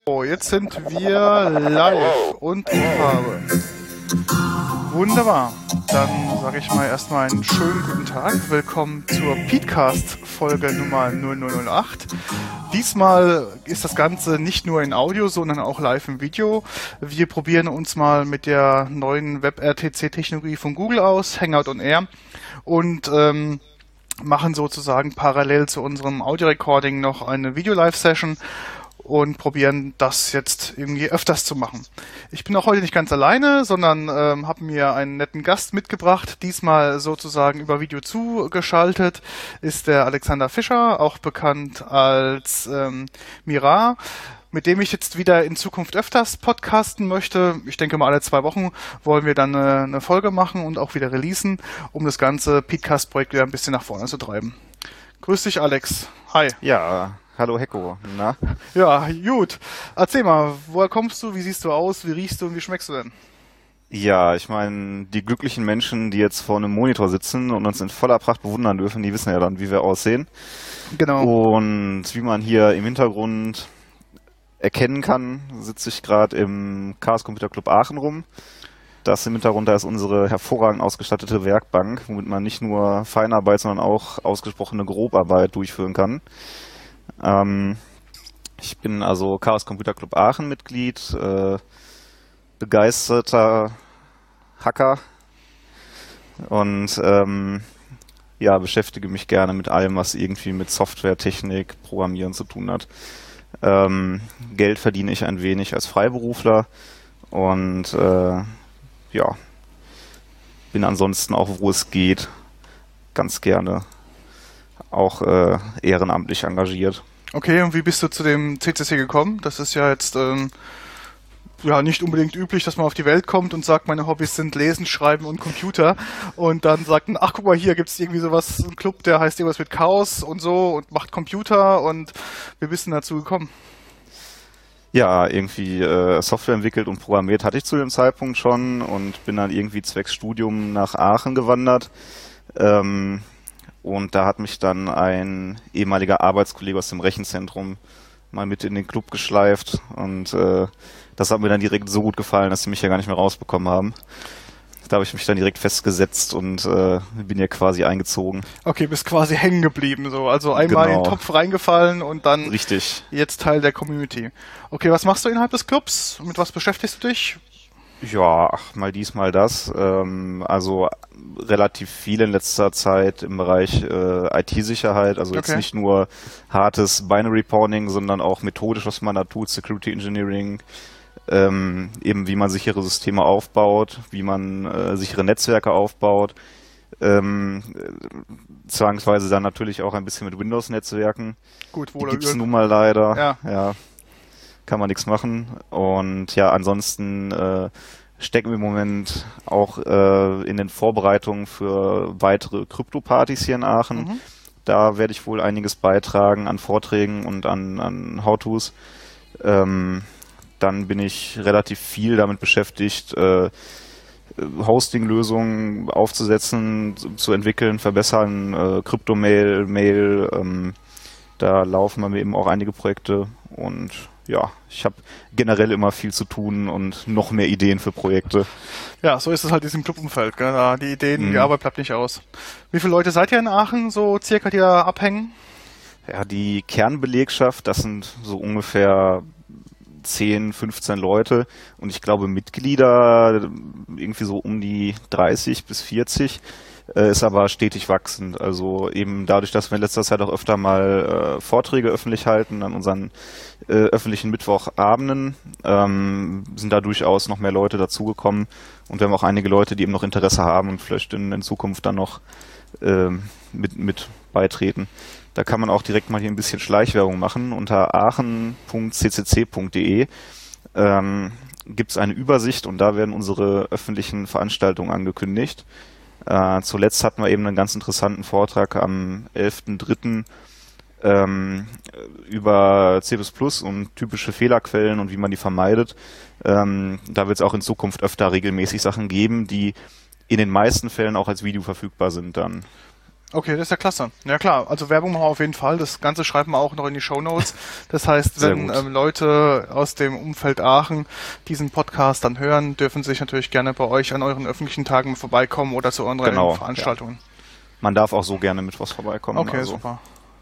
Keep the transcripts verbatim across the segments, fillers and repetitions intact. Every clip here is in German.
So, jetzt sind wir live und in Farbe. Wunderbar. Dann sage ich mal erstmal einen schönen guten Tag. Willkommen zur Peatcast-Folge Nummer null null null acht. Diesmal ist das Ganze nicht nur in Audio, sondern auch live im Video. Wir probieren uns mal mit der neuen Web-R T C-Technologie von Google aus, Hangout on Air, und ähm, machen sozusagen parallel zu unserem Audio-Recording noch eine Video-Live-Session und probieren das jetzt irgendwie öfters zu machen. Ich bin auch heute nicht ganz alleine, sondern ähm, habe mir einen netten Gast mitgebracht. Diesmal sozusagen über Video zugeschaltet ist der Alexander Fischer, auch bekannt als ähm, Mira, mit dem ich jetzt wieder in Zukunft öfters podcasten möchte. Ich denke mal, alle zwei Wochen wollen wir dann eine, eine Folge machen und auch wieder releasen, um das ganze Peatcast-Projekt wieder ein bisschen nach vorne zu treiben. Grüß dich, Alex. Hi. Ja, hallo Hecko. Na? Ja, gut. Erzähl mal, woher kommst du, wie siehst du aus, wie riechst du und wie schmeckst du denn? Ja, ich meine, die glücklichen Menschen, die jetzt vor einem Monitor sitzen und uns in voller Pracht bewundern dürfen, die wissen ja dann, wie wir aussehen. Genau. Und wie man hier im Hintergrund erkennen kann, sitze ich gerade im Chaos Computer Club Aachen rum. Das im Hintergrund, da ist unsere hervorragend ausgestattete Werkbank, womit man nicht nur Feinarbeit, sondern auch ausgesprochene Grobarbeit durchführen kann. Ähm, ich bin also Chaos Computer Club Aachen Mitglied, äh, begeisterter Hacker und ähm, ja, beschäftige mich gerne mit allem, was irgendwie mit Software, Technik, Programmieren zu tun hat. Ähm, Geld verdiene ich ein wenig als Freiberufler und äh, ja, bin ansonsten auch, wo es geht, ganz gerne auch äh, ehrenamtlich engagiert. Okay, und wie bist du zu dem C C C gekommen? Das ist ja jetzt ähm, ja nicht unbedingt üblich, dass man auf die Welt kommt und sagt, meine Hobbys sind Lesen, Schreiben und Computer, und dann sagt man, ach guck mal, hier gibt's irgendwie sowas, ein Club, der heißt irgendwas mit Chaos und so und macht Computer, und wie bist du dazu gekommen? Ja, irgendwie äh, Software entwickelt und programmiert hatte ich zu dem Zeitpunkt schon und bin dann irgendwie zwecks Studium nach Aachen gewandert. Ähm, und da hat mich dann ein ehemaliger Arbeitskollege aus dem Rechenzentrum mal mit in den Club geschleift und äh, das hat mir dann direkt so gut gefallen, dass sie mich ja gar nicht mehr rausbekommen haben. Da habe ich mich dann direkt festgesetzt und äh, bin ja quasi eingezogen. Okay, bist quasi hängen geblieben, so. Also einmal Genau. in den Topf reingefallen und dann Richtig. jetzt Teil der Community. Okay, was machst du innerhalb des Clubs? Mit was beschäftigst du dich? Ja, ach, mal dies, mal das. Ähm, also relativ viel in letzter Zeit im Bereich äh, I T-Sicherheit. Also jetzt Okay. nicht nur hartes Binary Pawning, sondern auch methodisch, was man da tut, Security Engineering. Ähm, eben wie man sichere Systeme aufbaut, wie man äh, sichere Netzwerke aufbaut, ähm, äh, zwangsweise dann natürlich auch ein bisschen mit Windows-Netzwerken. Gut, Die wohl gibt's nun mal leider. Ja. ja, kann man nichts machen. Und ja, ansonsten äh, stecken wir im Moment auch äh, in den Vorbereitungen für weitere Krypto-Partys hier in Aachen. Mhm. Da werde ich wohl einiges beitragen an Vorträgen und an, an How-Tos. Ähm, Dann bin ich relativ viel damit beschäftigt, äh, Hosting-Lösungen aufzusetzen, zu, zu entwickeln, verbessern, äh, Kryptomail, Mail, ähm, da laufen bei mir eben auch einige Projekte und ja, ich habe generell immer viel zu tun und noch mehr Ideen für Projekte. Ja, so ist es halt in diesem Clubumfeld, gell? Da die Ideen, Mhm. die Arbeit bleibt nicht aus. Wie viele Leute seid ihr in Aachen, so circa, die da abhängen? Ja, die Kernbelegschaft, das sind so ungefähr zehn, fünfzehn Leute und ich glaube Mitglieder irgendwie so um die dreißig bis vierzig, äh, ist aber stetig wachsend. Also eben dadurch, dass wir in letzter Zeit auch öfter mal äh, Vorträge öffentlich halten an unseren äh, öffentlichen Mittwochabenden, ähm, sind da durchaus noch mehr Leute dazugekommen und wir haben auch einige Leute, die eben noch Interesse haben und vielleicht in, in Zukunft dann noch äh, mit, mit beitreten. Da kann man auch direkt mal hier ein bisschen Schleichwerbung machen. Unter aachen punkt c c c punkt d e ähm, gibt es eine Übersicht und da werden unsere öffentlichen Veranstaltungen angekündigt. Äh, zuletzt hatten wir eben einen ganz interessanten Vortrag am elften dritten ähm, über C plus plus und typische Fehlerquellen und wie man die vermeidet. Ähm, da wird es auch in Zukunft öfter regelmäßig Sachen geben, die in den meisten Fällen auch als Video verfügbar sind dann. Okay, das ist ja klasse. Ja klar, also Werbung machen wir auf jeden Fall. Das Ganze schreiben wir auch noch in die Shownotes. Das heißt, wenn ähm, Leute aus dem Umfeld Aachen diesen Podcast dann hören, dürfen sich natürlich gerne bei euch an euren öffentlichen Tagen vorbeikommen oder zu euren genau, Veranstaltungen. Ja. Man darf auch so gerne mit was vorbeikommen. Okay, also. super.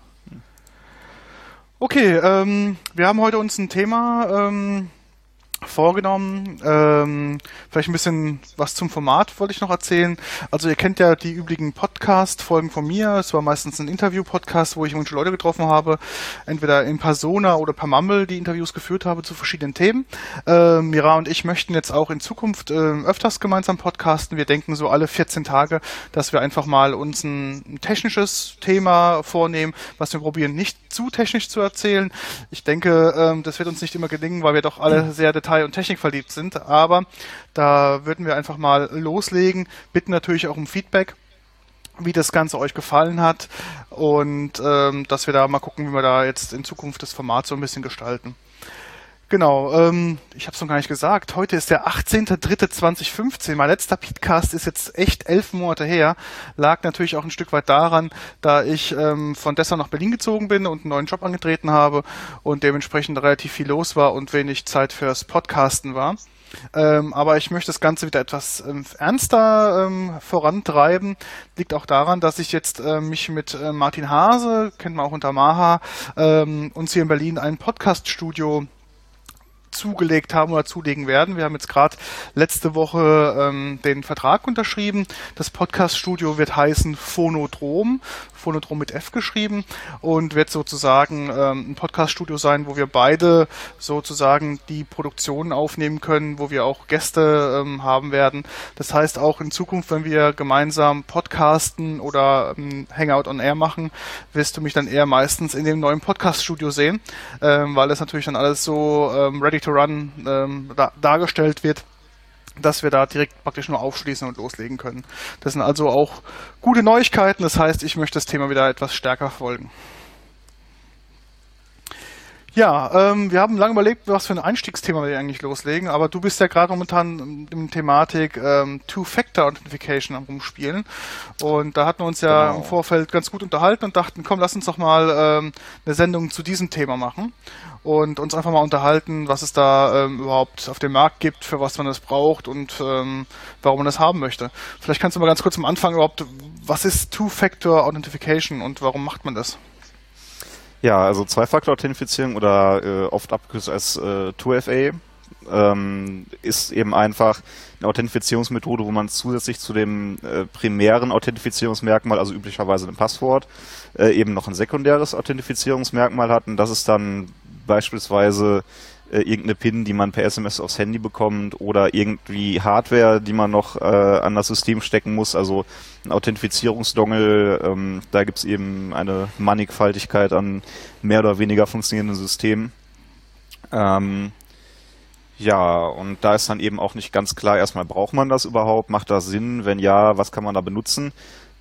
Okay, ähm, wir haben heute uns ein Thema ähm, vorgenommen. Ähm, vielleicht ein bisschen was zum Format wollte ich noch erzählen. Also ihr kennt ja die üblichen Podcast-Folgen von mir. Es war meistens ein Interview-Podcast, wo ich manche Leute getroffen habe, entweder in Persona oder per Mumble die Interviews geführt habe zu verschiedenen Themen. Äh, Mira und ich möchten jetzt auch in Zukunft äh, öfters gemeinsam podcasten. Wir denken so alle vierzehn Tage, dass wir einfach mal uns ein, ein technisches Thema vornehmen, was wir probieren, nicht zu technisch zu erzählen. Ich denke, ähm, das wird uns nicht immer gelingen, weil wir doch alle sehr detailliert und technikverliebt sind, aber da würden wir einfach mal loslegen, bitten natürlich auch um Feedback, wie das Ganze euch gefallen hat und ähm, dass wir da mal gucken, wie wir da jetzt in Zukunft das Format so ein bisschen gestalten. Genau, ähm, ich habe es noch gar nicht gesagt, heute ist der achtzehnter dritter zweitausendfünfzehn, mein letzter Podcast ist jetzt echt elf Monate her, lag natürlich auch ein Stück weit daran, da ich ähm, von Dessau nach Berlin gezogen bin und einen neuen Job angetreten habe und dementsprechend relativ viel los war und wenig Zeit fürs Podcasten war. Ähm, aber ich möchte das Ganze wieder etwas ähm, ernster ähm, vorantreiben. Liegt auch daran, dass ich jetzt äh, mich mit äh, Martin Hase, kennt man auch unter Maha, ähm, uns hier in Berlin ein Podcast-Studio zugelegt haben oder zulegen werden. Wir haben jetzt gerade letzte Woche ähm, den Vertrag unterschrieben. Das Podcast-Studio wird heißen Phonodrom, Phonodrom mit F geschrieben und wird sozusagen ähm, ein Podcast-Studio sein, wo wir beide sozusagen die Produktionen aufnehmen können, wo wir auch Gäste ähm, haben werden. Das heißt auch in Zukunft, wenn wir gemeinsam podcasten oder ähm, Hangout on Air machen, wirst du mich dann eher meistens in dem neuen Podcast-Studio sehen, ähm, weil das natürlich dann alles so ähm, ready to run ähm, da, dargestellt wird, dass wir da direkt praktisch nur aufschließen und loslegen können. Das sind also auch gute Neuigkeiten, das heißt, ich möchte das Thema wieder etwas stärker verfolgen. Ja, ähm, wir haben lange überlegt, was für ein Einstiegsthema wir eigentlich loslegen, aber du bist ja gerade momentan in der Thematik ähm, Two-Factor-Authentification am Rumspielen und da hatten wir uns ja genau. im Vorfeld ganz gut unterhalten und dachten, komm, lass uns doch mal ähm, eine Sendung zu diesem Thema machen und uns einfach mal unterhalten, was es da ähm, überhaupt auf dem Markt gibt, für was man das braucht und ähm, warum man das haben möchte. Vielleicht kannst du mal ganz kurz am Anfang überhaupt, was ist Two-Factor-Authentification und warum macht man das? Ja, also Zwei-Faktor-Authentifizierung oder äh, oft abgekürzt als äh, zwei F A ähm, ist eben einfach eine Authentifizierungsmethode, wo man zusätzlich zu dem äh, primären Authentifizierungsmerkmal, also üblicherweise ein Passwort, äh, eben noch ein sekundäres Authentifizierungsmerkmal hat und das ist dann beispielsweise äh, irgendeine PIN, die man per S M S aufs Handy bekommt oder irgendwie Hardware, die man noch äh, an das System stecken muss, also ein Authentifizierungsdongle, ähm, da gibt es eben eine Mannigfaltigkeit an mehr oder weniger funktionierenden Systemen. Ähm, ja, und da ist dann eben auch nicht ganz klar, erstmal braucht man das überhaupt, macht das Sinn, wenn ja, was kann man da benutzen?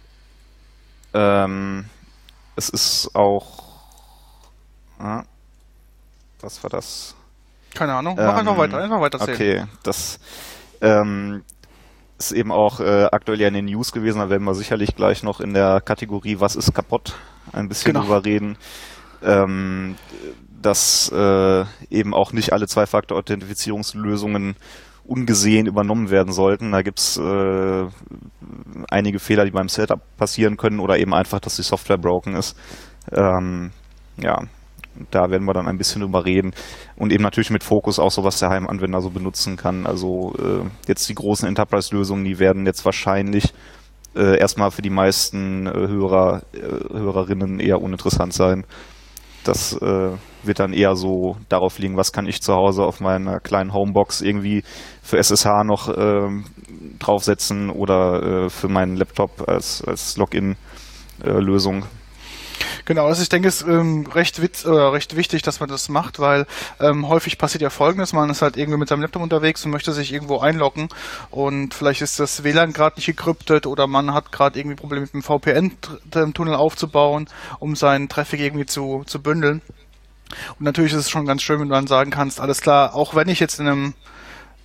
Ähm, es ist auch, ah, was war das? Keine Ahnung, mach ähm, einfach weiter, einfach weiter erzählen. Okay, das ähm, ist eben auch äh, aktuell ja in den News gewesen, da werden wir sicherlich gleich noch in der Kategorie Was ist kaputt ein bisschen genau. drüber reden, ähm, dass äh, eben auch nicht alle Zwei-Faktor-Authentifizierungslösungen ungesehen übernommen werden sollten. Da gibt es äh, einige Fehler, die beim Setup passieren können oder eben einfach, dass die Software broken ist. Ähm, ja, da werden wir dann ein bisschen drüber reden und eben natürlich mit Fokus auch so, was der Heimanwender so benutzen kann. Also äh, jetzt die großen Enterprise-Lösungen, die werden jetzt wahrscheinlich äh, erstmal für die meisten äh, Hörer, äh, Hörerinnen eher uninteressant sein. Das äh, wird dann eher so darauf liegen, was kann ich zu Hause auf meiner kleinen Homebox irgendwie für S S H noch äh, draufsetzen oder äh, für meinen Laptop als, als Login-Lösung. Genau, also ich denke, es ist ähm, recht, witz, äh, recht wichtig, dass man das macht, weil ähm, häufig passiert ja Folgendes, man ist halt irgendwie mit seinem Laptop unterwegs und möchte sich irgendwo einloggen und vielleicht ist das W L A N gerade nicht gekryptet oder man hat gerade irgendwie Probleme mit dem V P N-Tunnel aufzubauen, um seinen Traffic irgendwie zu, zu bündeln. Und natürlich ist es schon ganz schön, wenn du dann sagen kannst, alles klar, auch wenn ich jetzt in einem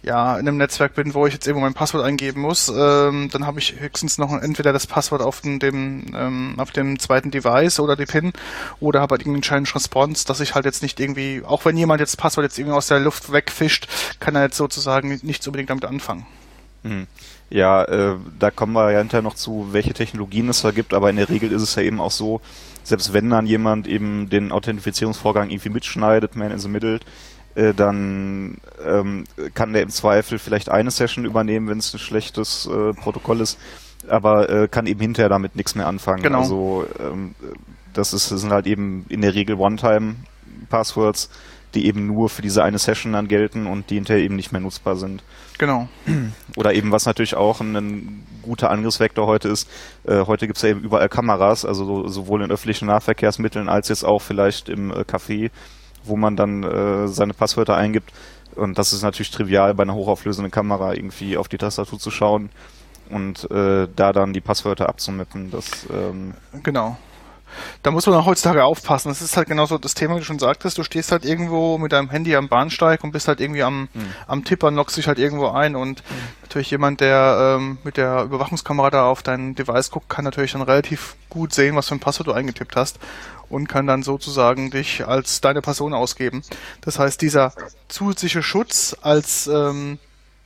ja, in einem Netzwerk bin, wo ich jetzt irgendwo mein Passwort eingeben muss, ähm, dann habe ich höchstens noch entweder das Passwort auf dem, dem ähm, auf dem zweiten Device oder die PIN oder habe halt irgendeinen Challenge Response, dass ich halt jetzt nicht irgendwie, auch wenn jemand jetzt das Passwort jetzt irgendwie aus der Luft wegfischt, kann er jetzt sozusagen nichts unbedingt damit anfangen. Hm. Ja, äh, da kommen wir ja hinterher noch zu, welche Technologien es da gibt, aber in der Regel ist es ja eben auch so, selbst wenn dann jemand eben den Authentifizierungsvorgang irgendwie mitschneidet, man in the middle, äh, dann ähm, kann der im Zweifel vielleicht eine Session übernehmen, wenn es ein schlechtes äh, Protokoll ist, aber äh, kann eben hinterher damit nichts mehr anfangen. Genau. Also ähm, das ist, das sind halt eben in der Regel One-Time-Passwords, die eben nur für diese eine Session dann gelten und die hinterher eben nicht mehr nutzbar sind. Genau. Oder eben, was natürlich auch ein, ein guter Angriffsvektor heute ist, äh, heute gibt es ja eben überall Kameras, also so, sowohl in öffentlichen Nahverkehrsmitteln als jetzt auch vielleicht im äh, Café, wo man dann äh, seine Passwörter eingibt. Und das ist natürlich trivial, bei einer hochauflösenden Kamera irgendwie auf die Tastatur zu schauen und äh, da dann die Passwörter abzumappen. Das, ähm genau. Da muss man auch heutzutage aufpassen. Das ist halt genauso das Thema, wie du schon sagtest. Du stehst halt irgendwo mit deinem Handy am Bahnsteig und bist halt irgendwie am, mhm. am Tippern, loggst dich halt irgendwo ein und mhm. natürlich jemand, der ähm, mit der Überwachungskamera da auf dein Device guckt, kann natürlich dann relativ gut sehen, was für ein Passwort du eingetippt hast und kann dann sozusagen dich als deine Person ausgeben. Das heißt, dieser zusätzliche Schutz als ähm,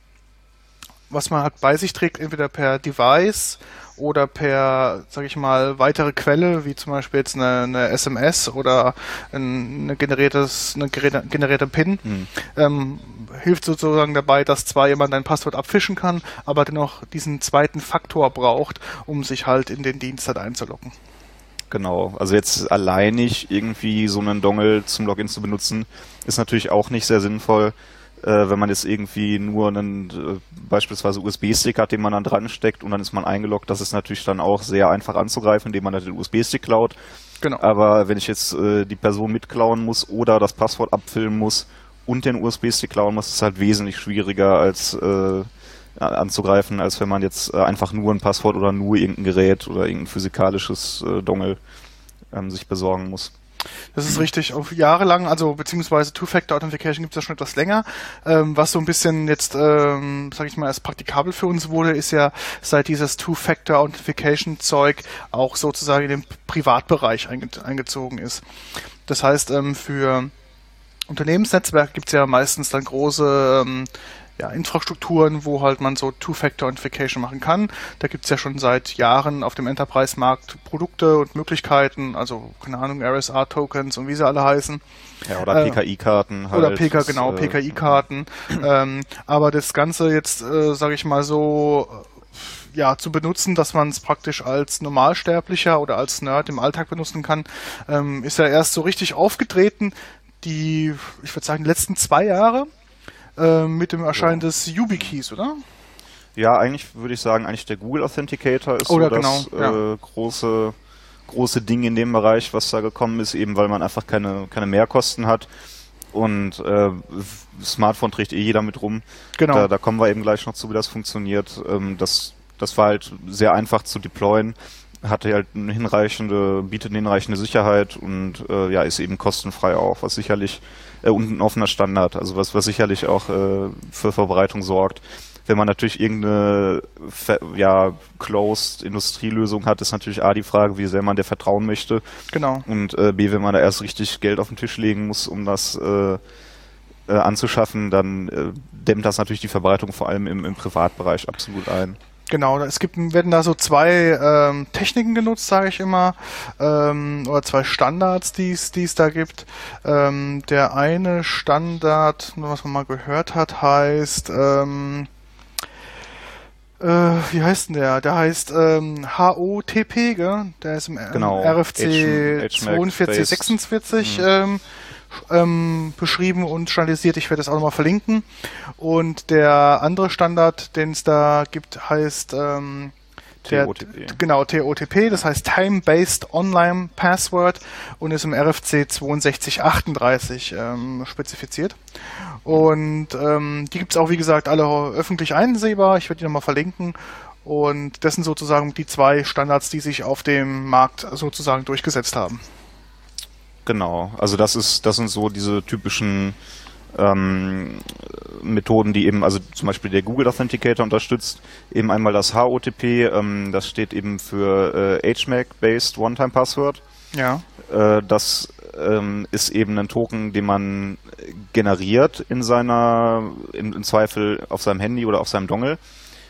was man halt bei sich trägt, entweder per Device oder per, sag ich mal, weitere Quelle, wie zum Beispiel jetzt eine, eine S M S oder ein, eine, generiertes, eine generierte PIN, mhm. ähm, hilft sozusagen dabei, dass zwar jemand ein Passwort abfischen kann, aber dennoch diesen zweiten Faktor braucht, um sich halt in den Dienst halt einzuloggen. Genau, also jetzt alleinig irgendwie so einen Dongle zum Login zu benutzen, ist natürlich auch nicht sehr sinnvoll. Äh, wenn man jetzt irgendwie nur einen äh, beispielsweise U S B-Stick hat, den man dann dran steckt und dann ist man eingeloggt, das ist natürlich dann auch sehr einfach anzugreifen, indem man dann den U S B-Stick klaut. Genau. Aber wenn ich jetzt äh, die Person mitklauen muss oder das Passwort abfilmen muss und den U S B-Stick klauen muss, ist es halt wesentlich schwieriger als äh, anzugreifen, als wenn man jetzt äh, einfach nur ein Passwort oder nur irgendein Gerät oder irgendein physikalisches äh, Dongle ähm, sich besorgen muss. Das ist richtig. Auf jahrelang, also beziehungsweise Two-Factor-Authentication gibt es ja schon etwas länger. Ähm, was so ein bisschen jetzt, ähm, sag ich mal, erst praktikabel für uns wurde, ist ja seit dieses Two-Factor-Authentication-Zeug auch sozusagen in den Privatbereich einge- eingezogen ist. Das heißt, ähm, für Unternehmensnetzwerke gibt es ja meistens dann große ähm, ja, Infrastrukturen, wo halt man so Two-Factor-Authentication machen kann. Da gibt es ja schon seit Jahren auf dem Enterprise-Markt Produkte und Möglichkeiten, also keine Ahnung, R S A-Tokens und wie sie alle heißen. Ja, oder P K I-Karten halt. Oder P K, genau, P K I-Karten. ähm, aber das Ganze jetzt, äh, sage ich mal so, ja, zu benutzen, dass man es praktisch als Normalsterblicher oder als Nerd im Alltag benutzen kann, ähm, ist ja erst so richtig aufgetreten, die, ich würde sagen, die letzten zwei Jahre. Mit dem Erscheinen ja. des YubiKeys, oder? Ja, eigentlich würde ich sagen, eigentlich der Google Authenticator ist oder so das genau, ja. äh, große, große Ding in dem Bereich, was da gekommen ist, eben weil man einfach keine, keine Mehrkosten hat. Und äh, Smartphone trägt eh jeder mit rum. Genau. Da, da kommen wir eben gleich noch zu, wie das funktioniert. Ähm, das, das war halt sehr einfach zu deployen. Hatte halt eine hinreichende, bietet eine hinreichende Sicherheit und äh, ja, ist eben kostenfrei auch, was sicherlich äh, und ein offener Standard, also was, was sicherlich auch äh, für Verbreitung sorgt. Wenn man natürlich irgendeine ja, closed Industrielösung hat, ist natürlich A die Frage, wie sehr man der vertrauen möchte. Genau. Und äh, B, wenn man da erst richtig Geld auf den Tisch legen muss, um das äh, äh, anzuschaffen, dann äh, dämmt das natürlich die Verbreitung vor allem im, im Privatbereich absolut ein. Genau, es gibt, werden da so zwei ähm, Techniken genutzt, sage ich immer, ähm, oder zwei Standards, die es da gibt. Ähm, der eine Standard, was man mal gehört hat, heißt, ähm, äh, wie heißt denn der? Der heißt ähm, H O T P, gell? Der ist im genau. R F C zweiundvierzig sechsundvierzig ähm, Ähm, beschrieben und standardisiert. Ich werde das auch nochmal verlinken. Und der andere Standard, den es da gibt, heißt ähm, T O T P. Der, genau, T O T P, das heißt Time-Based Online Password und ist im R F C zweiundsechzig achtunddreißig ähm, spezifiziert. Und ähm, die gibt es auch, wie gesagt, alle öffentlich einsehbar. Ich werde die nochmal verlinken. Und das sind sozusagen die zwei Standards, die sich auf dem Markt sozusagen durchgesetzt haben. Genau, also das ist, das sind so diese typischen ähm, Methoden, die eben, also zum Beispiel der Google Authenticator unterstützt, eben einmal das H O T P, ähm, das steht eben für äh, H M A C-based One-Time-Password. Ja. Äh, das ähm, ist eben ein Token, den man generiert in seiner, im, im Zweifel auf seinem Handy oder auf seinem Dongle.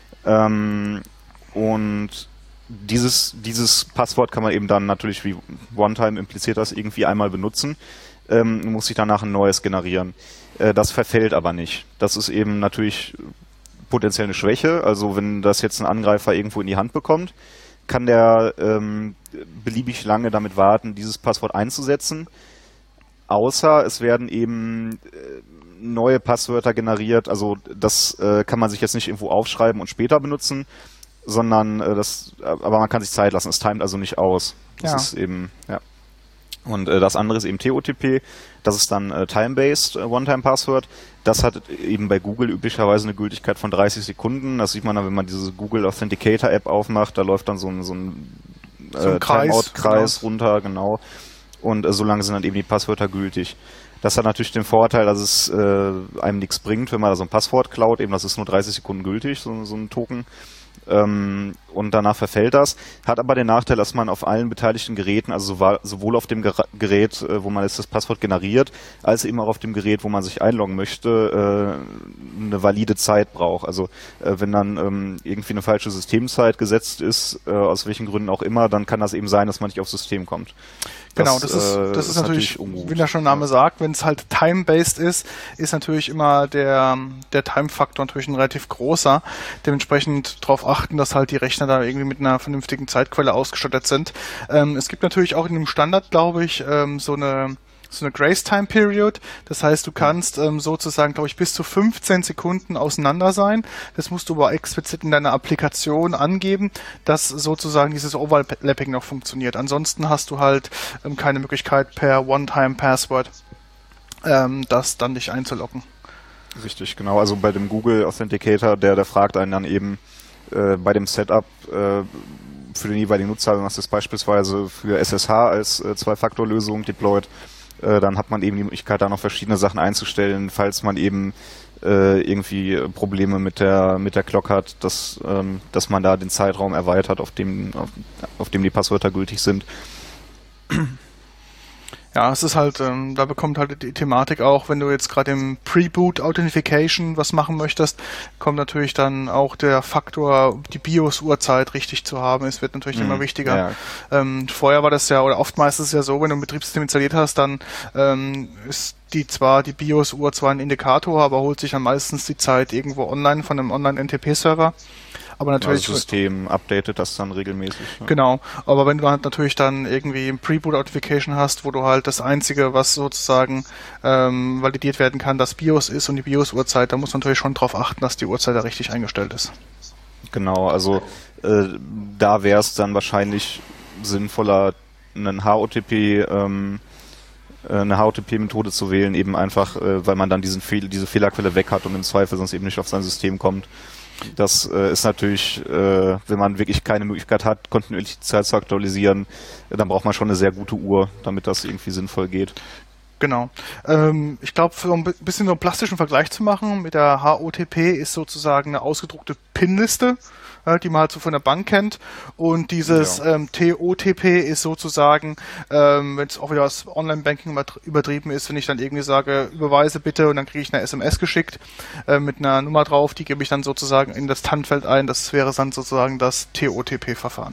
Ähm, und dieses, dieses Passwort kann man eben dann natürlich, wie One-Time impliziert das, irgendwie einmal benutzen, ähm, muss sich danach ein neues generieren. Äh, das verfällt aber nicht. Das ist eben natürlich potenziell eine Schwäche. Also wenn das jetzt ein Angreifer irgendwo in die Hand bekommt, kann der ähm, beliebig lange damit warten, dieses Passwort einzusetzen. Außer es werden eben äh, neue Passwörter generiert. Also das äh, kann man sich jetzt nicht irgendwo aufschreiben und später benutzen, sondern äh, das, aber man kann sich Zeit lassen. Es timet also nicht aus. Das ja. ist eben, ja. Und äh, das andere ist eben T O T P. Das ist dann äh, Time-Based äh, One-Time-Password. Das hat eben bei Google üblicherweise eine Gültigkeit von dreißig Sekunden. Das sieht man dann, wenn man diese Google Authenticator App aufmacht. Da läuft dann so ein, so ein, äh, so ein Timeout-Kreis genau. runter, genau. Und äh, so lange sind dann eben die Passwörter gültig. Das hat natürlich den Vorteil, dass es äh, einem nichts bringt, wenn man da so ein Passwort klaut. Eben, das ist nur dreißig Sekunden gültig, so, so ein Token. Ähm, und danach verfällt das. Hat aber den Nachteil, dass man auf allen beteiligten Geräten, also sowohl auf dem Ger- Gerät, äh, wo man jetzt das Passwort generiert, als eben auch auf dem Gerät, wo man sich einloggen möchte, äh, eine valide Zeit braucht. Also äh, wenn dann ähm, irgendwie eine falsche Systemzeit gesetzt ist, äh, aus welchen Gründen auch immer, dann kann das eben sein, dass man nicht aufs System kommt. Genau, das, das ist, das ist, ist natürlich, natürlich wie der schon Name sagt, wenn es halt time-based ist, ist natürlich immer der, der Time-Faktor natürlich ein relativ großer. Dementsprechend darauf achten, dass halt die Rechner da irgendwie mit einer vernünftigen Zeitquelle ausgestattet sind. Ähm, es gibt natürlich auch in dem Standard, glaube ich, ähm, so eine so eine Grace Time Period. Das heißt, du kannst ähm, sozusagen, glaube ich, bis zu fünfzehn Sekunden auseinander sein. Das musst du aber explizit in deiner Applikation angeben, dass sozusagen dieses Overlapping noch funktioniert. Ansonsten hast du halt ähm, keine Möglichkeit per One-Time-Password ähm, das dann dich einzuloggen. Richtig, genau. Also bei dem Google Authenticator, der, der fragt einen dann eben äh, bei dem Setup äh, für den jeweiligen Nutzer, wenn man das beispielsweise für S S H als äh, Zwei-Faktor-Lösung deployt, dann hat man eben die Möglichkeit, da noch verschiedene Sachen einzustellen, falls man eben äh, irgendwie Probleme mit der mit der Clock hat, dass ähm, dass man da den Zeitraum erweitert, auf dem auf, auf dem die Passwörter gültig sind. Ja, es ist halt, ähm, da bekommt halt die Thematik auch, wenn du jetzt gerade im Pre-Boot Authentification was machen möchtest, kommt natürlich dann auch der Faktor, die BIOS-Uhrzeit richtig zu haben. Es wird natürlich mhm, immer wichtiger. Ja. Ähm, vorher war das ja, oder oftmals ist es ja so, wenn du ein Betriebssystem installiert hast, dann ähm, ist die zwar, die BIOS-Uhr zwar ein Indikator, aber holt sich dann meistens die Zeit irgendwo online von einem Online-N T P-Server. Aber natürlich, das System updatet das dann regelmäßig. Ja. Genau, aber wenn du halt natürlich dann irgendwie ein Pre-Boot Authentification hast, wo du halt das Einzige, was sozusagen ähm, validiert werden kann, das BIOS ist und die BIOS-Uhrzeit, da muss man natürlich schon darauf achten, dass die Uhrzeit da richtig eingestellt ist. Genau, also äh, da wäre es dann wahrscheinlich sinnvoller, einen H O T P ähm, eine H O T P-Methode zu wählen, eben einfach, äh, weil man dann diesen Fehl- diese Fehlerquelle weg hat und im Zweifel sonst eben nicht auf sein System kommt. Das äh, ist natürlich, äh, wenn man wirklich keine Möglichkeit hat, kontinuierlich die Zeit zu aktualisieren, äh, dann braucht man schon eine sehr gute Uhr, damit das irgendwie sinnvoll geht. Genau. Ähm, ich glaube, für ein bisschen so einen plastischen Vergleich zu machen, mit der H O T P ist sozusagen eine ausgedruckte PIN-Liste, äh, die man halt so von der Bank kennt. Und dieses ja. ähm, T O T P ist sozusagen, ähm, wenn es auch wieder das Online-Banking übertrieben ist, wenn ich dann irgendwie sage, überweise bitte und dann kriege ich eine S M S geschickt äh, mit einer Nummer drauf, die gebe ich dann sozusagen in das T A N-Feld ein. Das wäre dann sozusagen das T O T P-Verfahren.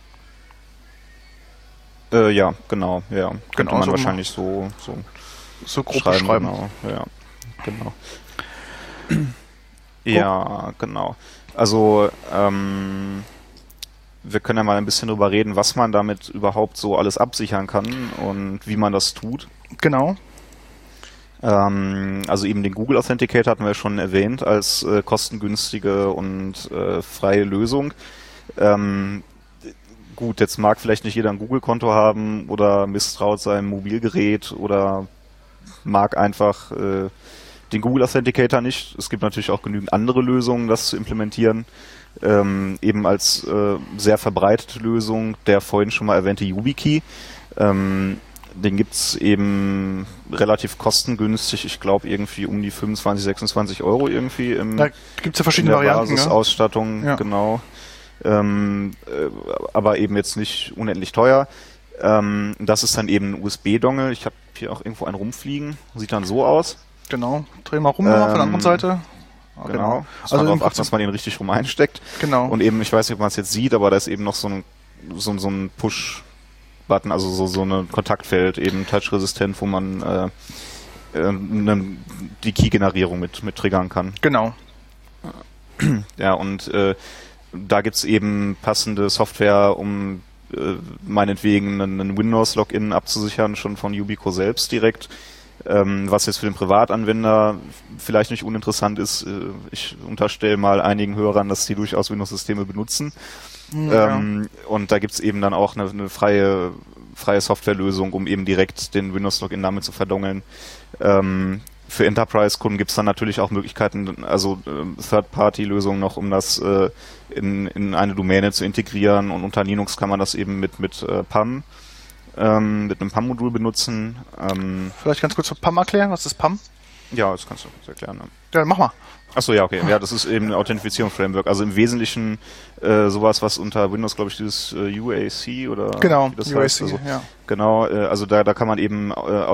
Äh, ja, genau, ja. Könnte genau, man so wahrscheinlich so, so, so grob beschreiben. Genau, ja, genau. Ja, genau. Also, ähm, wir können ja mal ein bisschen drüber reden, was man damit überhaupt so alles absichern kann und wie man das tut. Genau. Ähm, also eben den Google Authenticator hatten wir schon erwähnt als äh, kostengünstige und äh, freie Lösung. Ähm, Gut, jetzt mag vielleicht nicht jeder ein Google-Konto haben oder misstraut seinem Mobilgerät oder mag einfach äh, den Google Authenticator nicht. Es gibt natürlich auch genügend andere Lösungen, das zu implementieren. Ähm, eben als äh, sehr verbreitete Lösung der vorhin schon mal erwähnte YubiKey. Ähm, den gibt's eben relativ kostengünstig, ich glaube irgendwie um die fünfundzwanzig, sechsundzwanzig Euro irgendwie im, da gibt's ja verschiedene in der Varianten. Basisausstattung, ja. genau. Ähm, äh, aber eben jetzt nicht unendlich teuer. Ähm, das ist dann eben ein U S B-Dongle. Ich habe hier auch irgendwo einen rumfliegen. Sieht dann so aus. Genau. Dreh mal rum ähm, von der anderen Seite. Genau. genau. Also darauf achten, dass man den richtig rum einsteckt. Genau. Und eben, ich weiß nicht, ob man es jetzt sieht, aber da ist eben noch so ein, so, so ein Push-Button, also so, so ein Kontaktfeld, eben touchresistent, wo man äh, äh, ne, die Key-Generierung mit, mit triggern kann. Genau. Ja, und äh, da gibt's eben passende Software, um äh, meinetwegen einen Windows-Login abzusichern, schon von Yubico selbst direkt. Ähm, was jetzt für den Privatanwender vielleicht nicht uninteressant ist. Äh, ich unterstelle mal einigen Hörern, dass die durchaus Windows-Systeme benutzen. Ja. Ähm, und da gibt's eben dann auch eine, eine freie, freie Softwarelösung, um eben direkt den Windows-Login damit zu verdongeln. Ähm, Für Enterprise-Kunden gibt es dann natürlich auch Möglichkeiten, also äh, Third-Party-Lösungen noch, um das äh, in, in eine Domäne zu integrieren, und unter Linux kann man das eben mit, mit äh, P A M, ähm, mit einem P A M-Modul benutzen. Ähm, Vielleicht ganz kurz P A M erklären, was ist P A M? Ja, das kannst du kurz erklären. Ne? Ja, mach mal. Achso, ja, okay. Ja, das ist eben ein Authentifizierungsframework. Also im Wesentlichen äh, sowas, was unter Windows, glaube ich, dieses äh, U A C oder genau, wie das U A C, heißt. Also, ja. Genau, äh, also da, da kann man eben äh,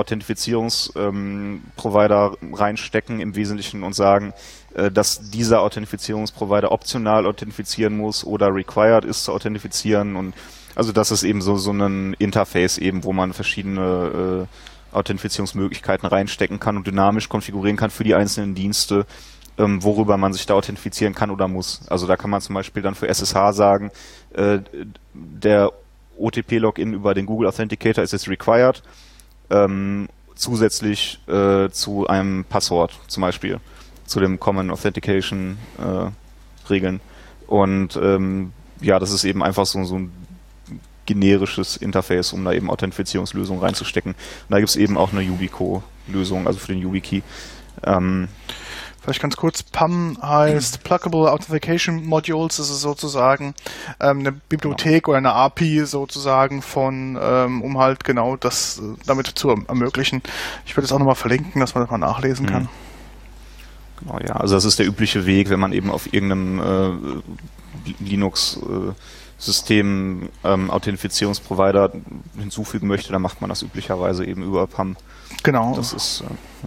Authentifizierungsprovider ähm, reinstecken im Wesentlichen und sagen, äh, dass dieser Authentifizierungsprovider optional authentifizieren muss oder required ist zu authentifizieren. Und also das ist eben so, so ein Interface eben, wo man verschiedene äh, Authentifizierungsmöglichkeiten reinstecken kann und dynamisch konfigurieren kann für die einzelnen Dienste, ähm, worüber man sich da authentifizieren kann oder muss. Also da kann man zum Beispiel dann für S S H sagen, äh, der O T P-Login über den Google Authenticator ist jetzt required, ähm, zusätzlich äh, zu einem Passwort zum Beispiel, zu dem Common Authentication äh, Regeln. Und ähm, ja, das ist eben einfach so, so ein generisches Interface, um da eben Authentifizierungslösungen reinzustecken. Und da gibt es eben auch eine Yubico-Lösung, also für den YubiKey. Ähm, Vielleicht ganz kurz, P A M heißt Pluggable Authentication Modules, das ist sozusagen ähm, eine Bibliothek genau. oder eine A P I sozusagen von, ähm, um halt genau das äh, damit zu ermöglichen. Ich würde es auch nochmal verlinken, dass man das mal nachlesen mhm. kann. Genau, ja, also das ist der übliche Weg, wenn man eben auf irgendeinem äh, Linux äh, System ähm, Authentifizierungsprovider hinzufügen möchte, dann macht man das üblicherweise eben über P A M. Genau. Das ist äh, ja.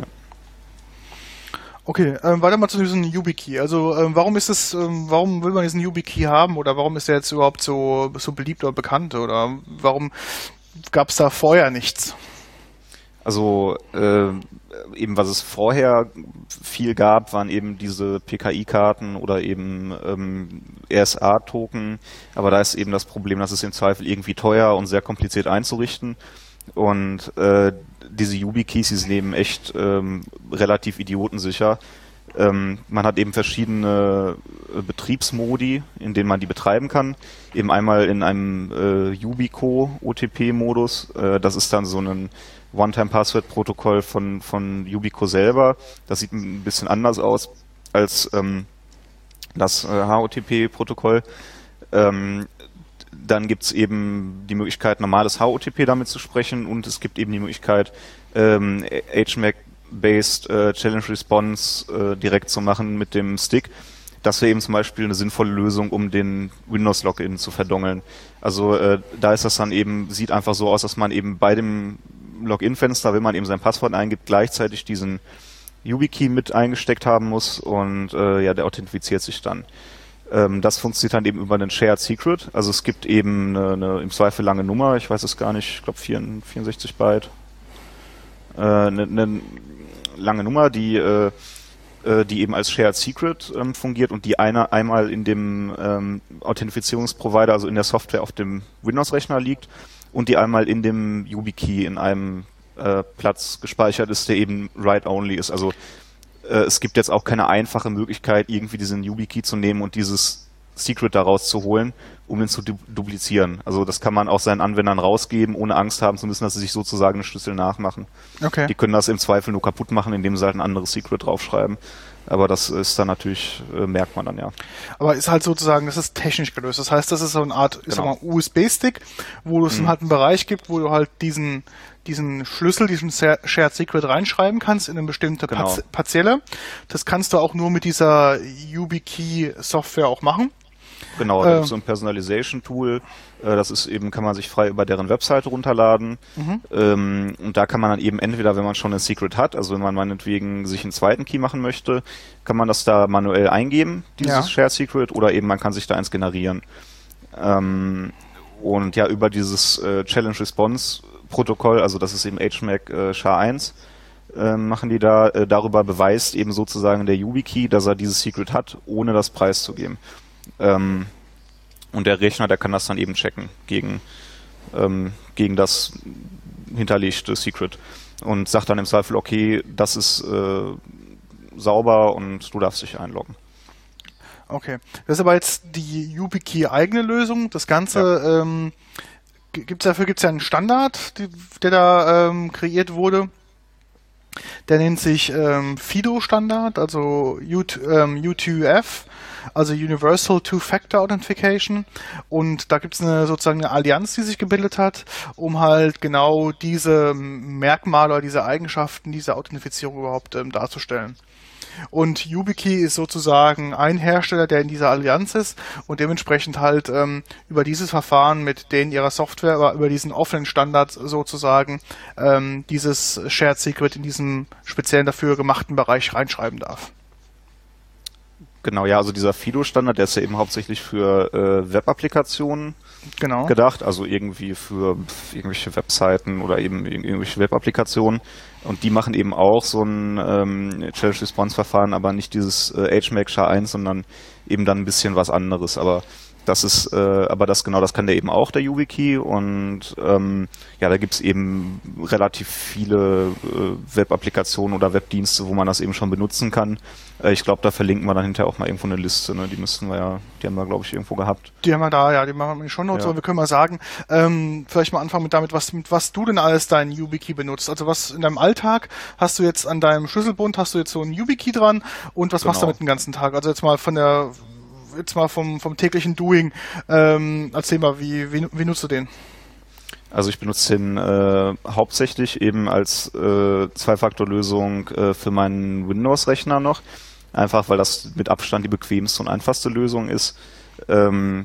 Okay, ähm, weiter mal zu diesem YubiKey. Also ähm, warum ist es, ähm, warum will man diesen YubiKey haben oder warum ist der jetzt überhaupt so so beliebt oder bekannt oder warum gab es da vorher nichts? Also äh, eben was es vorher viel gab, waren eben diese P K I-Karten oder eben ähm, R S A-Token, aber da ist eben das Problem, dass es im Zweifel irgendwie teuer und sehr kompliziert einzurichten. Und äh, diese YubiKeys, die sind eben echt ähm, relativ idiotensicher. Ähm, man hat eben verschiedene äh, Betriebsmodi, in denen man die betreiben kann. Eben einmal in einem äh, Yubico-O T P-Modus. Äh, das ist dann so ein One-Time-Password-Protokoll von, von Yubico selber. Das sieht ein bisschen anders aus als ähm, das äh, H O T P-Protokoll. Ähm, Dann gibt es eben die Möglichkeit, normales H O T P damit zu sprechen, und es gibt eben die Möglichkeit, ähm, H M A C-based äh, Challenge Response äh, direkt zu machen mit dem Stick. Das wäre eben zum Beispiel eine sinnvolle Lösung, um den Windows-Login zu verdongeln. Also äh, da ist das dann eben, sieht einfach so aus, dass man eben bei dem Login-Fenster, wenn man eben sein Passwort eingibt, gleichzeitig diesen YubiKey mit eingesteckt haben muss, und äh, ja, der authentifiziert sich dann. Das funktioniert dann eben über einen Shared Secret. Also es gibt eben eine, eine im Zweifel lange Nummer, ich weiß es gar nicht, ich glaube vierundsechzig Byte. Äh, eine, eine lange Nummer, die, äh, die eben als Shared Secret ähm, fungiert und die eine, einmal in dem ähm, Authentifizierungsprovider, also in der Software auf dem Windows-Rechner liegt, und die einmal in dem YubiKey in einem äh, Platz gespeichert ist, der eben Write-Only ist. Also es gibt jetzt auch keine einfache Möglichkeit, irgendwie diesen YubiKey zu nehmen und dieses Secret daraus zu holen, um ihn zu du- duplizieren. Also das kann man auch seinen Anwendern rausgeben, ohne Angst haben zu müssen, dass sie sich sozusagen einen Schlüssel nachmachen. Okay. Die können das im Zweifel nur kaputt machen, indem sie halt ein anderes Secret draufschreiben. Aber das ist dann natürlich, äh, merkt man dann ja. Aber ist halt sozusagen, das ist technisch gelöst. Das heißt, das ist so eine Art, ich sag mal, U S B-Stick, wo es mhm. halt einen Bereich gibt, wo du halt diesen diesen Schlüssel, diesen Shared Secret reinschreiben kannst in eine bestimmte Genau. Parz- Parzelle. Das kannst du auch nur mit dieser YubiKey-Software auch machen. Genau, da Ähm. gibt es so ein Personalization-Tool, äh, das ist eben, kann man sich frei über deren Webseite runterladen. Mhm. Ähm, und da kann man dann eben entweder, wenn man schon ein Secret hat, also wenn man meinetwegen sich einen zweiten Key machen möchte, kann man das da manuell eingeben, dieses Ja. Shared Secret, oder eben man kann sich da eins generieren. Ähm, und ja, über dieses äh, Challenge-Response-Protokoll, also das ist eben H M A C äh, S H A eins, äh, machen die da, äh, darüber beweist eben sozusagen der YubiKey, dass er dieses Secret hat, ohne das preiszugeben. Ähm, und der Rechner, der kann das dann eben checken gegen, ähm, gegen das hinterlegte Secret und sagt dann im Zweifel, okay, das ist äh, sauber und du darfst dich einloggen. Okay. Das ist aber jetzt die YubiKey eigene Lösung. Das Ganze, ja. ähm, gibt's dafür gibt's ja einen Standard, die, der da ähm, kreiert wurde. Der nennt sich ähm, FIDO-Standard, also U zwei F, also Universal Two-Factor Authentication. Und da gibt es eine, sozusagen eine Allianz, die sich gebildet hat, um halt genau diese Merkmale oder diese Eigenschaften dieser Authentifizierung überhaupt ähm, darzustellen. Und YubiKey ist sozusagen ein Hersteller, der in dieser Allianz ist und dementsprechend halt ähm, über dieses Verfahren mit denen ihrer Software, aber über diesen offenen Standard sozusagen ähm, dieses Shared Secret in diesem speziellen dafür gemachten Bereich reinschreiben darf. Genau, ja, also dieser FIDO-Standard, der ist ja eben hauptsächlich für äh, Web-Applikationen genau. gedacht, also irgendwie für irgendwelche Webseiten oder eben irgendwelche Web-Applikationen. Und die machen eben auch so ein ähm, Challenge-Response-Verfahren, aber nicht dieses äh, H M A C S H A eins, sondern eben dann ein bisschen was anderes. Aber das ist, äh, aber das genau, das kann der eben auch, der YubiKey. Und ähm, ja, da gibt's eben relativ viele äh, Web-Applikationen oder Webdienste, wo man das eben schon benutzen kann. Äh, ich glaube, da verlinken wir dann hinterher auch mal irgendwo eine Liste. Ne? Die müssten wir ja, die haben wir, glaube ich, irgendwo gehabt. Die haben wir da, ja, die machen wir in die Shownotes, Ja. aber wir können mal sagen, ähm, vielleicht mal anfangen mit damit, was, mit was du denn alles deinen YubiKey benutzt. Also was in deinem Alltag hast du jetzt an deinem Schlüsselbund, hast du jetzt so einen YubiKey dran und was Genau. machst du damit den ganzen Tag? Also jetzt mal von der, jetzt mal vom, vom täglichen Doing, ähm, erzähl mal, wie, wie, wie nutzt du den? Also ich benutze den äh, hauptsächlich eben als äh, Zwei-Faktor-Lösung äh, für meinen Windows-Rechner noch. Einfach, weil das mit Abstand die bequemste und einfachste Lösung ist. Ähm,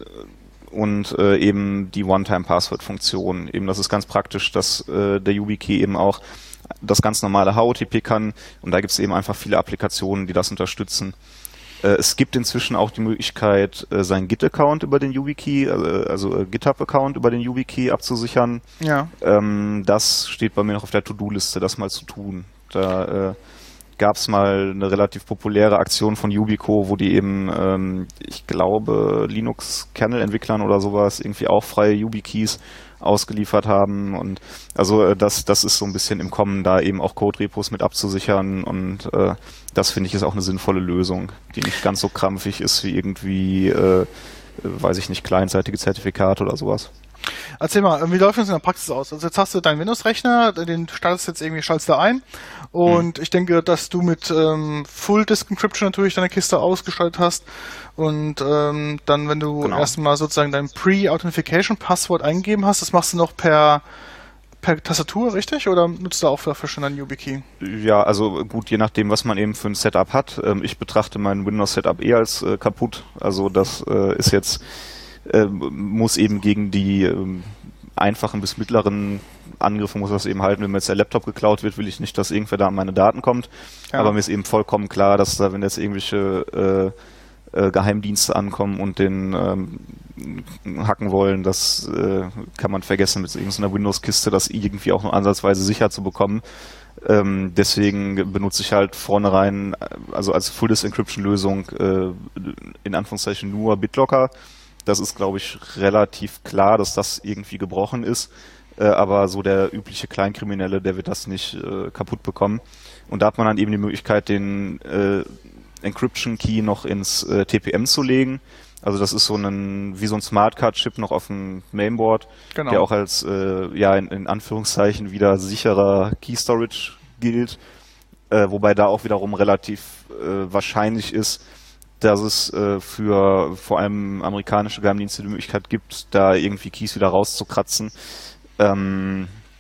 und äh, eben die One-Time-Password-Funktion. Eben, das ist ganz praktisch, dass äh, der YubiKey eben auch das ganz normale H O T P kann. Und da gibt es eben einfach viele Applikationen, die das unterstützen. Äh, es gibt inzwischen auch die Möglichkeit, äh, seinen Git-Account über den YubiKey, also, also äh, GitHub-Account über den YubiKey abzusichern. Ja. Ähm, das steht bei mir noch auf der To-Do-Liste, das mal zu tun. Da äh, gab es mal eine relativ populäre Aktion von Yubico, wo die eben, ähm, ich glaube, Linux-Kernel-Entwicklern oder sowas irgendwie auch freie YubiKeys ausgeliefert haben. Und also äh, das, das ist so ein bisschen im Kommen, da eben auch Code-Repos mit abzusichern. Und äh, das finde ich ist auch eine sinnvolle Lösung, die nicht ganz so krampfig ist wie irgendwie, äh, weiß ich nicht, kleinseitige Zertifikate oder sowas. Erzähl mal, wie läuft das in der Praxis aus? Also jetzt hast du deinen Windows-Rechner, den startest jetzt irgendwie, schaltest du ein und hm. ich denke, dass du mit ähm, Full Disk Encryption natürlich deine Kiste ausgestattet hast und ähm, dann, wenn du genau. erstmal sozusagen dein Pre-Authentification-Passwort eingegeben hast, das machst du noch per per Tastatur, richtig? Oder nutzt du auch dafür schon einen YubiKey? Ja, also gut, je nachdem, was man eben für ein Setup hat. Ähm, ich betrachte mein Windows-Setup eh als äh, kaputt. Also das äh, ist jetzt Äh, muss eben gegen die ähm, einfachen bis mittleren Angriffe muss das eben halten. Wenn mir jetzt der Laptop geklaut wird, will ich nicht, dass irgendwer da an meine Daten kommt. Ja. Aber mir ist eben vollkommen klar, dass da, wenn jetzt irgendwelche äh, äh, Geheimdienste ankommen und den ähm, hacken wollen, das äh, kann man vergessen, mit irgendeiner Windows-Kiste das irgendwie auch nur ansatzweise sicher zu bekommen. Ähm, deswegen benutze ich halt vornherein, also als Full-Disk-Encryption-Lösung äh, in Anführungszeichen nur BitLocker. Das ist, glaube ich, relativ klar, dass das irgendwie gebrochen ist. Äh, aber so der übliche Kleinkriminelle, der wird das nicht äh, kaputt bekommen. Und da hat man dann eben die Möglichkeit, den äh, Encryption-Key noch ins äh, T P M zu legen. Also das ist so ein wie so ein Smartcard-Chip noch auf dem Mainboard, genau. Der auch als äh, ja in, in Anführungszeichen wieder sicherer Key-Storage gilt. Äh, wobei da auch wiederum relativ äh, wahrscheinlich ist, dass es äh, für vor allem amerikanische Geheimdienste die Möglichkeit gibt, da irgendwie Keys wieder rauszukratzen. Ähm,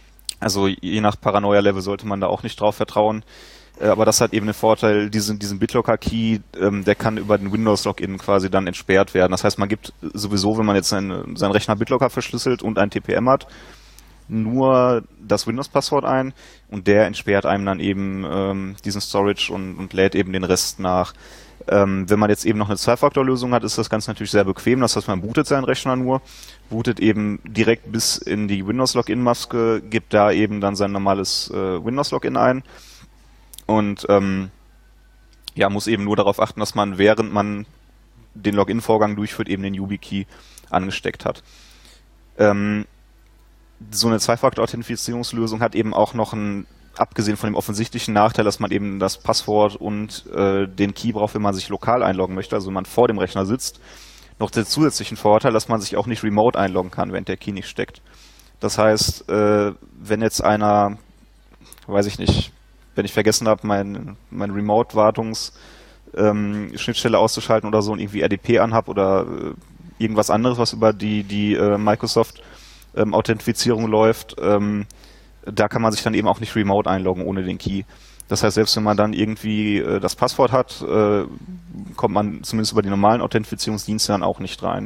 Also je nach Paranoia-Level sollte man da auch nicht drauf vertrauen. Äh, aber das hat eben den Vorteil, diesen, diesen BitLocker-Key, ähm, der kann über den Windows-Login quasi dann entsperrt werden. Das heißt, man gibt sowieso, wenn man jetzt seinen, seinen Rechner BitLocker verschlüsselt und ein T P M hat, nur das Windows-Passwort ein und der entsperrt einem dann eben ähm, diesen Storage und, und lädt eben den Rest nach. Ähm, wenn man jetzt eben noch eine Zwei-Faktor-Lösung hat, ist das Ganze natürlich sehr bequem. Das heißt, man bootet seinen Rechner nur, bootet eben direkt bis in die Windows-Login-Maske, gibt da eben dann sein normales äh, Windows-Login ein und ähm, ja, muss eben nur darauf achten, dass man, während man den Login-Vorgang durchführt, eben den YubiKey angesteckt hat. Ähm, so eine Zwei-Faktor-Authentifizierungslösung hat eben auch noch einen, abgesehen von dem offensichtlichen Nachteil, dass man eben das Passwort und äh, den Key braucht, wenn man sich lokal einloggen möchte, also wenn man vor dem Rechner sitzt, noch den zusätzlichen Vorteil, dass man sich auch nicht remote einloggen kann, während der Key nicht steckt. Das heißt, äh, wenn jetzt einer, weiß ich nicht, wenn ich vergessen habe, mein, mein Remote-Wartungs-Schnittstelle ähm, auszuschalten oder so und irgendwie R D P anhab oder äh, irgendwas anderes, was über die, die äh, Microsoft Ähm, Authentifizierung läuft, ähm, da kann man sich dann eben auch nicht remote einloggen ohne den Key. Das heißt, selbst wenn man dann irgendwie äh, das Passwort hat, äh, kommt man zumindest über die normalen Authentifizierungsdienste dann auch nicht rein.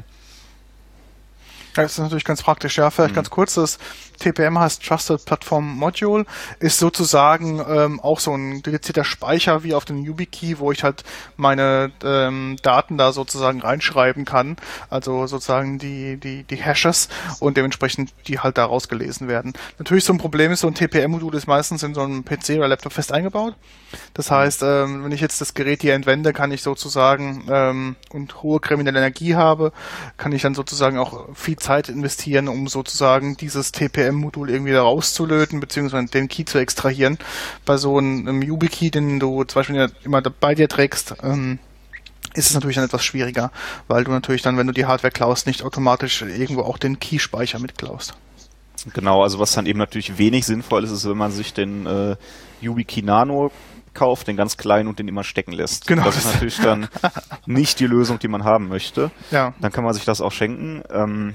Das ist natürlich ganz praktisch. Ja, vielleicht mhm. ganz kurz, das T P M heißt Trusted Platform Module, ist sozusagen ähm, auch so ein dedizierter Speicher wie auf dem YubiKey, wo ich halt meine ähm, Daten da sozusagen reinschreiben kann, also sozusagen die die die Hashes und dementsprechend die halt da rausgelesen werden. Natürlich so ein Problem ist, so ein T P M-Modul ist meistens in so einem P C oder Laptop fest eingebaut. Das heißt, ähm, wenn ich jetzt das Gerät hier entwende, kann ich sozusagen ähm, und hohe kriminelle Energie habe, kann ich dann sozusagen auch viel Zeit investieren, um sozusagen dieses T P M-Modul irgendwie da rauszulöten, beziehungsweise den Key zu extrahieren. Bei so einem, einem YubiKey, den du zum Beispiel ja immer bei dir trägst, ähm, ist es natürlich dann etwas schwieriger, weil du natürlich dann, wenn du die Hardware klaust, nicht automatisch irgendwo auch den Key-Speicher mitklaust. Genau, also was dann eben natürlich wenig sinnvoll ist, ist, wenn man sich den äh, YubiKey Nano kauft, den ganz kleinen und den immer stecken lässt. Genau. Das ist natürlich dann nicht die Lösung, die man haben möchte. Ja. Dann kann man sich das auch schenken. Ähm,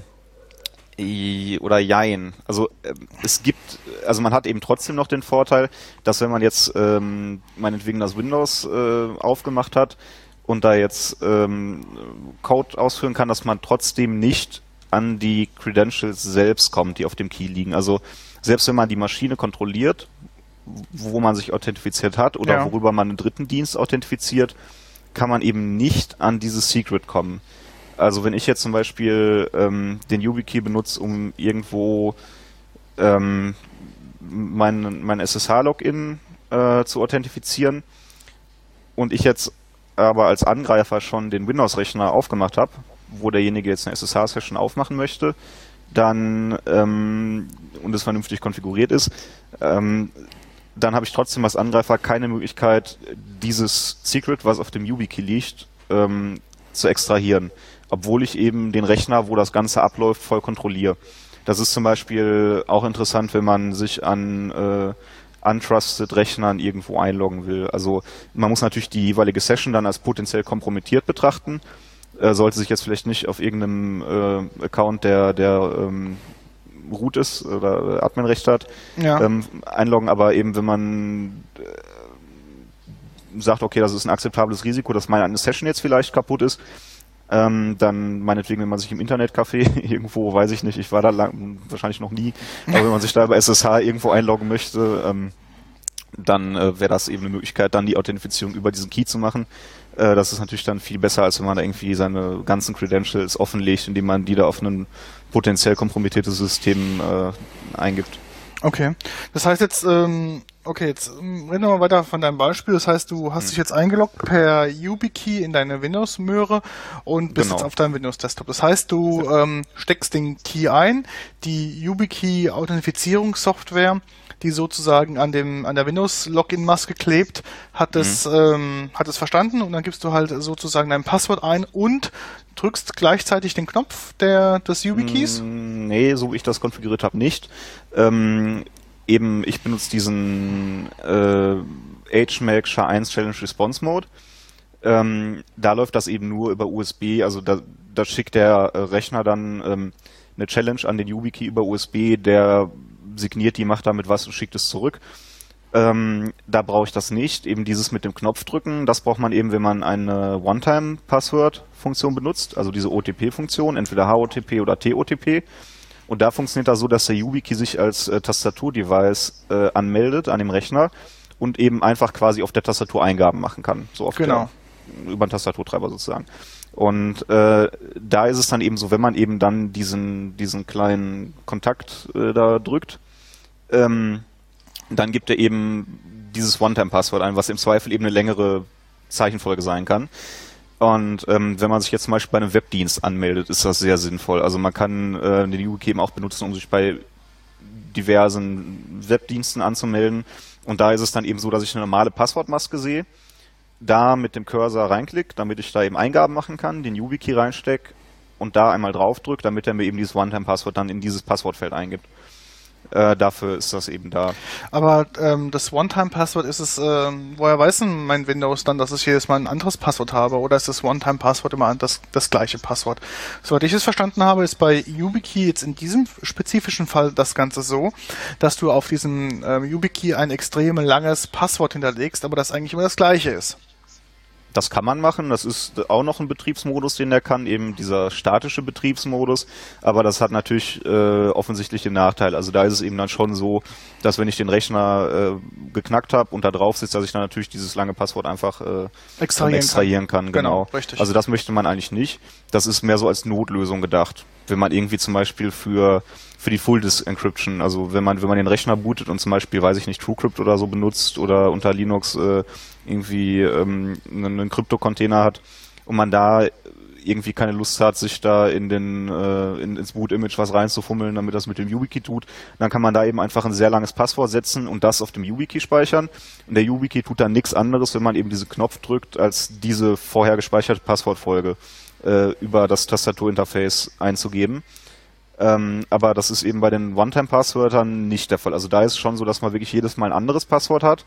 oder jein. Also äh, es gibt, also man hat eben trotzdem noch den Vorteil, dass wenn man jetzt ähm, meinetwegen das Windows äh, aufgemacht hat und da jetzt ähm, Code ausführen kann, dass man trotzdem nicht an die Credentials selbst kommt, die auf dem Key liegen. Also selbst wenn man die Maschine kontrolliert, wo man sich authentifiziert hat oder ja. worüber man einen dritten Dienst authentifiziert, kann man eben nicht an dieses Secret kommen. Also wenn ich jetzt zum Beispiel ähm, den YubiKey benutze, um irgendwo ähm, mein, mein S S H-Login äh, zu authentifizieren und ich jetzt aber als Angreifer schon den Windows-Rechner aufgemacht habe, wo derjenige jetzt eine S S H-Session aufmachen möchte, dann ähm, und es vernünftig konfiguriert ist, ähm, dann habe ich trotzdem als Angreifer keine Möglichkeit, dieses Secret, was auf dem YubiKey liegt, ähm, zu extrahieren, obwohl ich eben den Rechner, wo das Ganze abläuft, voll kontrolliere. Das ist zum Beispiel auch interessant, wenn man sich an äh, untrusted Rechnern irgendwo einloggen will. Also man muss natürlich die jeweilige Session dann als potenziell kompromittiert betrachten, äh, sollte sich jetzt vielleicht nicht auf irgendeinem äh, Account, der der ähm, root ist oder Adminrecht hat, ja. ähm, einloggen, aber eben wenn man äh, sagt, okay, das ist ein akzeptables Risiko, dass meine Session jetzt vielleicht kaputt ist, ähm, dann meinetwegen, wenn man sich im Internetcafé irgendwo, weiß ich nicht, ich war da lang, wahrscheinlich noch nie, aber wenn man sich da bei S S H irgendwo einloggen möchte, ähm, dann äh, wäre das eben eine Möglichkeit, dann die Authentifizierung über diesen Key zu machen. Äh, das ist natürlich dann viel besser, als wenn man da irgendwie seine ganzen Credentials offenlegt, indem man die da auf ein potenziell kompromittiertes System äh, eingibt. Okay, das heißt jetzt, ähm, okay, jetzt reden wir mal weiter von deinem Beispiel. Das heißt, du hast hm. dich jetzt eingeloggt per YubiKey in deine Windows-Möhre und bist genau. jetzt auf deinem Windows-Desktop. Das heißt, du ähm, steckst den Key ein, die YubiKey-Authentifizierungssoftware, die sozusagen an dem an der Windows-Login-Maske klebt, hat es mhm. ähm, hat es verstanden und dann gibst du halt sozusagen dein Passwort ein und drückst gleichzeitig den Knopf der des YubiKeys? Nee, so wie ich das konfiguriert habe, nicht. Ähm, eben, ich benutze diesen äh, H M A C S H A eins Challenge Response Mode. Ähm, da läuft das eben nur über U S B, also da, da schickt der äh, Rechner dann ähm, eine Challenge an den YubiKey über U S B, der signiert die, macht damit was und schickt es zurück. Ähm, da brauche ich das nicht. Eben dieses mit dem Knopf drücken, das braucht man eben, wenn man eine One-Time-Password-Funktion benutzt, also diese O T P-Funktion, entweder H O T P oder T O T P. Und da funktioniert das so, dass der YubiKey sich als äh, Tastaturdevice äh, anmeldet an dem Rechner und eben einfach quasi auf der Tastatur Eingaben machen kann. So auf genau. der, über einen Tastaturtreiber sozusagen. Und äh, da ist es dann eben so, wenn man eben dann diesen, diesen kleinen Kontakt äh, da drückt, ähm, dann gibt er eben dieses One-Time-Passwort ein, was im Zweifel eben eine längere Zeichenfolge sein kann. Und ähm, wenn man sich jetzt zum Beispiel bei einem Webdienst anmeldet, ist das sehr sinnvoll. Also man kann äh, den YubiKey eben auch benutzen, um sich bei diversen Webdiensten anzumelden. Und da ist es dann eben so, dass ich eine normale Passwortmaske sehe, da mit dem Cursor reinklicke, damit ich da eben Eingaben machen kann, den YubiKey reinstecke und da einmal draufdrücke, damit er mir eben dieses One-Time-Passwort dann in dieses Passwortfeld eingibt. Äh, dafür ist das eben da. Aber ähm, das One-Time-Passwort ist es, ähm, woher weiß denn mein Windows dann, dass ich jedes Mal ein anderes Passwort habe? Oder ist das One-Time-Passwort immer das, das gleiche Passwort? Soweit ich es verstanden habe, ist bei YubiKey jetzt in diesem spezifischen Fall das Ganze so, dass du auf diesem ähm, YubiKey ein extrem langes Passwort hinterlegst, aber das eigentlich immer das gleiche ist. Das kann man machen, das ist auch noch ein Betriebsmodus, den der kann, eben dieser statische Betriebsmodus, aber das hat natürlich äh, offensichtlich den Nachteil. Also da ist es eben dann schon so, dass wenn ich den Rechner äh, geknackt habe und da drauf sitze, dass ich dann natürlich dieses lange Passwort einfach äh, extrahieren, extrahieren kann. kann. Genau, genau, richtig. Also das möchte man eigentlich nicht. Das ist mehr so als Notlösung gedacht. Wenn man irgendwie zum Beispiel für für die Full-Disk-Encryption, also wenn man wenn man den Rechner bootet und zum Beispiel, weiß ich nicht, TrueCrypt oder so benutzt oder unter Linux äh, irgendwie ähm, einen Krypto-Container hat und man da irgendwie keine Lust hat, sich da in den äh, in, ins Boot-Image was reinzufummeln, damit das mit dem YubiKey tut, dann kann man da eben einfach ein sehr langes Passwort setzen und das auf dem YubiKey speichern. Und der YubiKey tut dann nichts anderes, wenn man eben diesen Knopf drückt, als diese vorher gespeicherte Passwortfolge äh, über das Tastaturinterface einzugeben. Ähm, aber das ist eben bei den One-Time-Passwörtern nicht der Fall. Also da ist es schon so, dass man wirklich jedes Mal ein anderes Passwort hat.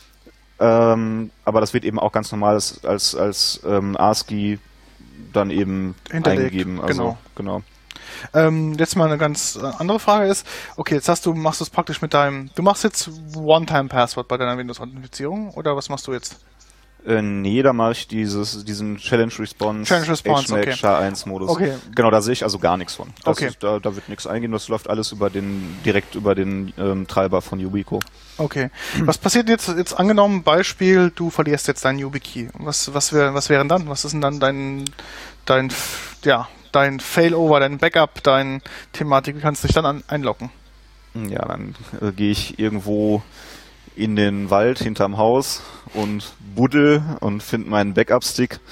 Ähm, aber das wird eben auch ganz normal als, als, als ähm, ASCII dann eben hinterlegt, eingegeben. Also, genau. genau. Ähm, jetzt mal eine ganz andere Frage ist, okay, jetzt hast du, machst du es praktisch mit deinem, du machst jetzt One-Time-Passwort bei deiner Windows-Authentifizierung oder was machst du jetzt? Äh, nee, da mache ich dieses, diesen Challenge Response, Challenge Response, okay. S H A eins Modus. Okay. Genau, da sehe ich also gar nichts von. Das okay. ist, da, da wird nichts eingehen, das läuft alles über den, direkt über den ähm, Treiber von Yubico. Okay. Was passiert jetzt, jetzt angenommen, Beispiel, du verlierst jetzt deinen YubiKey. Was, was wäre, was wären dann? Was ist denn dann dein, dein, ja, dein Failover, dein Backup, dein Thematik? Wie kannst du dich dann an, einloggen? Ja, dann äh, gehe ich irgendwo in den Wald hinterm Haus und buddel und finde meinen Backup-Stick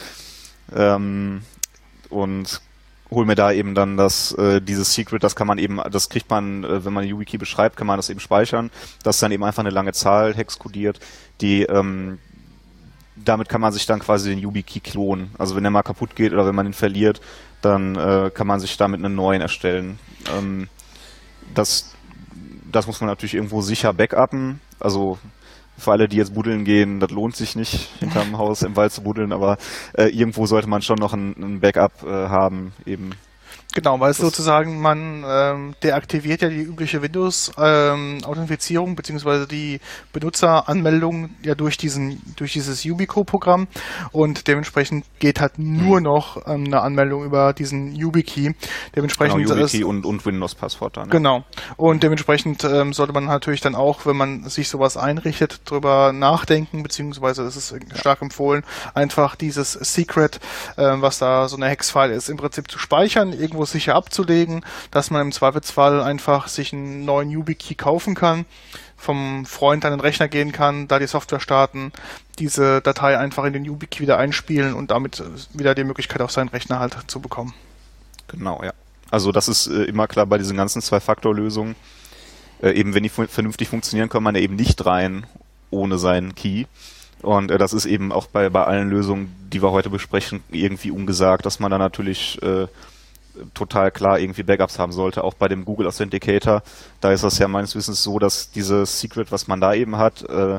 ähm, und hol mir da eben dann das äh, dieses Secret, das kann man eben, das kriegt man, äh, wenn man YubiKey beschreibt, kann man das eben speichern. Das ist dann eben einfach eine lange Zahl, hexkodiert, die ähm, damit kann man sich dann quasi den YubiKey klonen. Also wenn der mal kaputt geht oder wenn man ihn verliert, dann äh, kann man sich damit einen neuen erstellen. Ähm, das Das muss man natürlich irgendwo sicher backuppen. Also für alle, die jetzt buddeln gehen, das lohnt sich nicht, hinterm Haus im Wald zu buddeln, aber äh, irgendwo sollte man schon noch ein, ein Backup äh, haben, eben. Genau, weil es sozusagen, man ähm, deaktiviert ja die übliche Windows-Authentifizierung ähm, beziehungsweise die Benutzeranmeldung ja durch diesen durch dieses Yubico-Programm und dementsprechend geht halt nur noch ähm, eine Anmeldung über diesen YubiKey. Dementsprechend genau, YubiKey und, und Windows-Passwort dann. Ja. Genau. Und dementsprechend ähm, sollte man natürlich dann auch, wenn man sich sowas einrichtet, drüber nachdenken, beziehungsweise es ist stark empfohlen, einfach dieses Secret, ähm, was da so eine Hexfile ist, im Prinzip zu speichern, irgendwo sicher abzulegen, dass man im Zweifelsfall einfach sich einen neuen YubiKey kaufen kann, vom Freund an den Rechner gehen kann, da die Software starten, diese Datei einfach in den YubiKey wieder einspielen und damit wieder die Möglichkeit auf seinen Rechner halt zu bekommen. Genau, ja. Also das ist äh, immer klar bei diesen ganzen Zwei-Faktor-Lösungen. Äh, eben wenn die fu- vernünftig funktionieren, kommt man da eben nicht rein ohne seinen Key. Und äh, das ist eben auch bei, bei allen Lösungen, die wir heute besprechen, irgendwie ungesagt, dass man da natürlich äh, total klar irgendwie Backups haben sollte. Auch bei dem Google Authenticator, da ist das ja meines Wissens so, dass dieses Secret, was man da eben hat, äh,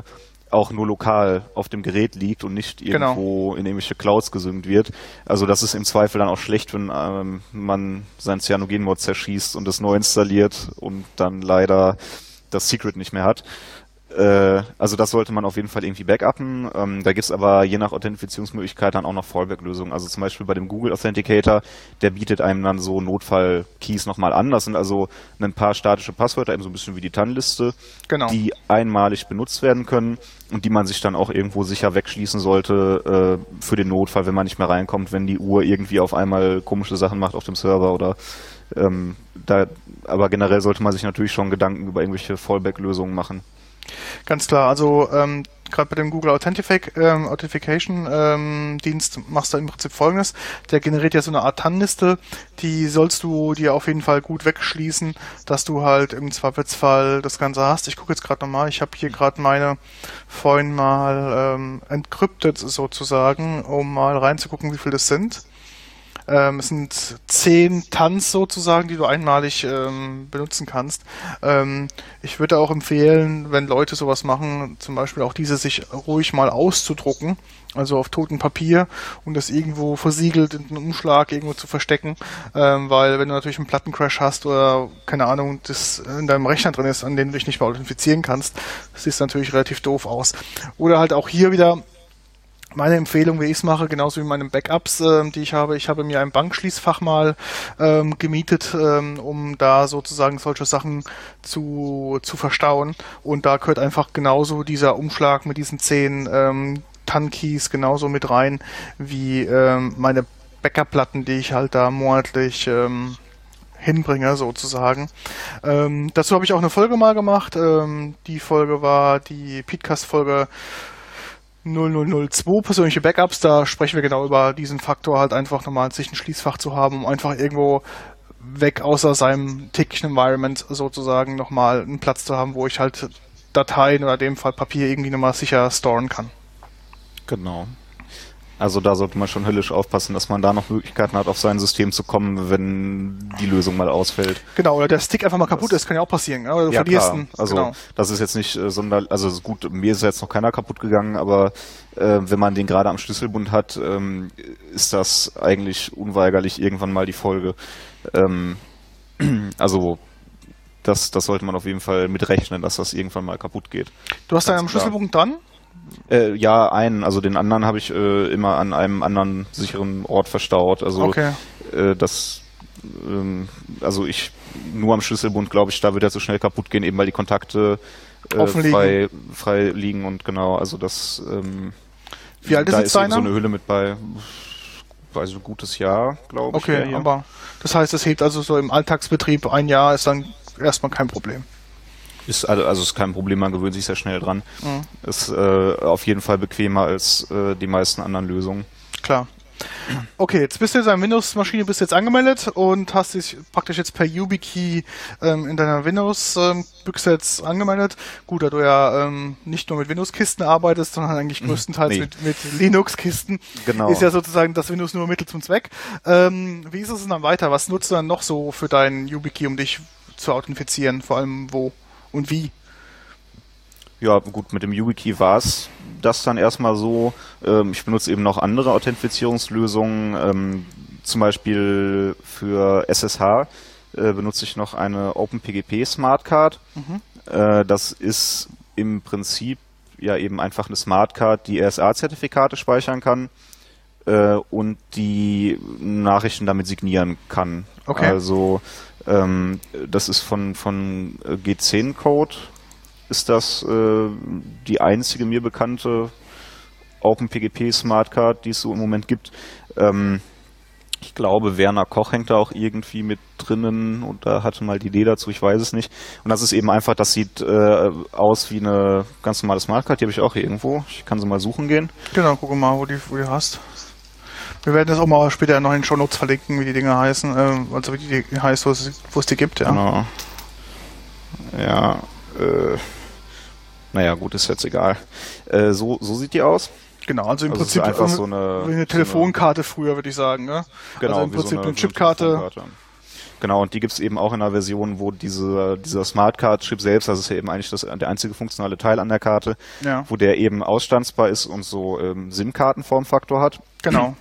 auch nur lokal auf dem Gerät liegt und nicht irgendwo genau. in irgendwelche Clouds gesynkt wird. Also das ist im Zweifel dann auch schlecht, wenn ähm, man sein Cyanogen-Mod zerschießt und es neu installiert und dann leider das Secret nicht mehr hat. Äh, also das sollte man auf jeden Fall irgendwie backuppen. Ähm, da gibt es aber je nach Authentifizierungsmöglichkeit dann auch noch Fallback-Lösungen. Also zum Beispiel bei dem Google Authenticator, der bietet einem dann so Notfall-Keys nochmal an. Das sind also ein paar statische Passwörter, eben so ein bisschen wie die T A N-Liste, genau. die einmalig benutzt werden können und die man sich dann auch irgendwo sicher wegschließen sollte äh, für den Notfall, wenn man nicht mehr reinkommt, wenn die Uhr irgendwie auf einmal komische Sachen macht auf dem Server oder ähm, da. Aber generell sollte man sich natürlich schon Gedanken über irgendwelche Fallback-Lösungen machen. Ganz klar, also ähm, gerade bei dem Google Authentific, ähm, Authentication ähm, Dienst machst du im Prinzip Folgendes, der generiert ja so eine Art T A N-Liste, die sollst du dir auf jeden Fall gut wegschließen, dass du halt im Zweifelsfall das Ganze hast. Ich gucke jetzt gerade nochmal, ich habe hier gerade meine vorhin mal ähm, encrypted sozusagen, um mal reinzugucken, wie viel das sind. Ähm, es sind zehn T A Ns sozusagen, die du einmalig ähm, benutzen kannst. Ähm, ich würde auch empfehlen, wenn Leute sowas machen, zum Beispiel auch diese sich ruhig mal auszudrucken, also auf totem Papier und das irgendwo versiegelt in einem Umschlag irgendwo zu verstecken, ähm, weil wenn du natürlich einen Plattencrash hast oder keine Ahnung, das in deinem Rechner drin ist, an den du dich nicht mehr authentifizieren kannst, das sieht natürlich relativ doof aus. Oder halt auch hier wieder meine Empfehlung, wie ich es mache, genauso wie meine Backups, äh, die ich habe. Ich habe mir ein Bankschließfach mal ähm, gemietet, ähm, um da sozusagen solche Sachen zu, zu verstauen. Und da gehört einfach genauso dieser Umschlag mit diesen zehn ähm, T A N-Keys genauso mit rein, wie ähm, meine Backup-Platten, die ich halt da monatlich ähm, hinbringe, sozusagen. Ähm, dazu habe ich auch eine Folge mal gemacht. Ähm, die Folge war die Peatcast-Folge null null null zwei, persönliche Backups, da sprechen wir genau über diesen Faktor, halt einfach nochmal sich ein Schließfach zu haben, um einfach irgendwo weg außer seinem täglichen Environment sozusagen nochmal einen Platz zu haben, wo ich halt Dateien oder in dem Fall Papier irgendwie nochmal sicher storen kann. Genau. Also da sollte man schon höllisch aufpassen, dass man da noch Möglichkeiten hat, auf sein System zu kommen, wenn die Lösung mal ausfällt. Genau, oder der Stick einfach mal kaputt das, ist, kann ja auch passieren. Ja, oder du ja verlierst klar. Ihn. Also genau. Das ist jetzt nicht äh, sonder, also gut, mir ist jetzt noch keiner kaputt gegangen, aber äh, wenn man den gerade am Schlüsselbund hat, ähm, ist das eigentlich unweigerlich irgendwann mal die Folge. Ähm, also das, das sollte man auf jeden Fall mitrechnen, dass das irgendwann mal kaputt geht. Du hast da am Schlüsselbund dran? Äh, ja, einen. Also den anderen habe ich äh, immer an einem anderen sicheren Ort verstaut. Also okay. äh, das, ähm, also ich nur am Schlüsselbund, glaube ich, da wird er so schnell kaputt gehen, eben weil die Kontakte äh, frei, frei liegen und genau. Also das. Ähm, Wie alt ist da jetzt ist eben deiner? so eine Hülle mit bei. Also ein gutes Jahr, glaube ich. Okay, aber das heißt, es hebt also so im Alltagsbetrieb ein Jahr ist dann erstmal kein Problem. Ist also, also ist kein Problem, man gewöhnt sich sehr schnell dran. Mhm. Ist äh, auf jeden Fall bequemer als äh, die meisten anderen Lösungen. Klar. Okay, jetzt bist du in deiner Windows-Maschine, bist jetzt angemeldet und hast dich praktisch jetzt per YubiKey ähm, in deiner Windows-Büchse ähm, jetzt angemeldet. Gut, da du ja ähm, nicht nur mit Windows-Kisten arbeitest, sondern eigentlich größtenteils nee. mit, mit Linux-Kisten, genau. Ist ja sozusagen das Windows nur Mittel zum Zweck. Ähm, wie ist es denn dann weiter? Was nutzt du dann noch so für deinen YubiKey, um dich zu authentifizieren? Vor allem wo und wie? Ja, gut, mit dem YubiKey war es das dann erstmal so. Ähm, ich benutze eben noch andere Authentifizierungslösungen. Ähm, zum Beispiel für S S H äh, benutze ich noch eine OpenPGP Smartcard. Mhm. Äh, das ist im Prinzip ja eben einfach eine Smartcard, die R S A-Zertifikate speichern kann äh, und die Nachrichten damit signieren kann. Okay. Also ähm, das ist von, von G zehn Code. Ist das äh, die einzige mir bekannte OpenPGP Smartcard, die es so im Moment gibt. Ähm, ich glaube, Werner Koch hängt da auch irgendwie mit drinnen und da hatte mal die Idee dazu, ich weiß es nicht. Und das ist eben einfach, das sieht äh, aus wie eine ganz normale Smartcard, die habe ich auch hier irgendwo. Ich kann sie mal suchen gehen. Genau, gucke mal, wo die, wo die hast. Wir werden das auch mal später noch in den Shownotes verlinken, wie die Dinge heißen, äh, also wie die heißt, wo es, wo es die gibt, ja. Genau. Ja, äh, naja, gut, ist jetzt egal. Äh, so, so sieht die aus. Genau, also im also Prinzip einfach so eine, wie eine Telefonkarte so eine, früher, würde ich sagen. Ne? Genau, also im Prinzip so eine, eine Chipkarte. So eine Genau, und die gibt es eben auch in einer Version, wo diese, dieser Smartcard-Chip selbst, das ist ja eben eigentlich das, der einzige funktionale Teil an der Karte, ja. wo der eben ausstandsbar ist und so ähm, SIM-Karten-Formfaktor hat. Genau.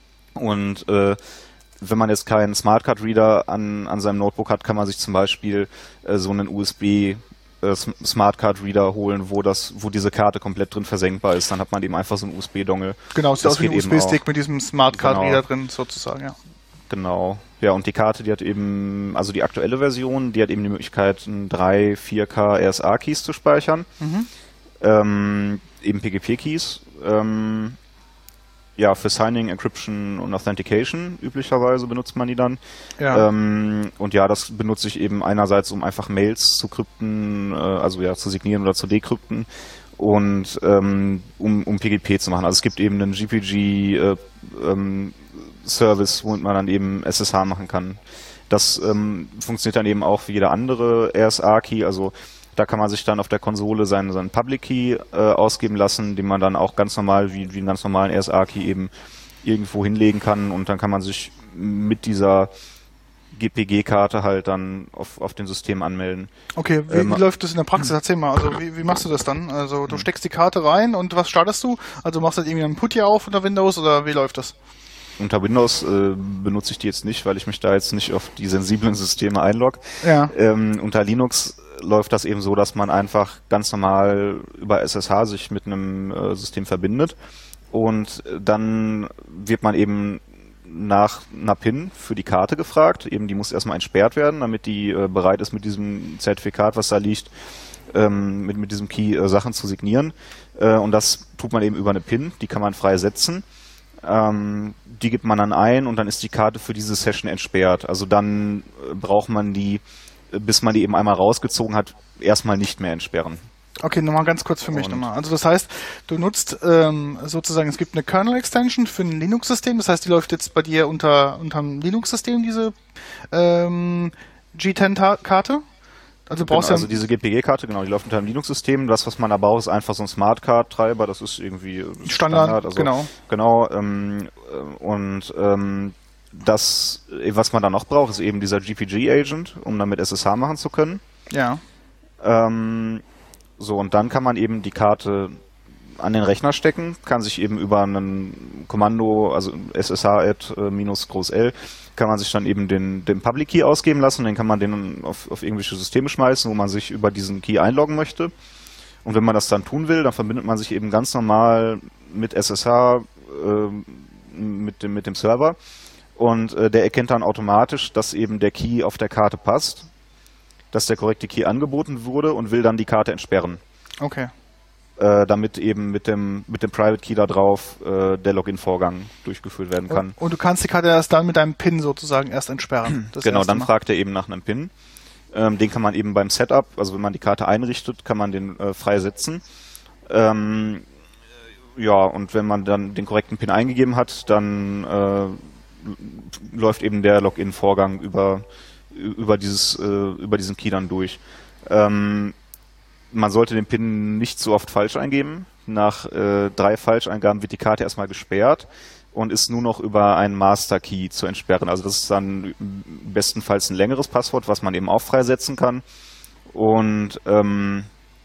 Und äh, wenn man jetzt keinen Smartcard-Reader an, an seinem Notebook hat, kann man sich zum Beispiel äh, so einen U S B äh, Smartcard-Reader holen, wo das, wo diese Karte komplett drin versenkbar ist. Dann hat man eben einfach so einen U S B-Dongle. Genau, es ist auch wie ein U S B-Stick mit diesem Smartcard-Reader genau. drin sozusagen, ja. Genau. Ja, und die Karte, die hat eben, also die aktuelle Version, die hat eben die Möglichkeit, drei vier K R S A-Keys zu speichern. Mhm. Ähm, eben P G P-Keys. Ähm, ja, für Signing, Encryption und Authentication üblicherweise benutzt man die dann. Ja. Ähm, und ja, das benutze ich eben einerseits, um einfach Mails zu krypten, äh, also ja, zu signieren oder zu dekrypten. Und ähm, um, um P G P zu machen. Also es gibt eben einen G P G äh, ähm, Service, womit man dann eben S S H machen kann. Das ähm, funktioniert dann eben auch wie jeder andere R S A-Key, also da kann man sich dann auf der Konsole seinen, seinen Public Key äh, ausgeben lassen, den man dann auch ganz normal, wie, wie einen ganz normalen R S A-Key eben irgendwo hinlegen kann, und dann kann man sich mit dieser G P G-Karte halt dann auf, auf dem System anmelden. Okay, wie, ähm, wie läuft das in der Praxis? Erzähl mal, also wie, wie machst du das dann? Also du steckst die Karte rein und was startest du? Also machst du halt irgendwie einen Putty auf unter Windows oder wie läuft das? Unter Windows äh, benutze ich die jetzt nicht, weil ich mich da jetzt nicht auf die sensiblen Systeme einlogge. Ja. Ähm, unter Linux läuft das eben so, dass man einfach ganz normal über S S H sich mit einem äh, System verbindet, und dann wird man eben nach einer PIN für die Karte gefragt. Eben die muss erstmal entsperrt werden, damit die äh, bereit ist, mit diesem Zertifikat, was da liegt, ähm, mit, mit diesem Key äh, Sachen zu signieren. Äh, und das tut man eben über eine PIN, die kann man frei setzen. Ähm, die gibt man dann ein und dann ist die Karte für diese Session entsperrt. Also dann äh, braucht man die, bis man die eben einmal rausgezogen hat, erstmal nicht mehr entsperren. Okay, nochmal ganz kurz für mich nochmal. Also das heißt, du nutzt ähm, sozusagen, es gibt eine Kernel-Extension für ein Linux-System, das heißt, die läuft jetzt bei dir unter unterm Linux-System, diese ähm, G zehn-Karte? Also du brauchst genau, ja also diese G P G-Karte, genau, die läuft unter einem Linux-System. Das, was man da braucht, ist einfach so ein Smart-Card-Treiber, das ist irgendwie Standard, Standard also, genau. Genau, ähm, und ähm, das, was man da noch braucht, ist eben dieser G P G-Agent, um damit S S H machen zu können. Ja. Ähm, so, und dann kann man eben die Karte an den Rechner stecken, kann sich eben über ein Kommando, also S S H-Add äh, minus Groß L, kann man sich dann eben den, den Public Key ausgeben lassen, den kann man den auf, auf irgendwelche Systeme schmeißen, wo man sich über diesen Key einloggen möchte. Und wenn man das dann tun will, dann verbindet man sich eben ganz normal mit S S H, äh, mit, dem, mit dem Server, und äh, der erkennt dann automatisch, dass eben der Key auf der Karte passt, dass der korrekte Key angeboten wurde, und will dann die Karte entsperren. Okay. Äh, damit eben mit dem mit dem Private Key da drauf äh, der Login-Vorgang durchgeführt werden kann. Und, und du kannst die Karte erst dann mit deinem PIN sozusagen erst entsperren. Das genau, dann Mal. fragt er eben nach einem PIN. Ähm, den kann man eben beim Setup, also wenn man die Karte einrichtet, kann man den äh, frei setzen. Ähm, ja, und wenn man dann den korrekten PIN eingegeben hat, dann äh, läuft eben der Login-Vorgang über über dieses äh, über diesen Key dann durch. Ähm, Man sollte den PIN nicht so oft falsch eingeben. Nach äh, drei Falscheingaben wird die Karte erstmal gesperrt und ist nur noch über einen Master Key zu entsperren. Also das ist dann bestenfalls ein längeres Passwort, was man eben auch freisetzen kann. Und ähm,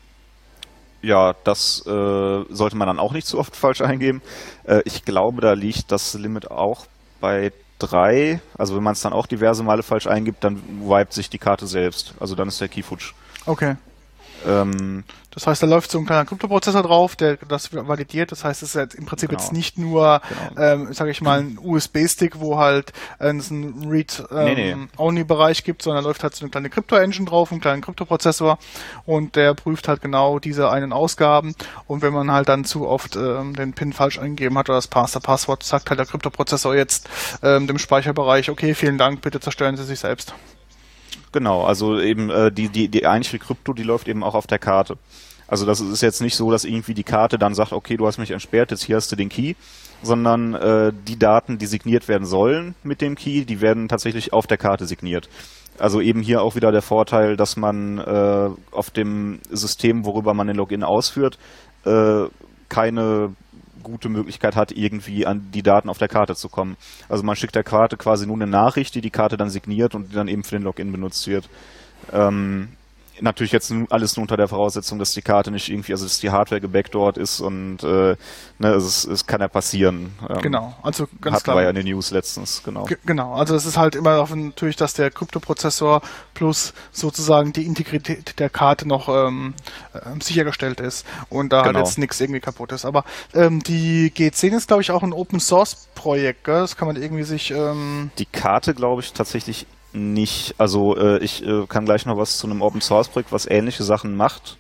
ja, das äh, sollte man dann auch nicht so oft falsch eingeben. Äh, ich glaube, da liegt das Limit auch bei drei. Also wenn man es dann auch diverse Male falsch eingibt, dann wipet sich die Karte selbst. Also dann ist der Key futsch. Okay. Ähm, das heißt, da läuft so ein kleiner Kryptoprozessor drauf, der das validiert. Das heißt, es ist jetzt im Prinzip genau. jetzt nicht nur, genau. ähm, sage ich mal, ein U S B-Stick, wo halt äh, es einen Read-Only-Bereich ähm, nee, nee. gibt, sondern läuft halt so eine kleine Krypto-Engine drauf, einen kleinen Kryptoprozessor, und der prüft halt genau diese einen Ausgaben. Und wenn man halt dann zu oft ähm, den PIN falsch eingegeben hat oder das Master-Passwort, sagt halt der Kryptoprozessor jetzt ähm, dem Speicherbereich, okay, vielen Dank, bitte zerstören Sie sich selbst. Genau, also eben äh, die, die, die eigentliche Krypto, die läuft eben auch auf der Karte. Also das ist jetzt nicht so, dass irgendwie die Karte dann sagt, okay, du hast mich entsperrt, jetzt hier hast du den Key, sondern äh, die Daten, die signiert werden sollen mit dem Key, die werden tatsächlich auf der Karte signiert. Also eben hier auch wieder der Vorteil, dass man äh, auf dem System, worüber man den Login ausführt, äh, keine gute Möglichkeit hat, irgendwie an die Daten auf der Karte zu kommen. Also man schickt der Karte quasi nur eine Nachricht, die die Karte dann signiert und die dann eben für den Login benutzt wird. Ähm, Natürlich jetzt alles nur unter der Voraussetzung, dass die Karte nicht irgendwie, also dass die Hardware gebackdoored ist und äh, ne, es, es kann ja passieren. Ähm, genau, also ganz hatten klar. wir ja in den News letztens, genau. G- genau, also es ist halt immer noch natürlich, dass der Kryptoprozessor plus sozusagen die Integrität der Karte noch ähm, äh, sichergestellt ist und da genau. halt jetzt nichts irgendwie kaputt ist. Aber ähm, die G zehn ist, glaube ich, auch ein Open-Source-Projekt, gell? Das kann man irgendwie sich... Ähm die Karte, glaube ich, tatsächlich nicht, also äh, ich äh, kann gleich noch was zu einem Open-Source-Projekt, was ähnliche Sachen macht,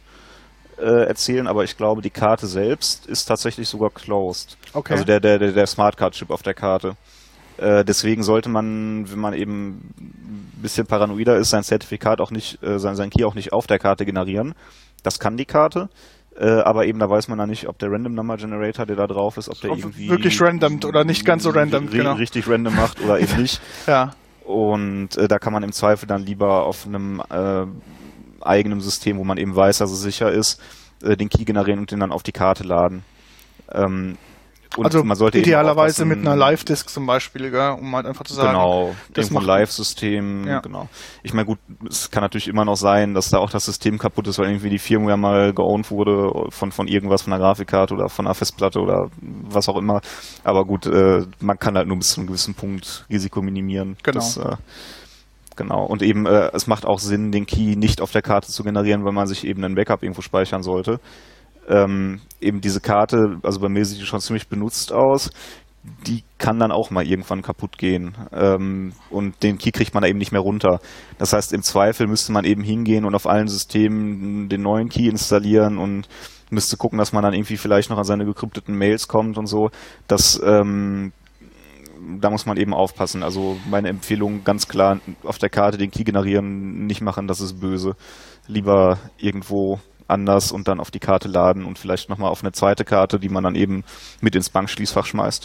äh, erzählen, aber ich glaube, die Karte selbst ist tatsächlich sogar closed. Okay. Also der, der, der, der Smartcard-Chip auf der Karte. Äh, deswegen sollte man, wenn man eben ein bisschen paranoider ist, sein Zertifikat auch nicht, äh, sein, sein Key auch nicht auf der Karte generieren. Das kann die Karte. Äh, aber eben, da weiß man dann nicht, ob der Random Number Generator, der da drauf ist, ob der ob irgendwie... wirklich randomt oder nicht ganz so random, genau. Richtig random macht oder eben nicht. Ja. Und äh, da kann man im Zweifel dann lieber auf einem äh, eigenen System, wo man eben weiß, dass es sicher ist, äh, den Key generieren und den dann auf die Karte laden. Ähm, und also man sollte idealerweise mit einer Live-Disk zum Beispiel, gell, um halt einfach zu sagen... Genau, das irgendwo ein Live-System, ja. Genau. Ich meine, gut, es kann natürlich immer noch sein, dass da auch das System kaputt ist, weil irgendwie die Firmware mal geowned wurde von, von irgendwas, von einer Grafikkarte oder von einer Festplatte oder was auch immer. Aber gut, äh, man kann halt nur bis zu einem gewissen Punkt Risiko minimieren. Genau. Das, äh, genau. Und eben, äh, es macht auch Sinn, den Key nicht auf der Karte zu generieren, weil man sich eben ein Backup irgendwo speichern sollte. Ähm, eben diese Karte, also bei mir sieht die schon ziemlich benutzt aus, die kann dann auch mal irgendwann kaputt gehen ähm, und den Key kriegt man da eben nicht mehr runter. Das heißt, im Zweifel müsste man eben hingehen und auf allen Systemen den neuen Key installieren und müsste gucken, dass man dann irgendwie vielleicht noch an seine gekrypteten Mails kommt und so. Das, ähm, da muss man eben aufpassen. Also meine Empfehlung ganz klar, auf der Karte den Key generieren, nicht machen, das ist böse. Lieber irgendwo anders und dann auf die Karte laden und vielleicht nochmal auf eine zweite Karte, die man dann eben mit ins Bankschließfach schmeißt.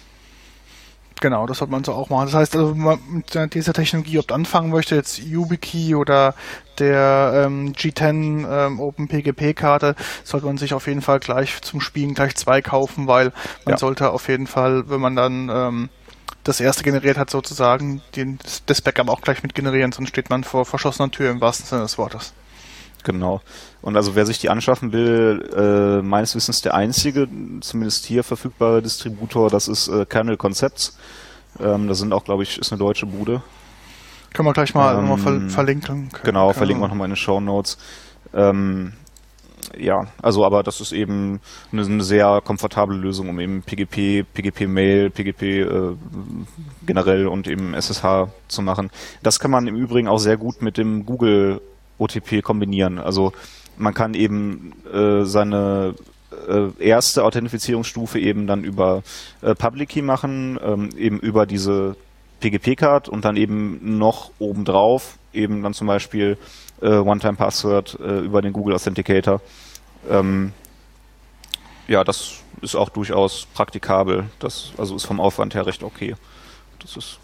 Genau, das sollte man so auch machen. Das heißt, also, wenn man mit dieser Technologie ob anfangen möchte, jetzt YubiKey oder der ähm, G zehn ähm, OpenPGP-Karte, sollte man sich auf jeden Fall gleich zum Spielen gleich zwei kaufen, weil man ja. sollte auf jeden Fall, wenn man dann ähm, das erste generiert hat, sozusagen den, das Backup auch gleich mit generieren, sonst steht man vor verschlossener Tür im wahrsten Sinne des Wortes. Genau. Und also wer sich die anschaffen will, äh, meines Wissens der einzige, zumindest hier verfügbare Distributor, das ist äh, Kernel Concepts. Ähm, das sind auch, glaube ich, ist eine deutsche Bude. Können wir gleich mal, ähm, mal ver verlinken. Genau, Können verlinken wir nochmal in den Shownotes. Ähm, ja, also aber das ist eben eine, eine sehr komfortable Lösung, um eben P G P, P G P-Mail, P G P äh, generell und eben S S H zu machen. Das kann man im Übrigen auch sehr gut mit dem Google O T P kombinieren. Also man kann eben äh, seine äh, erste Authentifizierungsstufe eben dann über äh, Public Key machen, ähm, eben über diese P G P-Card und dann eben noch obendrauf eben dann zum Beispiel äh, One-Time-Password äh, über den Google Authenticator. Ähm, ja, das ist auch durchaus praktikabel. Das also ist vom Aufwand her recht okay. Das ist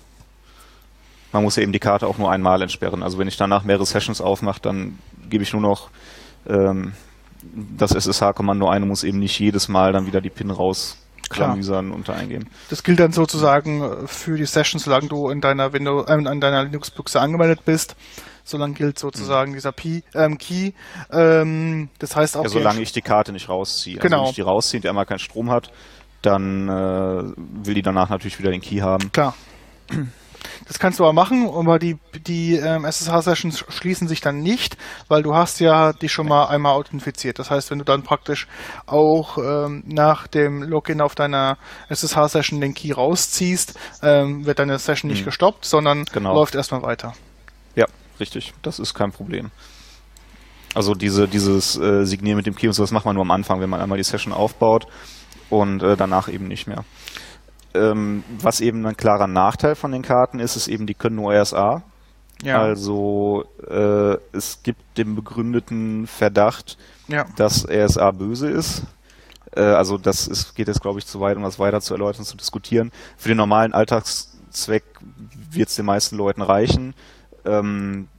Man muss ja eben die Karte auch nur einmal entsperren. Also wenn ich danach mehrere Sessions aufmache, dann gebe ich nur noch ähm, das S S H-Kommando ein und muss eben nicht jedes Mal dann wieder die PIN rausklamüsern und da eingeben. Das gilt dann sozusagen für die Sessions, solange du in deiner Windows, äh, an deiner Linux-Büchse angemeldet bist. Solange gilt sozusagen mhm. dieser P ähm, Key. Ähm, das heißt auch. Ja, solange ich die Karte nicht rausziehe. Genau. Also wenn ich die rausziehe und die einmal keinen Strom hat, dann äh, will die danach natürlich wieder den Key haben. Klar. Das kannst du aber machen, aber die, die ähm, S S H-Sessions schließen sich dann nicht, weil du hast ja die schon mal einmal authentifiziert. Das heißt, wenn du dann praktisch auch ähm, nach dem Login auf deiner S S H-Session den Key rausziehst, ähm, wird deine Session nicht mhm. gestoppt, sondern genau. läuft erstmal weiter. Ja, richtig. Das ist kein Problem. Also diese, dieses äh, Signieren mit dem Key und so, das macht man nur am Anfang, wenn man einmal die Session aufbaut und äh, danach eben nicht mehr. Ähm, was eben ein klarer Nachteil von den Karten ist, ist eben, die können nur R S A. Ja. Also äh, es gibt den begründeten Verdacht, ja. dass R S A böse ist. Äh, also das ist, geht jetzt, glaube ich, zu weit, um das weiter zu erläutern, zu diskutieren. Für den normalen Alltagszweck wird es den meisten Leuten reichen. Ähm,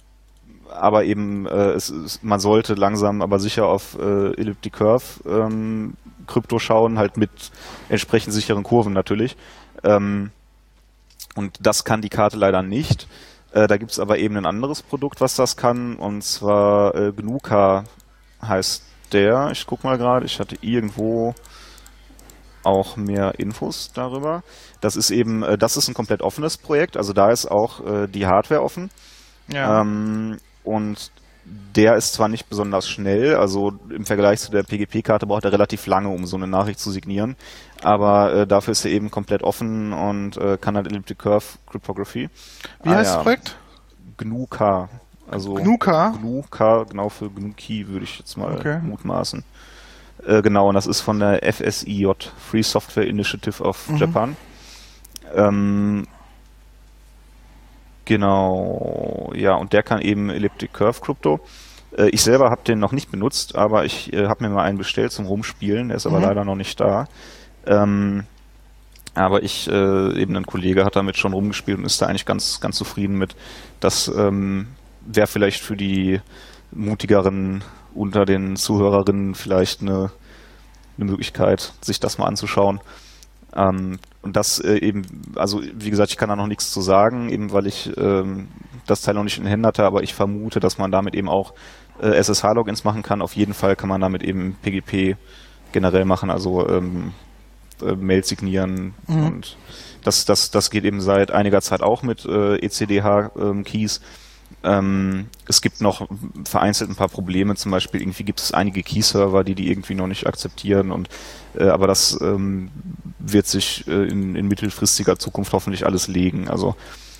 aber eben, äh, es, es, man sollte langsam, aber sicher auf äh, Elliptic Curve ähm, Krypto schauen, halt mit entsprechend sicheren Kurven natürlich. Ähm, und das kann die Karte leider nicht. Äh, da gibt es aber eben ein anderes Produkt, was das kann, und zwar äh, G N U K heißt der. Ich guck mal gerade, ich hatte irgendwo auch mehr Infos darüber. Das ist eben, äh, das ist ein komplett offenes Projekt, also da ist auch äh, die Hardware offen. Ja. Ähm, und der ist zwar nicht besonders schnell, also im Vergleich zu der P G P-Karte braucht er relativ lange, um so eine Nachricht zu signieren, aber äh, dafür ist er eben komplett offen und äh, kann halt Elliptic Curve Cryptography. Wie ah, heißt ja. das Projekt? G N U K. Also G N U K? G N U K, genau, für G N U Key würde ich jetzt mal Okay. mutmaßen. Äh, genau, und das ist von der F S I J, Free Software Initiative of Mhm. Japan. Ähm, genau, ja, und der kann eben Elliptic Curve Crypto. Äh, ich selber habe den noch nicht benutzt, aber ich äh, habe mir mal einen bestellt zum Rumspielen, der ist aber Mhm. leider noch nicht da. Ähm, aber ich, äh, eben ein Kollege hat damit schon rumgespielt und ist da eigentlich ganz, ganz zufrieden mit. Das ähm, wäre vielleicht für die mutigeren unter den Zuhörerinnen vielleicht eine, eine Möglichkeit, sich das mal anzuschauen. Ähm, und das äh, eben, also wie gesagt, ich kann da noch nichts zu sagen, eben weil ich ähm, das Teil noch nicht in Händen hatte, aber ich vermute, dass man damit eben auch äh, S S H-Logins machen kann. Auf jeden Fall kann man damit eben P G P generell machen, also ähm, äh, Mail signieren, Mhm. und das, das, das geht eben seit einiger Zeit auch mit äh, E C D H-Keys. Ähm, es gibt noch vereinzelt ein paar Probleme, zum Beispiel irgendwie gibt es einige Key-Server, die die irgendwie noch nicht akzeptieren, und äh, aber das ähm, wird sich äh, in, in mittelfristiger Zukunft hoffentlich alles legen. Also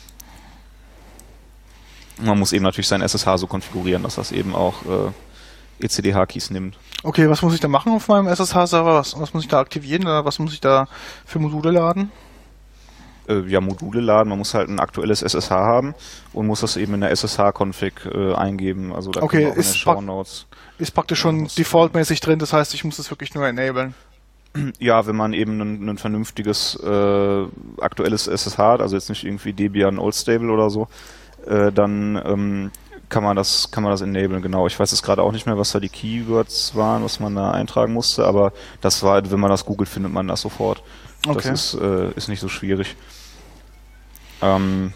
man muss eben natürlich sein S S H so konfigurieren, dass das eben auch äh, E C D H-Keys nimmt. Okay, was muss ich da machen auf meinem S S H-Server? Was, was muss ich da aktivieren oder was muss ich da für Module laden? Äh, ja, Module laden, man muss halt ein aktuelles S S H haben und muss das eben in der S S H-Config äh, eingeben. Also da Okay, können wir auch in den ist Shownotes. Ist praktisch schon defaultmäßig drin, das heißt, ich muss es wirklich nur enablen. Ja, wenn man eben ein, ein vernünftiges äh, aktuelles S S H hat, also jetzt nicht irgendwie Debian Old Stable oder so, äh, dann ähm, kann man das kann man das enablen, genau. Ich weiß jetzt gerade auch nicht mehr, was da die Keywords waren, was man da eintragen musste, aber das war, wenn man das googelt, findet man das sofort. Okay. Das ist, äh, ist nicht so schwierig. Ähm,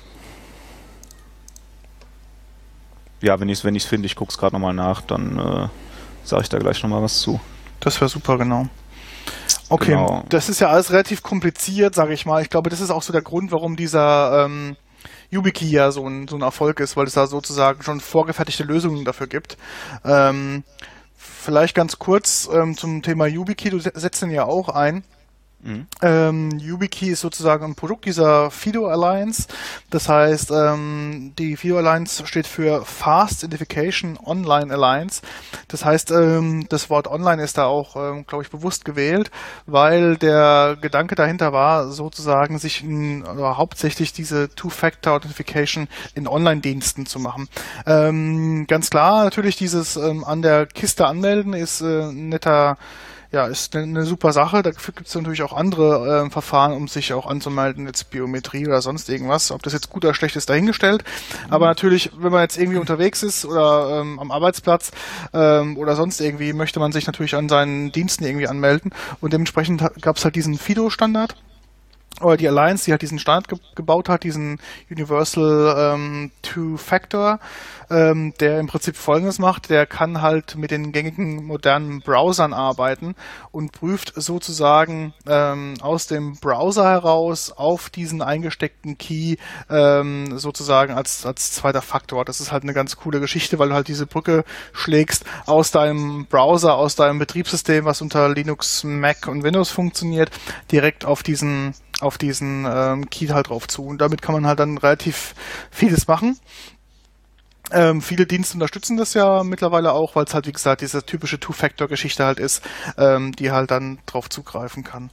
ja, wenn ich es wenn ich's finde, ich gucke es gerade nochmal nach, dann äh, sage ich da gleich nochmal was zu. Das wäre super, genau. Okay, Genau. das ist ja alles relativ kompliziert, sage ich mal. Ich glaube, das ist auch so der Grund, warum dieser ähm, YubiKey ja so ein, so ein Erfolg ist, weil es da sozusagen schon vorgefertigte Lösungen dafür gibt. Ähm, vielleicht ganz kurz ähm, zum Thema YubiKey, du setzt den ja auch ein. Mhm. Ähm, YubiKey ist sozusagen ein Produkt dieser FIDO Alliance. Das heißt, ähm, die FIDO Alliance steht für Fast Identification Online Alliance. Das heißt, ähm, das Wort Online ist da auch, ähm, glaube ich, bewusst gewählt, weil der Gedanke dahinter war, sozusagen sich in, oder hauptsächlich diese Two-Factor Authentification in Online-Diensten zu machen. Ähm, ganz klar, natürlich dieses ähm, an der Kiste anmelden ist äh, ein netter Ja, ist eine, eine super Sache. Dafür gibt es natürlich auch andere äh, Verfahren, um sich auch anzumelden, jetzt Biometrie oder sonst irgendwas. Ob das jetzt gut oder schlecht ist, dahingestellt. Aber natürlich, wenn man jetzt irgendwie unterwegs ist oder ähm, am Arbeitsplatz ähm, oder sonst irgendwie, möchte man sich natürlich an seinen Diensten irgendwie anmelden. Und dementsprechend gab es halt diesen FIDO-Standard. Oder die Alliance, die halt diesen Standard ge gebaut hat, diesen Universal ähm, Two-Factor, ähm, der im Prinzip Folgendes macht: Der kann halt mit den gängigen modernen Browsern arbeiten und prüft sozusagen ähm, aus dem Browser heraus auf diesen eingesteckten Key ähm, sozusagen als, als zweiter Faktor. Das ist halt eine ganz coole Geschichte, weil du halt diese Brücke schlägst aus deinem Browser, aus deinem Betriebssystem, was unter Linux, Mac und Windows funktioniert, direkt auf diesen auf diesen ähm, Key halt drauf zu. Und damit kann man halt dann relativ vieles machen. Ähm, viele Dienste unterstützen das ja mittlerweile auch, weil es halt, wie gesagt, diese typische Two-Factor-Geschichte halt ist, ähm, die halt dann drauf zugreifen kann.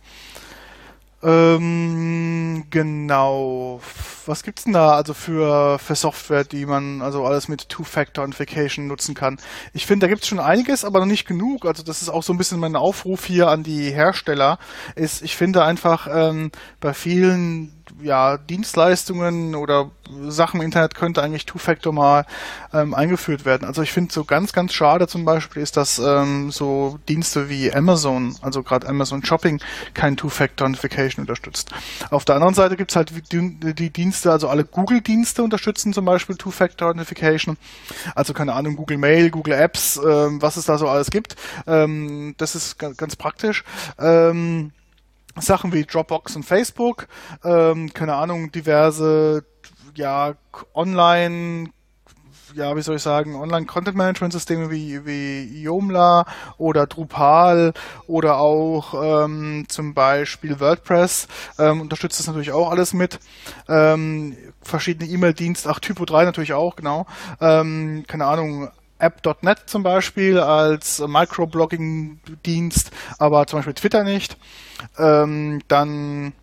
Ähm, genau. Was gibt's denn da also für, für Software, die man also alles mit Two-Factor-Authentification nutzen kann? Ich finde, da gibt's schon einiges, aber noch nicht genug. Also das ist auch so ein bisschen mein Aufruf hier an die Hersteller. Ist, ich finde einfach, ähm, bei vielen ja, Dienstleistungen oder Sachen im Internet könnte eigentlich Two-Factor mal ähm, eingeführt werden. Also ich finde so ganz, ganz schade zum Beispiel ist, dass ähm, so Dienste wie Amazon, also gerade Amazon Shopping, kein Two-Factor-Authentification unterstützt. Auf der anderen Seite gibt es halt die, die Dienste, also alle Google-Dienste unterstützen zum Beispiel Two-Factor-Authentification. Also keine Ahnung, Google Mail, Google Apps, ähm, was es da so alles gibt. Ähm, das ist ganz, ganz praktisch. Ähm, Sachen wie Dropbox und Facebook, ähm, keine Ahnung, diverse, ja, online, ja, wie soll ich sagen, Online-Content-Management-Systeme wie, wie Joomla oder Drupal oder auch ähm, zum Beispiel WordPress ähm, unterstützt das natürlich auch alles mit. Ähm, verschiedene E-Mail-Dienste, ach, Typo drei natürlich auch, genau. Ähm, keine Ahnung, App Punkt net zum Beispiel als Microblogging-Dienst, aber zum Beispiel Twitter nicht. Ähm, dann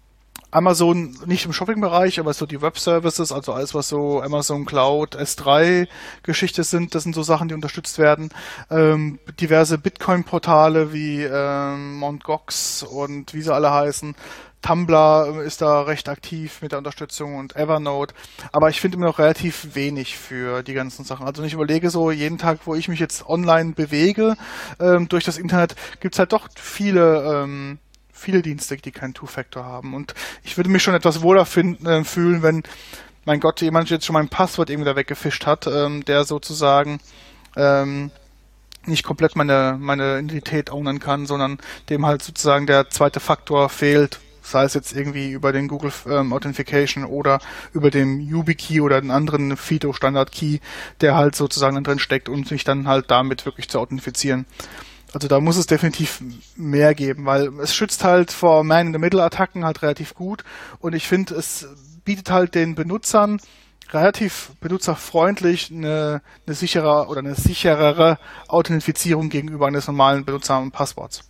Amazon nicht im Shopping-Bereich, aber so die Web-Services, also alles, was so Amazon Cloud, S drei Geschichte sind, das sind so Sachen, die unterstützt werden. Ähm, diverse Bitcoin-Portale wie ähm, Mt. Gox und wie sie alle heißen. Tumblr ist da recht aktiv mit der Unterstützung und Evernote. Aber ich finde immer noch relativ wenig für die ganzen Sachen. Also ich überlege so, jeden Tag, wo ich mich jetzt online bewege, ähm, durch das Internet, gibt's halt doch viele ähm, viele Dienste, die keinen Two-Factor haben. Und ich würde mich schon etwas wohler finden, äh, fühlen, wenn, mein Gott, jemand jetzt schon mein Passwort irgendwie da weggefischt hat, ähm, der sozusagen ähm, nicht komplett meine, meine Identität ownen kann, sondern dem halt sozusagen der zweite Faktor fehlt, sei es jetzt irgendwie über den Google ähm, Authentication oder über den YubiKey oder den anderen FIDO-Standard-Key, der halt sozusagen dann drin steckt, um sich dann halt damit wirklich zu authentifizieren. Also da muss es definitiv mehr geben, weil es schützt halt vor Man-in-the-Middle-Attacken halt relativ gut und ich finde, es bietet halt den Benutzern relativ benutzerfreundlich eine, eine sichere oder eine sicherere Authentifizierung gegenüber eines normalen Benutzer- und Passworts.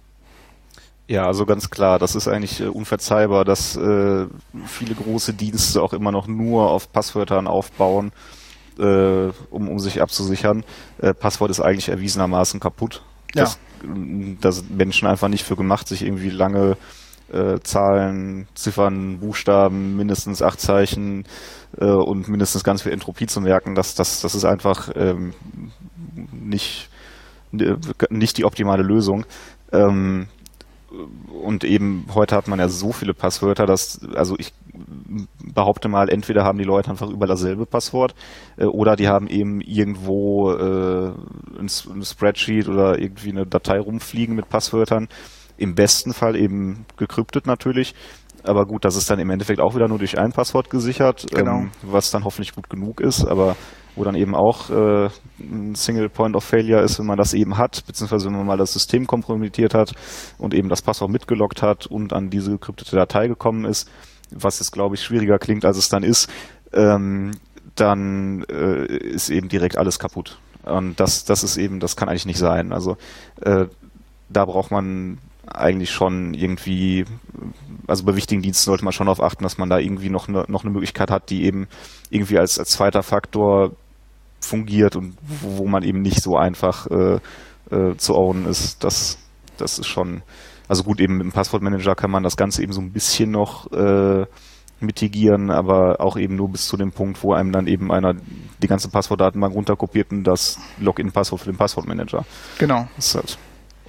Ja, also ganz klar, das ist eigentlich äh, unverzeihbar, dass äh, viele große Dienste auch immer noch nur auf Passwörtern aufbauen, äh, um, um sich abzusichern. Äh, Passwort ist eigentlich erwiesenermaßen kaputt. Ja. Das, da sind Menschen einfach nicht für gemacht, sich irgendwie lange äh, Zahlen, Ziffern, Buchstaben, mindestens acht Zeichen äh, und mindestens ganz viel Entropie zu merken. Das, das, das ist einfach ähm, nicht, nicht die optimale Lösung. Ähm, Und eben heute hat man ja so viele Passwörter, dass, also ich behaupte mal, entweder haben die Leute einfach überall dasselbe Passwort äh, oder die haben eben irgendwo äh, ein, ein Spreadsheet oder irgendwie eine Datei rumfliegen mit Passwörtern. Im besten Fall eben gekryptet natürlich. Aber gut, das ist dann im Endeffekt auch wieder nur durch ein Passwort gesichert, Genau. ähm, was dann hoffentlich gut genug ist, aber wo dann eben auch äh, ein Single Point of Failure ist, wenn man das eben hat, beziehungsweise wenn man mal das System kompromittiert hat und eben das Passwort mitgeloggt hat und an diese gekryptete Datei gekommen ist, was jetzt, glaube ich, schwieriger klingt, als es dann ist, ähm, dann äh, ist eben direkt alles kaputt. Und das, das ist eben, das kann eigentlich nicht sein. Also äh, da braucht man eigentlich schon irgendwie, also bei wichtigen Diensten sollte man schon darauf achten, dass man da irgendwie noch eine, noch eine Möglichkeit hat, die eben irgendwie als, als zweiter Faktor fungiert und wo, wo man eben nicht so einfach äh, äh, zu ownen ist. Das, das ist schon, also gut, eben mit dem Passwortmanager kann man das Ganze eben so ein bisschen noch äh, mitigieren, aber auch eben nur bis zu dem Punkt, wo einem dann eben einer die ganze Passwortdatenbank runterkopiert und das Login-Passwort für den Passwortmanager. Genau. Das ist halt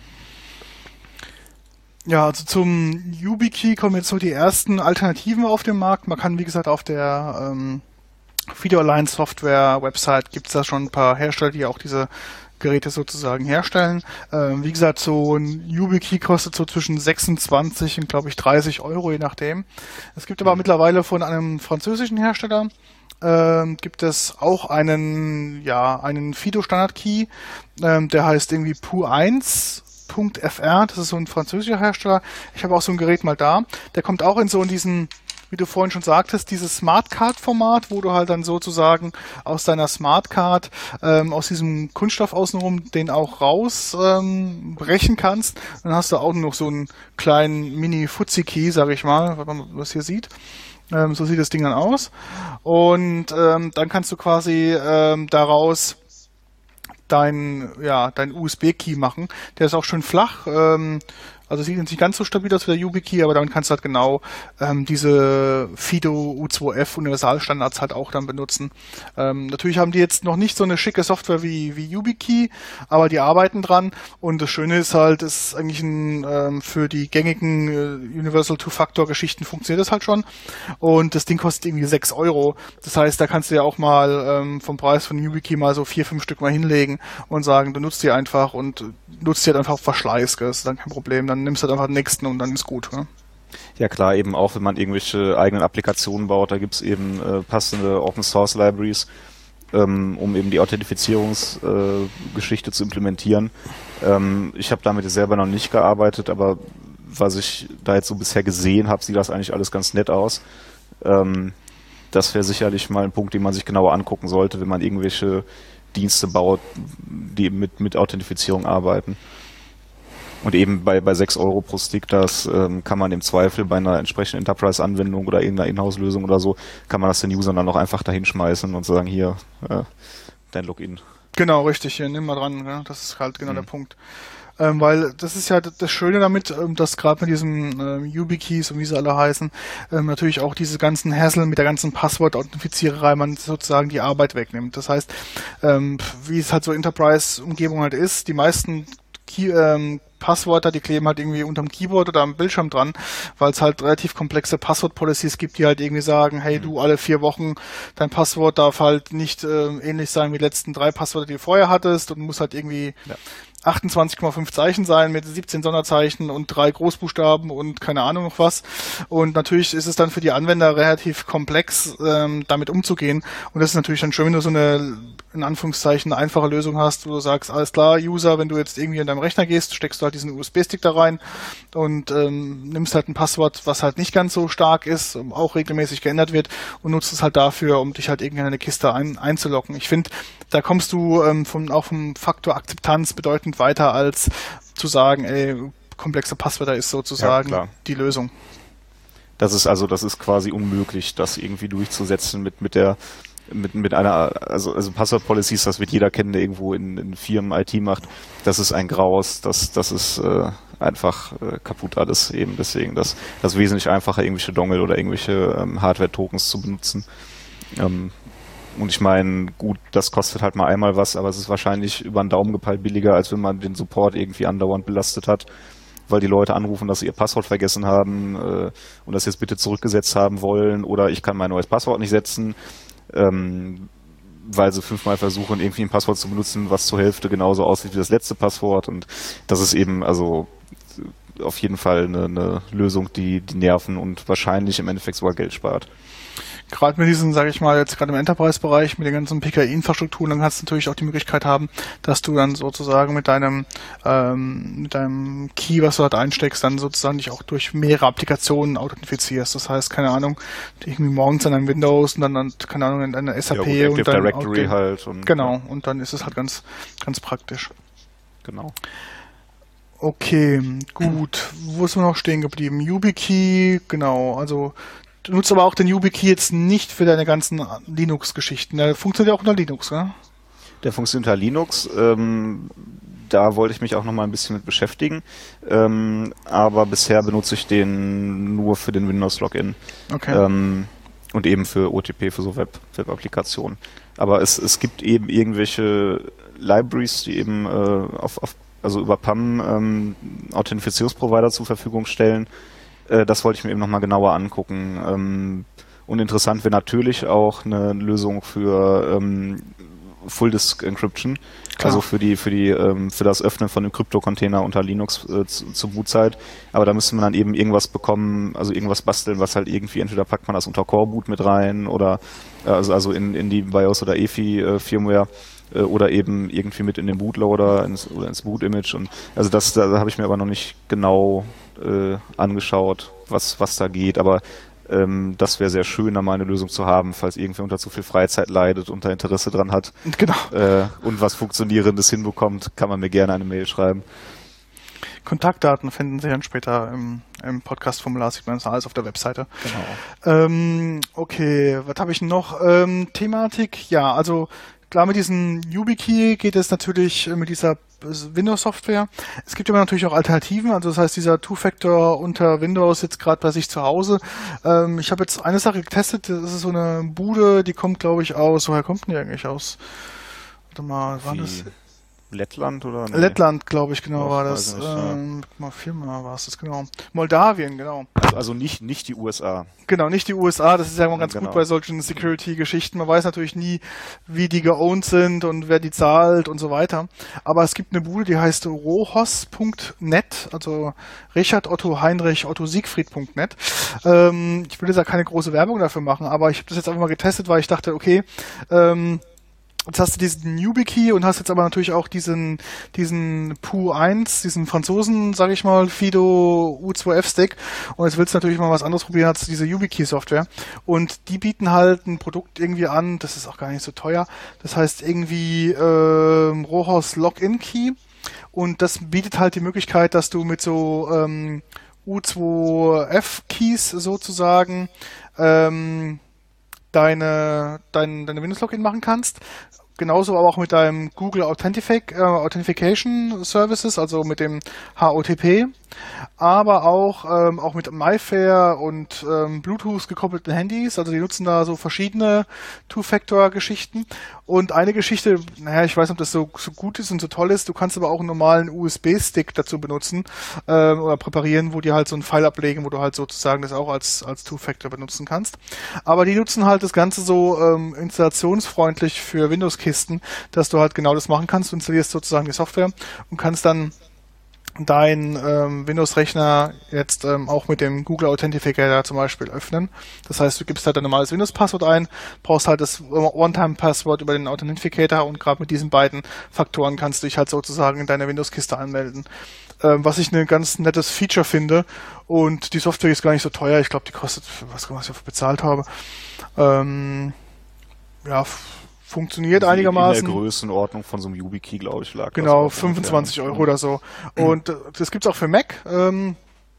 Ja, also zum YubiKey kommen jetzt so die ersten Alternativen auf den Markt. Man kann, wie gesagt, auf der ähm, FIDO Alliance Software Website gibt es da schon ein paar Hersteller, die auch diese Geräte sozusagen herstellen. Ähm, wie gesagt, so ein YubiKey kostet so zwischen sechsundzwanzig und, glaube ich, dreißig Euro, je nachdem. Es gibt aber mhm. mittlerweile von einem französischen Hersteller ähm, gibt es auch einen, ja, einen FIDO Standard Key, ähm, der heißt irgendwie P U eins. F R, das ist so ein französischer Hersteller. Ich habe auch so ein Gerät mal da. Der kommt auch in so in diesen, wie du vorhin schon sagtest, dieses Smartcard-Format, wo du halt dann sozusagen aus deiner Smartcard, ähm, aus diesem Kunststoff außenrum, den auch raus ähm, brechen kannst. Dann hast du auch noch so einen kleinen Mini-Fuzzy-Key, sag ich mal, was man was hier sieht. Ähm, so sieht das Ding dann aus. Und ähm, dann kannst du quasi ähm, daraus dein, ja, dein U S B-Key machen. Der ist auch schön flach, ähm, Also sieht nicht ganz so stabil aus wie der YubiKey, aber damit kannst du halt genau ähm, diese FIDO U zwei F Universalstandards halt auch dann benutzen. Ähm, natürlich haben die jetzt noch nicht so eine schicke Software wie, wie YubiKey, aber die arbeiten dran und das Schöne ist halt, es ist eigentlich ein, ähm, für die gängigen äh, Universal Two-Factor-Geschichten funktioniert das halt schon und das Ding kostet irgendwie sechs Euro. Das heißt, da kannst du ja auch mal ähm, vom Preis von YubiKey mal so vier, fünf Stück mal hinlegen und sagen, du nutzt die einfach und nutzt die halt einfach auf Verschleiß, gell? Das ist dann kein Problem. Dann nimmst du halt einfach den nächsten und dann ist gut. Ne? Ja klar, eben auch, wenn man irgendwelche eigenen Applikationen baut, da gibt's eben äh, passende Open-Source-Libraries, ähm, um eben die Authentifizierungsgeschichte äh, zu implementieren. Ähm, ich habe damit selber noch nicht gearbeitet, aber was ich da jetzt so bisher gesehen habe, sieht das eigentlich alles ganz nett aus. Ähm, das wäre sicherlich mal ein Punkt, den man sich genauer angucken sollte, wenn man irgendwelche Dienste baut, die mit, mit Authentifizierung arbeiten. Und eben bei, bei sechs Euro pro Stick, das ähm, kann man im Zweifel bei einer entsprechenden Enterprise-Anwendung oder irgendeiner Inhouse-Lösung oder so, kann man das den Usern dann auch einfach dahin schmeißen und sagen, hier, äh, dein Login. Genau, richtig, hier, nimm mal dran, ja? Das ist halt genau mhm. der Punkt. Ähm, weil das ist ja das Schöne damit, ähm, dass gerade mit diesen ähm, YubiKeys und wie sie alle heißen, ähm, natürlich auch diese ganzen Hassel mit der ganzen Passwort-Authentifiziererei man sozusagen die Arbeit wegnimmt. Das heißt, ähm, wie es halt so Enterprise-Umgebung halt ist, die meisten Key, ähm, Passwörter, die kleben halt irgendwie unterm Keyboard oder am Bildschirm dran, weil es halt relativ komplexe Passwort-Policies gibt, die halt irgendwie sagen, hey, du, alle vier Wochen, dein Passwort darf halt nicht äh, ähnlich sein wie die letzten drei Passwörter, die du vorher hattest und muss halt irgendwie ja. achtundzwanzig Komma fünf Zeichen sein mit siebzehn Sonderzeichen und drei Großbuchstaben und keine Ahnung noch was. Und natürlich ist es dann für die Anwender relativ komplex, ähm, damit umzugehen. Und das ist natürlich dann schön, wenn du so eine, in Anführungszeichen, einfache Lösung hast, wo du sagst, alles klar, User, wenn du jetzt irgendwie in deinem Rechner gehst, steckst du halt diesen U S B-Stick da rein und ähm, nimmst halt ein Passwort, was halt nicht ganz so stark ist, auch regelmäßig geändert wird und nutzt es halt dafür, um dich halt irgendwie in eine Kiste ein, einzulocken. Ich finde, da kommst du ähm, vom, auch vom Faktor Akzeptanz bedeutend weiter, als zu sagen, ey, komplexe Passwörter ist sozusagen ja, die Lösung. Das ist also, das ist quasi unmöglich, das irgendwie durchzusetzen mit, mit der, mit, mit einer, also, also Passwort-Policies, das wird jeder kennen, der irgendwo in, in Firmen I T macht. Das ist ein Graus, das, das ist äh, einfach äh, kaputt alles eben. Deswegen, das, das ist wesentlich einfacher, irgendwelche Dongle oder irgendwelche ähm, Hardware-Tokens zu benutzen. Ähm, Und ich meine, gut, das kostet halt mal einmal was, aber es ist wahrscheinlich über den Daumen gepeilt billiger, als wenn man den Support irgendwie andauernd belastet hat, weil die Leute anrufen, dass sie ihr Passwort vergessen haben äh, und das jetzt bitte zurückgesetzt haben wollen oder ich kann mein neues Passwort nicht setzen, ähm, weil sie fünfmal versuchen, irgendwie ein Passwort zu benutzen, was zur Hälfte genauso aussieht wie das letzte Passwort und das ist eben also auf jeden Fall eine, eine Lösung, die die Nerven und wahrscheinlich im Endeffekt sogar Geld spart. Gerade mit diesen, sage ich mal, jetzt gerade im Enterprise-Bereich, mit den ganzen P K I-Infrastrukturen, dann kannst du natürlich auch die Möglichkeit haben, dass du dann sozusagen mit deinem ähm, mit deinem Key, was du halt einsteckst, dann sozusagen dich auch durch mehrere Applikationen authentifizierst. Das heißt, keine Ahnung, irgendwie morgens an einem Windows und dann, dann keine Ahnung, in einer S A P ja, und dann Directory halt und genau, und dann ist es halt ganz, ganz praktisch. Genau. Okay, gut. Wo ist man noch stehen geblieben? YubiKey, genau, also du nutzt aber auch den YubiKey jetzt nicht für deine ganzen Linux-Geschichten. Der funktioniert ja auch unter Linux, ne? Der funktioniert unter Linux. Ähm, da wollte ich mich auch noch mal ein bisschen mit beschäftigen. Ähm, aber bisher benutze ich den nur für den Windows-Login. Okay. Ähm, und eben für O T P, für so Web, Web-Applikationen. Aber es, es gibt eben irgendwelche Libraries, die eben äh, auf, auf, also über P A M ähm, Authentifizierungsprovider zur Verfügung stellen. Das wollte ich mir eben nochmal genauer angucken. Und interessant wäre natürlich auch eine Lösung für ähm, Full Disk Encryption, Klar. also für die für die ähm, für das Öffnen von dem Krypto-Container unter Linux äh, zu, zur Bootzeit. Aber da müsste man dann eben irgendwas bekommen, also irgendwas basteln, was halt irgendwie, entweder packt man das unter Core Boot mit rein oder äh, also also in in die BIOS oder E F I äh, Firmware äh, oder eben irgendwie mit in den Bootloader ins, oder ins Boot-Image. Und also das da, da habe ich mir aber noch nicht genau äh, angeschaut, was was da geht, aber ähm, das wäre sehr schön, da mal eine Lösung zu haben, falls irgendwer unter zu viel Freizeit leidet und da Interesse dran hat genau. äh, und was Funktionierendes hinbekommt, kann man mir gerne eine Mail schreiben. Kontaktdaten finden Sie dann später im, im Podcast-Formular, sieht man das alles auf der Webseite. Genau. Ähm, okay, was habe ich noch? Ähm, Thematik, ja, also klar, mit diesem YubiKey geht es natürlich mit dieser Windows-Software. Es gibt aber natürlich auch Alternativen, also das heißt dieser Two-Factor unter Windows jetzt gerade bei sich zu Hause. Ähm, ich habe jetzt eine Sache getestet, das ist so eine Bude, die kommt glaube ich aus, woher kommt denn die eigentlich aus? Warte mal, war das... Lettland oder? Nee. Lettland, glaube ich, genau, Ach, war das. nicht, Ähm, mal viermal war es das, genau. Moldawien, genau. Also, also nicht, nicht die U S A. Genau, nicht die U S A, das ist ja immer ganz Genau. gut bei solchen Security-Geschichten. Man weiß natürlich nie, wie die geowned sind und wer die zahlt und so weiter. Aber es gibt eine Bude, die heißt rohos punkt net, also Richard Otto Heinrich Otto Siegfried punkt net. Ähm, ich will jetzt ja keine große Werbung dafür machen, aber ich habe das jetzt einfach mal getestet, weil ich dachte, okay, ähm, jetzt hast du diesen YubiKey und hast jetzt aber natürlich auch diesen diesen P U eins, diesen Franzosen, sag ich mal, Fido U zwei F Stick, und jetzt willst du natürlich mal was anderes probieren als diese YubiKey-Software, und die bieten halt ein Produkt irgendwie an, das ist auch gar nicht so teuer, das heißt irgendwie ähm, Rohos Login Key, und das bietet halt die Möglichkeit, dass du mit so ähm, U zwei F Keys sozusagen ähm, deine, dein, deine Windows-Login machen kannst. Genauso aber auch mit deinem Google Authentific, äh, Authentication Services, also mit dem H O T P, aber auch, ähm, auch mit MyFair und ähm, Bluetooth gekoppelten Handys, also die nutzen da so verschiedene Two-Factor-Geschichten. Und eine Geschichte, naja, ich weiß nicht, ob das so, so gut ist und so toll ist, du kannst aber auch einen normalen U S B-Stick dazu benutzen ähm, oder präparieren, wo die halt so einen Pfeil ablegen, wo du halt sozusagen das auch als, als Two-Factor benutzen kannst. Aber die nutzen halt das Ganze so ähm, installationsfreundlich für Windows-Kisten, dass du halt genau das machen kannst. Du installierst sozusagen die Software und kannst dann dein ähm, Windows-Rechner jetzt ähm, auch mit dem Google Authentificator zum Beispiel öffnen. Das heißt, du gibst halt ein normales Windows-Passwort ein, brauchst halt das One-Time-Passwort über den Authentificator, und gerade mit diesen beiden Faktoren kannst du dich halt sozusagen in deine Windows-Kiste anmelden. Ähm, was ich ein ganz nettes Feature finde, und die Software ist gar nicht so teuer. Ich glaube, die kostet, was, was ich dafür bezahlt habe, ähm, ja, funktioniert also einigermaßen. In der Größenordnung von so einem YubiKey, glaube ich, lag Genau, das fünfundzwanzig Euro oder so. Und äh, das gibt's auch für Mac. Ähm,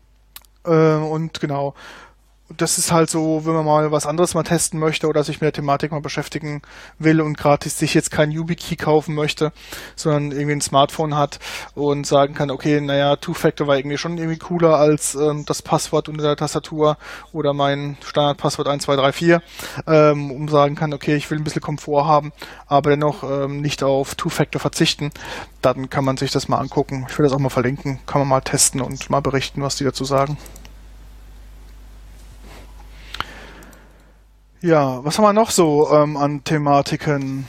äh, und genau, das ist halt so, wenn man mal was anderes mal testen möchte oder sich mit der Thematik mal beschäftigen will und gerade sich jetzt kein YubiKey kaufen möchte, sondern irgendwie ein Smartphone hat und sagen kann, okay, naja, Two-Factor war irgendwie schon irgendwie cooler als ähm, das Passwort unter der Tastatur oder mein Standardpasswort eins zwei drei vier, ähm, um sagen kann, okay, ich will ein bisschen Komfort haben, aber dennoch ähm, nicht auf Two-Factor verzichten, dann kann man sich das mal angucken. Ich will das auch mal verlinken, kann man mal testen und mal berichten, was die dazu sagen. Ja, was haben wir noch so ähm, an Thematiken?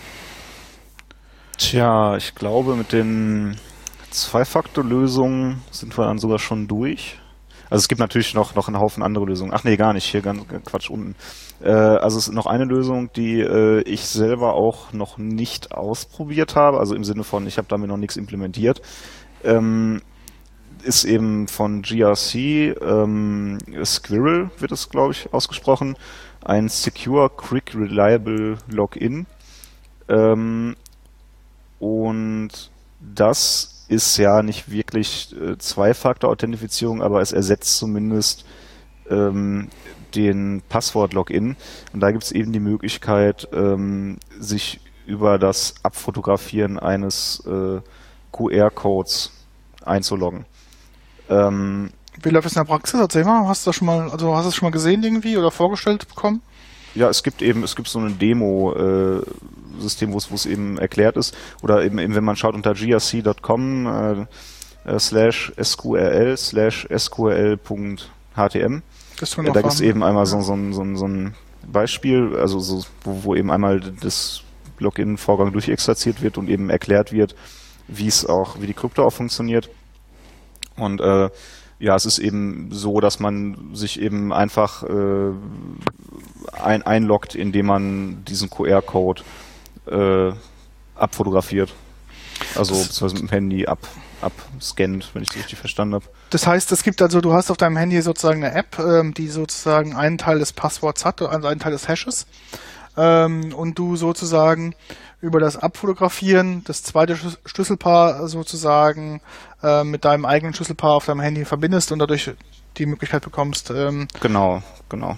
Tja, ich glaube, mit den Zwei-Faktor-Lösungen sind wir dann sogar schon durch. Also es gibt natürlich noch, noch einen Haufen andere Lösungen. Ach nee, gar nicht, hier ganz Quatsch unten. Äh, also es ist noch eine Lösung, die äh, ich selber auch noch nicht ausprobiert habe, also im Sinne von, ich habe damit noch nichts implementiert. Ähm, ist eben von G R C, ähm, Squirrel wird es, glaube ich, ausgesprochen. Ein Secure, Quick, Reliable Login. Ähm, und das ist ja nicht wirklich äh, Zwei-Faktor-Authentifizierung, aber es ersetzt zumindest ähm, den Passwort-Login. Und da gibt es eben die Möglichkeit, ähm, sich über das Abfotografieren eines äh, Q R-Codes einzuloggen. Ähm, Wie läuft es in der Praxis? Erzähl mal, hast du das schon mal, also hast du es schon mal gesehen irgendwie oder vorgestellt bekommen? Ja, es gibt eben, es gibt so ein Demo-System, wo es eben erklärt ist. Oder eben, eben wenn man schaut unter grc punkt com äh, slash sqrl slash sqrl.htm. Das tun äh, wir da noch gibt es haben. eben einmal so, so, so, so ein Beispiel, also so, wo, wo eben einmal das Login-Vorgang durchexerziert wird und eben erklärt wird, wie es auch, wie die Krypto auch funktioniert. Und äh, ja, es ist eben so, dass man sich eben einfach äh, ein, einloggt, indem man diesen Q R-Code äh, abfotografiert. Also beziehungsweise mit dem Handy ab, abscannt, wenn ich das richtig verstanden habe. Das heißt, es gibt also, du hast auf deinem Handy sozusagen eine App, ähm, die sozusagen einen Teil des Passworts hat, also einen Teil des Hashes. Ähm, und du sozusagen über das Abfotografieren das zweite Schlüsselpaar sozusagen äh, mit deinem eigenen Schlüsselpaar auf deinem Handy verbindest und dadurch die Möglichkeit bekommst. Ähm, genau, genau.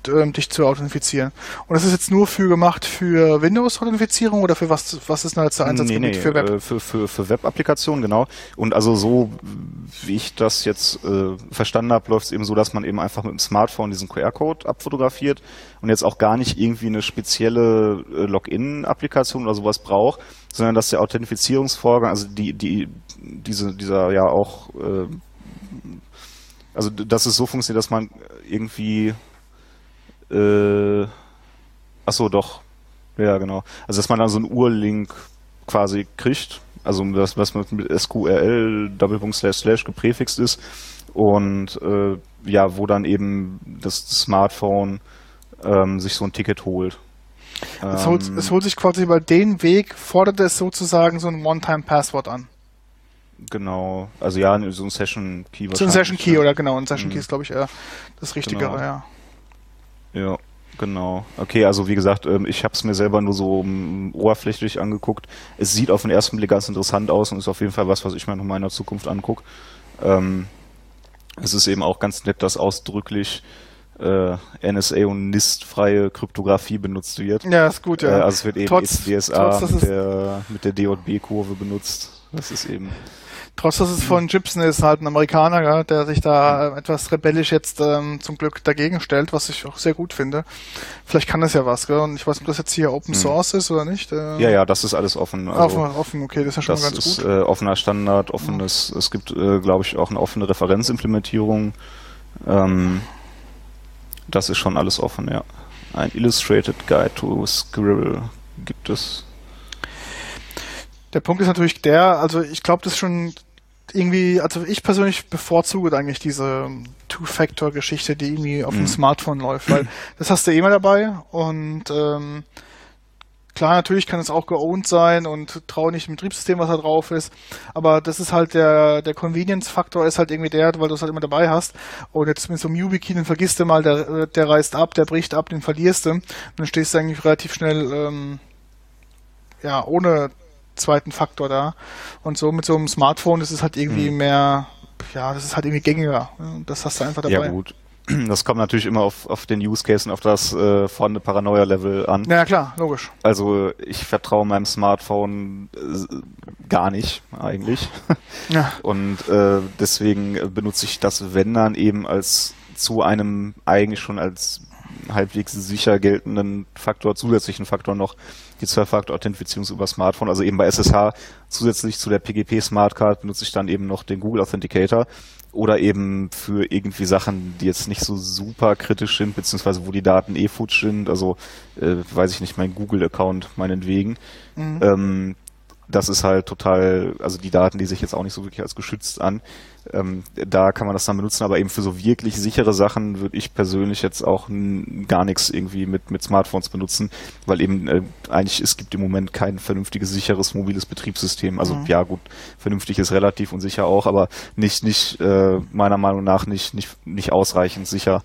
ähm, dich zu authentifizieren. Und das ist jetzt nur für gemacht für Windows-Authentifizierung oder für was, was ist denn jetzt der Einsatzgebiet nee, nee, für Web? Äh, für, für, für Web-Applikationen, genau. Und also so, wie ich das jetzt äh, verstanden habe, läuft es eben so, dass man eben einfach mit dem Smartphone diesen Q R-Code abfotografiert und jetzt auch gar nicht irgendwie eine spezielle äh, Login-Applikation oder sowas braucht, sondern dass der Authentifizierungsvorgang, also die, die, diese, dieser ja auch, äh, also dass es so funktioniert, dass man irgendwie Äh, ach so, doch. Ja, genau. Also, dass man dann so einen Urlink quasi kriegt, also das, was mit S Q R L Doppelpunkt Slash Slash gepräfixt ist und äh, ja, wo dann eben das Smartphone ähm, sich so ein Ticket holt. Es holt, ähm, es holt sich quasi über den Weg, fordert es sozusagen so ein One-Time-Passwort an. Genau, also ja, so ein Session-Key wahrscheinlich. So ein Session-Key, ja. Oder genau, ein Session-Key mhm. ist, glaube ich, eher das Richtigere, genau. ja. Ja, genau. Okay, also wie gesagt, ich habe es mir selber nur so oberflächlich angeguckt. Es sieht auf den ersten Blick ganz interessant aus und ist auf jeden Fall was, was ich mir noch mal in der Zukunft angucke. Ähm, es ist eben auch ganz nett, dass ausdrücklich äh, N S A und NIST-freie Kryptographie benutzt wird. Ja, ist gut, ja. Äh, also es wird eben trotz, D S A trotz, mit, der, mit der D J B-Kurve benutzt. Das ist eben... Trotz, dass es von Gibson ist, halt ein Amerikaner, ja, der sich da äh, etwas rebellisch jetzt ähm, zum Glück dagegen stellt, was ich auch sehr gut finde. Vielleicht kann das ja was, gell? Und ich weiß nicht, ob das jetzt hier Open Source hm. ist oder nicht. Äh, ja, ja, das ist alles offen. Also offen, offen, okay, das ist ja schon das mal ganz ist, gut. Das ist äh, offener Standard, offenes, ja. Es gibt, äh, glaube ich, auch eine offene Referenzimplementierung. Ähm, das ist schon alles offen, ja. Ein Illustrated Guide to Scribble gibt es. Der Punkt ist natürlich der, also ich glaube, das ist schon irgendwie, also ich persönlich bevorzuge eigentlich diese Two-Factor-Geschichte, die irgendwie auf dem mhm. Smartphone läuft, weil das hast du eh immer dabei und ähm, klar, natürlich kann es auch geowned sein und trau nicht dem Betriebssystem, was da drauf ist, aber das ist halt der der Convenience-Faktor ist halt irgendwie der, weil du es halt immer dabei hast und jetzt mit so einem YubiKey, den vergisst du mal, der, der reißt ab, der bricht ab, den verlierst du und dann stehst du eigentlich relativ schnell ähm, ja, ohne zweiten Faktor da. Und so mit so einem Smartphone ist es halt irgendwie hm. mehr, ja, das ist halt irgendwie gängiger. Das hast du einfach dabei. Ja gut, das kommt natürlich immer auf, auf den Use Case und auf das äh, vorhandene Paranoia-Level an. Ja klar, logisch. Also ich vertraue meinem Smartphone äh, gar nicht eigentlich. Ja. Und äh, deswegen benutze ich das, wenn dann eben als zu einem eigentlich schon als halbwegs sicher geltenden Faktor, zusätzlichen Faktor noch die Zwei-Faktor-Authentifizierung über Smartphone, also eben bei S S H zusätzlich zu der P G P-Smartcard benutze ich dann eben noch den Google Authenticator oder eben für irgendwie Sachen, die jetzt nicht so super kritisch sind, beziehungsweise wo die Daten eh futsch sind, also äh, weiß ich nicht, mein Google-Account meinetwegen. Mhm. Ähm, das ist halt total, also die Daten, die sich jetzt auch nicht so wirklich als geschützt an. Ähm, da kann man das dann benutzen, aber eben für so wirklich sichere Sachen würde ich persönlich jetzt auch n- gar nichts irgendwie mit, mit Smartphones benutzen, weil eben äh, eigentlich es gibt im Moment kein vernünftiges, sicheres mobiles Betriebssystem. Also mhm. ja gut, vernünftig ist relativ und sicher auch, aber nicht, nicht äh, meiner Meinung nach nicht, nicht, nicht ausreichend sicher.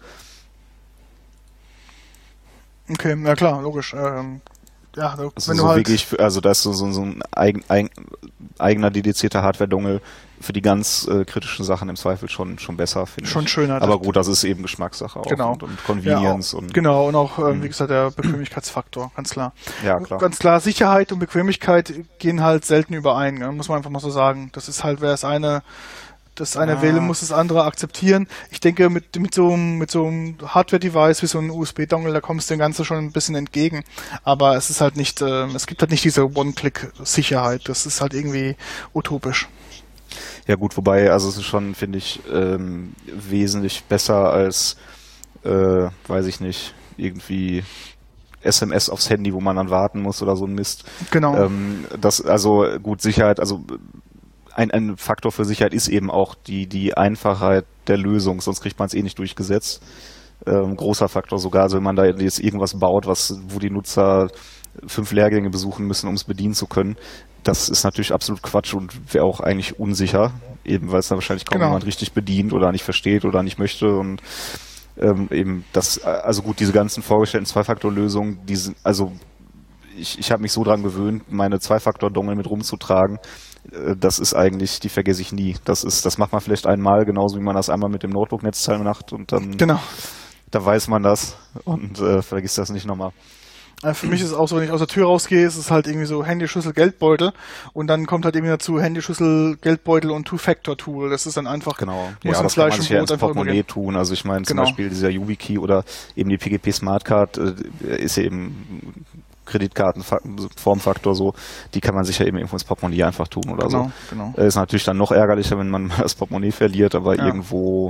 Okay, na klar, logisch. Ähm Ja, also, also wenn so du halt wirklich, also da ist so, so, so ein eigen, eigen, eigener dedizierter Hardware-Dongle für die ganz äh, kritischen Sachen im Zweifel schon schon besser, finde ich. Schon schöner. Aber gut, das ist eben Geschmackssache auch genau. und, und Convenience. Ja, auch, und genau, und auch, äh, wie gesagt, der Bequemlichkeitsfaktor, ganz klar. Ja, klar. Ganz klar, Sicherheit und Bequemlichkeit gehen halt selten überein, ne? Muss man einfach mal so sagen. Das ist halt, wer das eine das eine ja. will, muss das andere akzeptieren. Ich denke, mit, mit so einem, mit so einem Hardware-Device wie so einem U S B-Dongle, da kommst du dem Ganzen schon ein bisschen entgegen. Aber es ist halt nicht, äh, es gibt halt nicht diese One-Click-Sicherheit. Das ist halt irgendwie utopisch. Ja gut, wobei, also es ist schon, finde ich, ähm, wesentlich besser als, äh, weiß ich nicht, irgendwie S M S aufs Handy, wo man dann warten muss oder so ein Mist. Genau. Ähm, das, also gut, Sicherheit, also Ein, ein Faktor für Sicherheit ist eben auch die, die Einfachheit der Lösung, sonst kriegt man es eh nicht durchgesetzt. Ähm, großer Faktor sogar, also wenn man da jetzt irgendwas baut, was, wo die Nutzer fünf Lehrgänge besuchen müssen, um es bedienen zu können, das ist natürlich absolut Quatsch und wäre auch eigentlich unsicher, eben weil es dann wahrscheinlich kaum genau. jemand richtig bedient oder nicht versteht oder nicht möchte und ähm, eben das, also gut, diese ganzen vorgestellten Zwei-Faktor-Lösungen, die sind, also ich, ich habe mich so dran gewöhnt, meine Zwei-Faktor-Dongle mit rumzutragen. Das ist eigentlich, die vergesse ich nie. Das ist, das macht man vielleicht einmal, genauso wie man das einmal mit dem Notebook-Netzteil macht und dann genau. da weiß man das und äh, vergisst das nicht nochmal. Für mich ist es auch so, wenn ich aus der Tür rausgehe, ist es halt irgendwie so Handy, Schlüssel, Geldbeutel und dann kommt halt irgendwie dazu Handy, Schlüssel, Geldbeutel und Two-Factor-Tool. Das ist dann einfach, genau. muss ja, ins das kann man Fleisch sich und ja Brot ins einfach Portemonnaie übergehen. tun. Also ich meine zum Genau. Beispiel dieser YubiKey oder eben die P G P Smartcard äh, ist ja eben Kreditkartenformfaktor so, die kann man sich ja eben irgendwo ins Portemonnaie einfach tun oder Genau, so. genau. Äh, ist natürlich dann noch ärgerlicher, wenn man das Portemonnaie verliert, aber Ja. irgendwo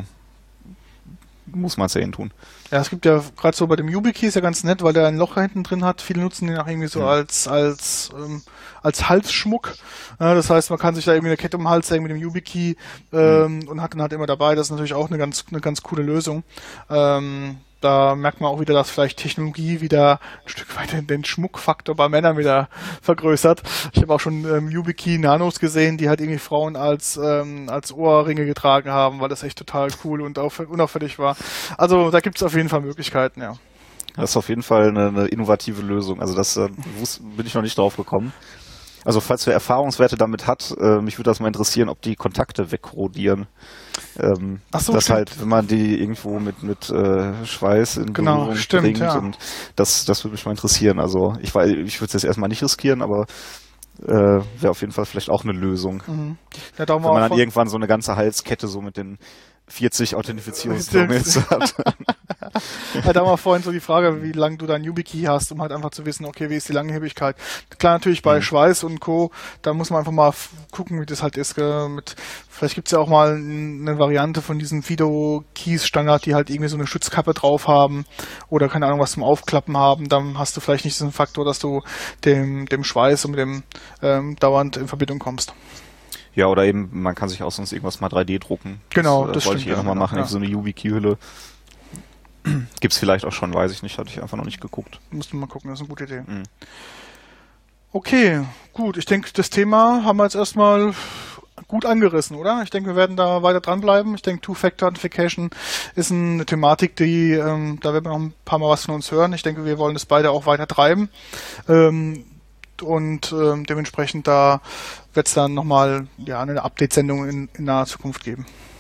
muss man es ja hin tun. Ja, es gibt ja gerade so bei dem YubiKey ist ja ganz nett, weil der ein Loch hinten drin hat. Viele nutzen den auch irgendwie so Mhm. als als ähm, als Halsschmuck. Ja, das heißt, man kann sich da irgendwie eine Kette um den Hals hängen mit dem YubiKey ähm, mhm. und hat den halt immer dabei. Das ist natürlich auch eine ganz eine ganz coole Lösung. Ähm, Da merkt man auch wieder, dass vielleicht Technologie wieder ein Stück weit den Schmuckfaktor bei Männern wieder vergrößert. Ich habe auch schon ähm, YubiKey Nanos gesehen, die halt irgendwie Frauen als ähm, als Ohrringe getragen haben, weil das echt total cool und auch unauffällig war. Also da gibt es auf jeden Fall Möglichkeiten, ja. Das ist auf jeden Fall eine, eine innovative Lösung. Also das äh, wus- bin ich noch nicht drauf gekommen. Also falls wer Erfahrungswerte damit hat, äh, mich würde das mal interessieren, ob die Kontakte wegrodieren. Ähm, Ach so, das stimmt. halt, wenn man die irgendwo mit mit äh, Schweiß in Genau, Berührung stimmt, bringt ja. und das das würde mich mal interessieren. Also ich weiß, ich würde es jetzt erstmal nicht riskieren, aber äh, wäre auf jeden Fall vielleicht auch eine Lösung. Mhm. Ja, da Wenn man dann von- irgendwann so eine ganze Halskette so mit den vierzig Authentifizierungsdomains hat. Ja, da war vorhin so die Frage, wie lange du dein YubiKey hast, um halt einfach zu wissen, okay, wie ist die Langlebigkeit. Klar, natürlich bei Mhm. Schweiß und Co., da muss man einfach mal f- gucken, wie das halt ist. Gell? Mit, vielleicht gibt's ja auch mal n- eine Variante von diesen Fido-Keys-Standard, die halt irgendwie so eine Schutzkappe drauf haben oder keine Ahnung, was zum Aufklappen haben. Dann hast du vielleicht nicht diesen Faktor, dass du dem, dem Schweiß und mit dem ähm, dauernd in Verbindung kommst. Ja, oder eben, man kann sich auch sonst irgendwas mal drei D drucken. Genau, das, äh, das wollte stimmt, ich eh ja, nochmal genau, machen, ja. so eine YubiKey-Hülle. Gibt's vielleicht auch schon, weiß ich nicht, hatte ich einfach noch nicht geguckt. Musst du mal gucken, das ist eine gute Idee. Mhm. Okay, gut. Ich denke, das Thema haben wir jetzt erstmal gut angerissen, oder? Ich denke, wir werden da weiter dranbleiben. Ich denke, Two-Factor-Authentification ist eine Thematik, die, ähm, da werden wir noch ein paar Mal was von uns hören. Ich denke, wir wollen das beide auch weiter treiben. Ähm, und ähm, dementsprechend da wird es dann nochmal ja, eine Update-Sendung in, in naher Zukunft geben.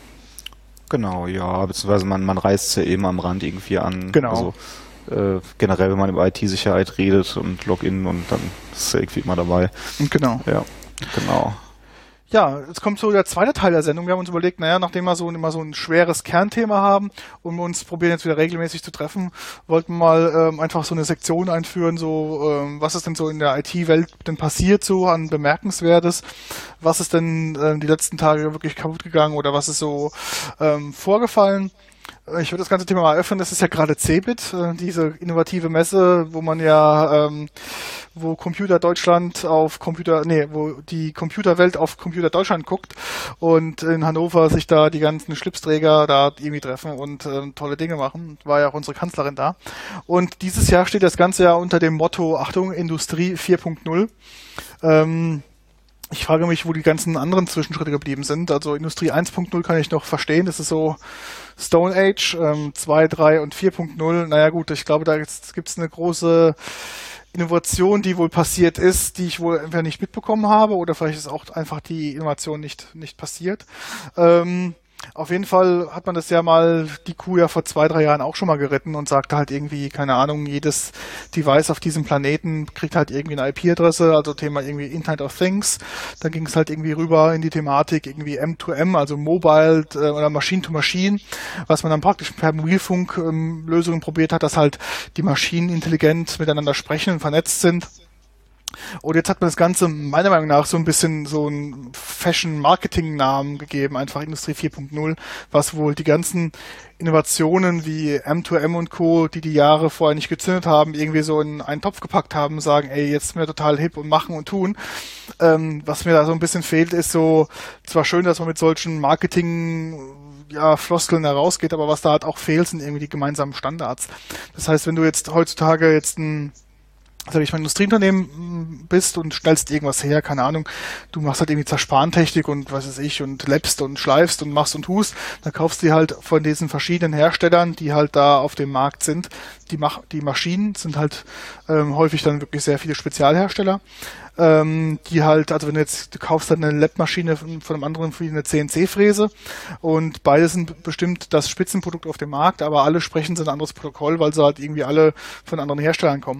Genau, ja, beziehungsweise man, man reißt es ja eben am Rand irgendwie an. Genau. Also äh, generell, wenn man über I T-Sicherheit redet und Login und dann ist es ja irgendwie immer dabei. Genau. Ja, genau. Ja, jetzt kommt so der zweite Teil der Sendung. Wir haben uns überlegt, naja, nachdem wir so immer so ein schweres Kernthema haben und wir uns probieren jetzt wieder regelmäßig zu treffen, wollten wir mal ähm, einfach so eine Sektion einführen, so ähm, was ist denn so in der I T-Welt denn passiert so an Bemerkenswertes, was ist denn ähm, die letzten Tage wirklich kaputt gegangen oder was ist so ähm, vorgefallen. Ich würde das ganze Thema mal öffnen. Das ist ja gerade Cebit, äh, diese innovative Messe, wo man ja, ähm, wo Computer Deutschland auf Computer, nee, wo die Computerwelt auf Computer Deutschland guckt und in Hannover sich da die ganzen Schlipsträger da irgendwie treffen und äh, tolle Dinge machen. War ja auch unsere Kanzlerin da. Und dieses Jahr steht das Ganze ja unter dem Motto, Achtung, Industrie vier Punkt null. Ähm, Ich frage mich, wo die ganzen anderen Zwischenschritte geblieben sind. Also Industrie eins Punkt null kann ich noch verstehen. Das ist so Stone Age, ähm, zwei, drei und vier Punkt null. Naja gut, ich glaube, da gibt es eine große Innovation, die wohl passiert ist, die ich wohl entweder nicht mitbekommen habe oder vielleicht ist auch einfach die Innovation nicht, nicht passiert. Ähm, Auf jeden Fall hat man das ja mal, die Kuh ja vor zwei, drei Jahren auch schon mal geritten und sagte halt irgendwie, keine Ahnung, jedes Device auf diesem Planeten kriegt halt irgendwie eine I P-Adresse, also Thema irgendwie Internet of Things. Dann ging es halt irgendwie rüber in die Thematik irgendwie M to M, also Mobile äh, oder Machine to Machine, was man dann praktisch per Mobilfunk ähm, Lösungen probiert hat, dass halt die Maschinen intelligent miteinander sprechen und vernetzt sind. Und jetzt hat man das Ganze meiner Meinung nach so ein bisschen so einen Fashion-Marketing-Namen gegeben, einfach Industrie vier Punkt null, was wohl die ganzen Innovationen wie M to M und Co., die die Jahre vorher nicht gezündet haben, irgendwie so in einen Topf gepackt haben, sagen, ey, jetzt sind wir total hip und machen und tun. Ähm, was mir da so ein bisschen fehlt, ist so, zwar schön, dass man mit solchen Marketing ja, Floskeln herausgeht, aber was da halt auch fehlt, sind irgendwie die gemeinsamen Standards. Das heißt, wenn du jetzt heutzutage jetzt ein sag ich mal, Industrieunternehmen bist und stellst irgendwas her, keine Ahnung, du machst halt irgendwie Zersparentechnik und was weiß ich und läppst und schleifst und machst und tust, dann kaufst du halt von diesen verschiedenen Herstellern, die halt da auf dem Markt sind, die, Mach die Maschinen sind halt ähm, häufig dann wirklich sehr viele Spezialhersteller, ähm, die halt, also wenn du jetzt, du kaufst dann eine Lappmaschine von, von einem anderen wie eine C N C-Fräse und beide sind bestimmt das Spitzenprodukt auf dem Markt, aber alle sprechen so ein anderes Protokoll, weil sie halt irgendwie alle von anderen Herstellern kommen.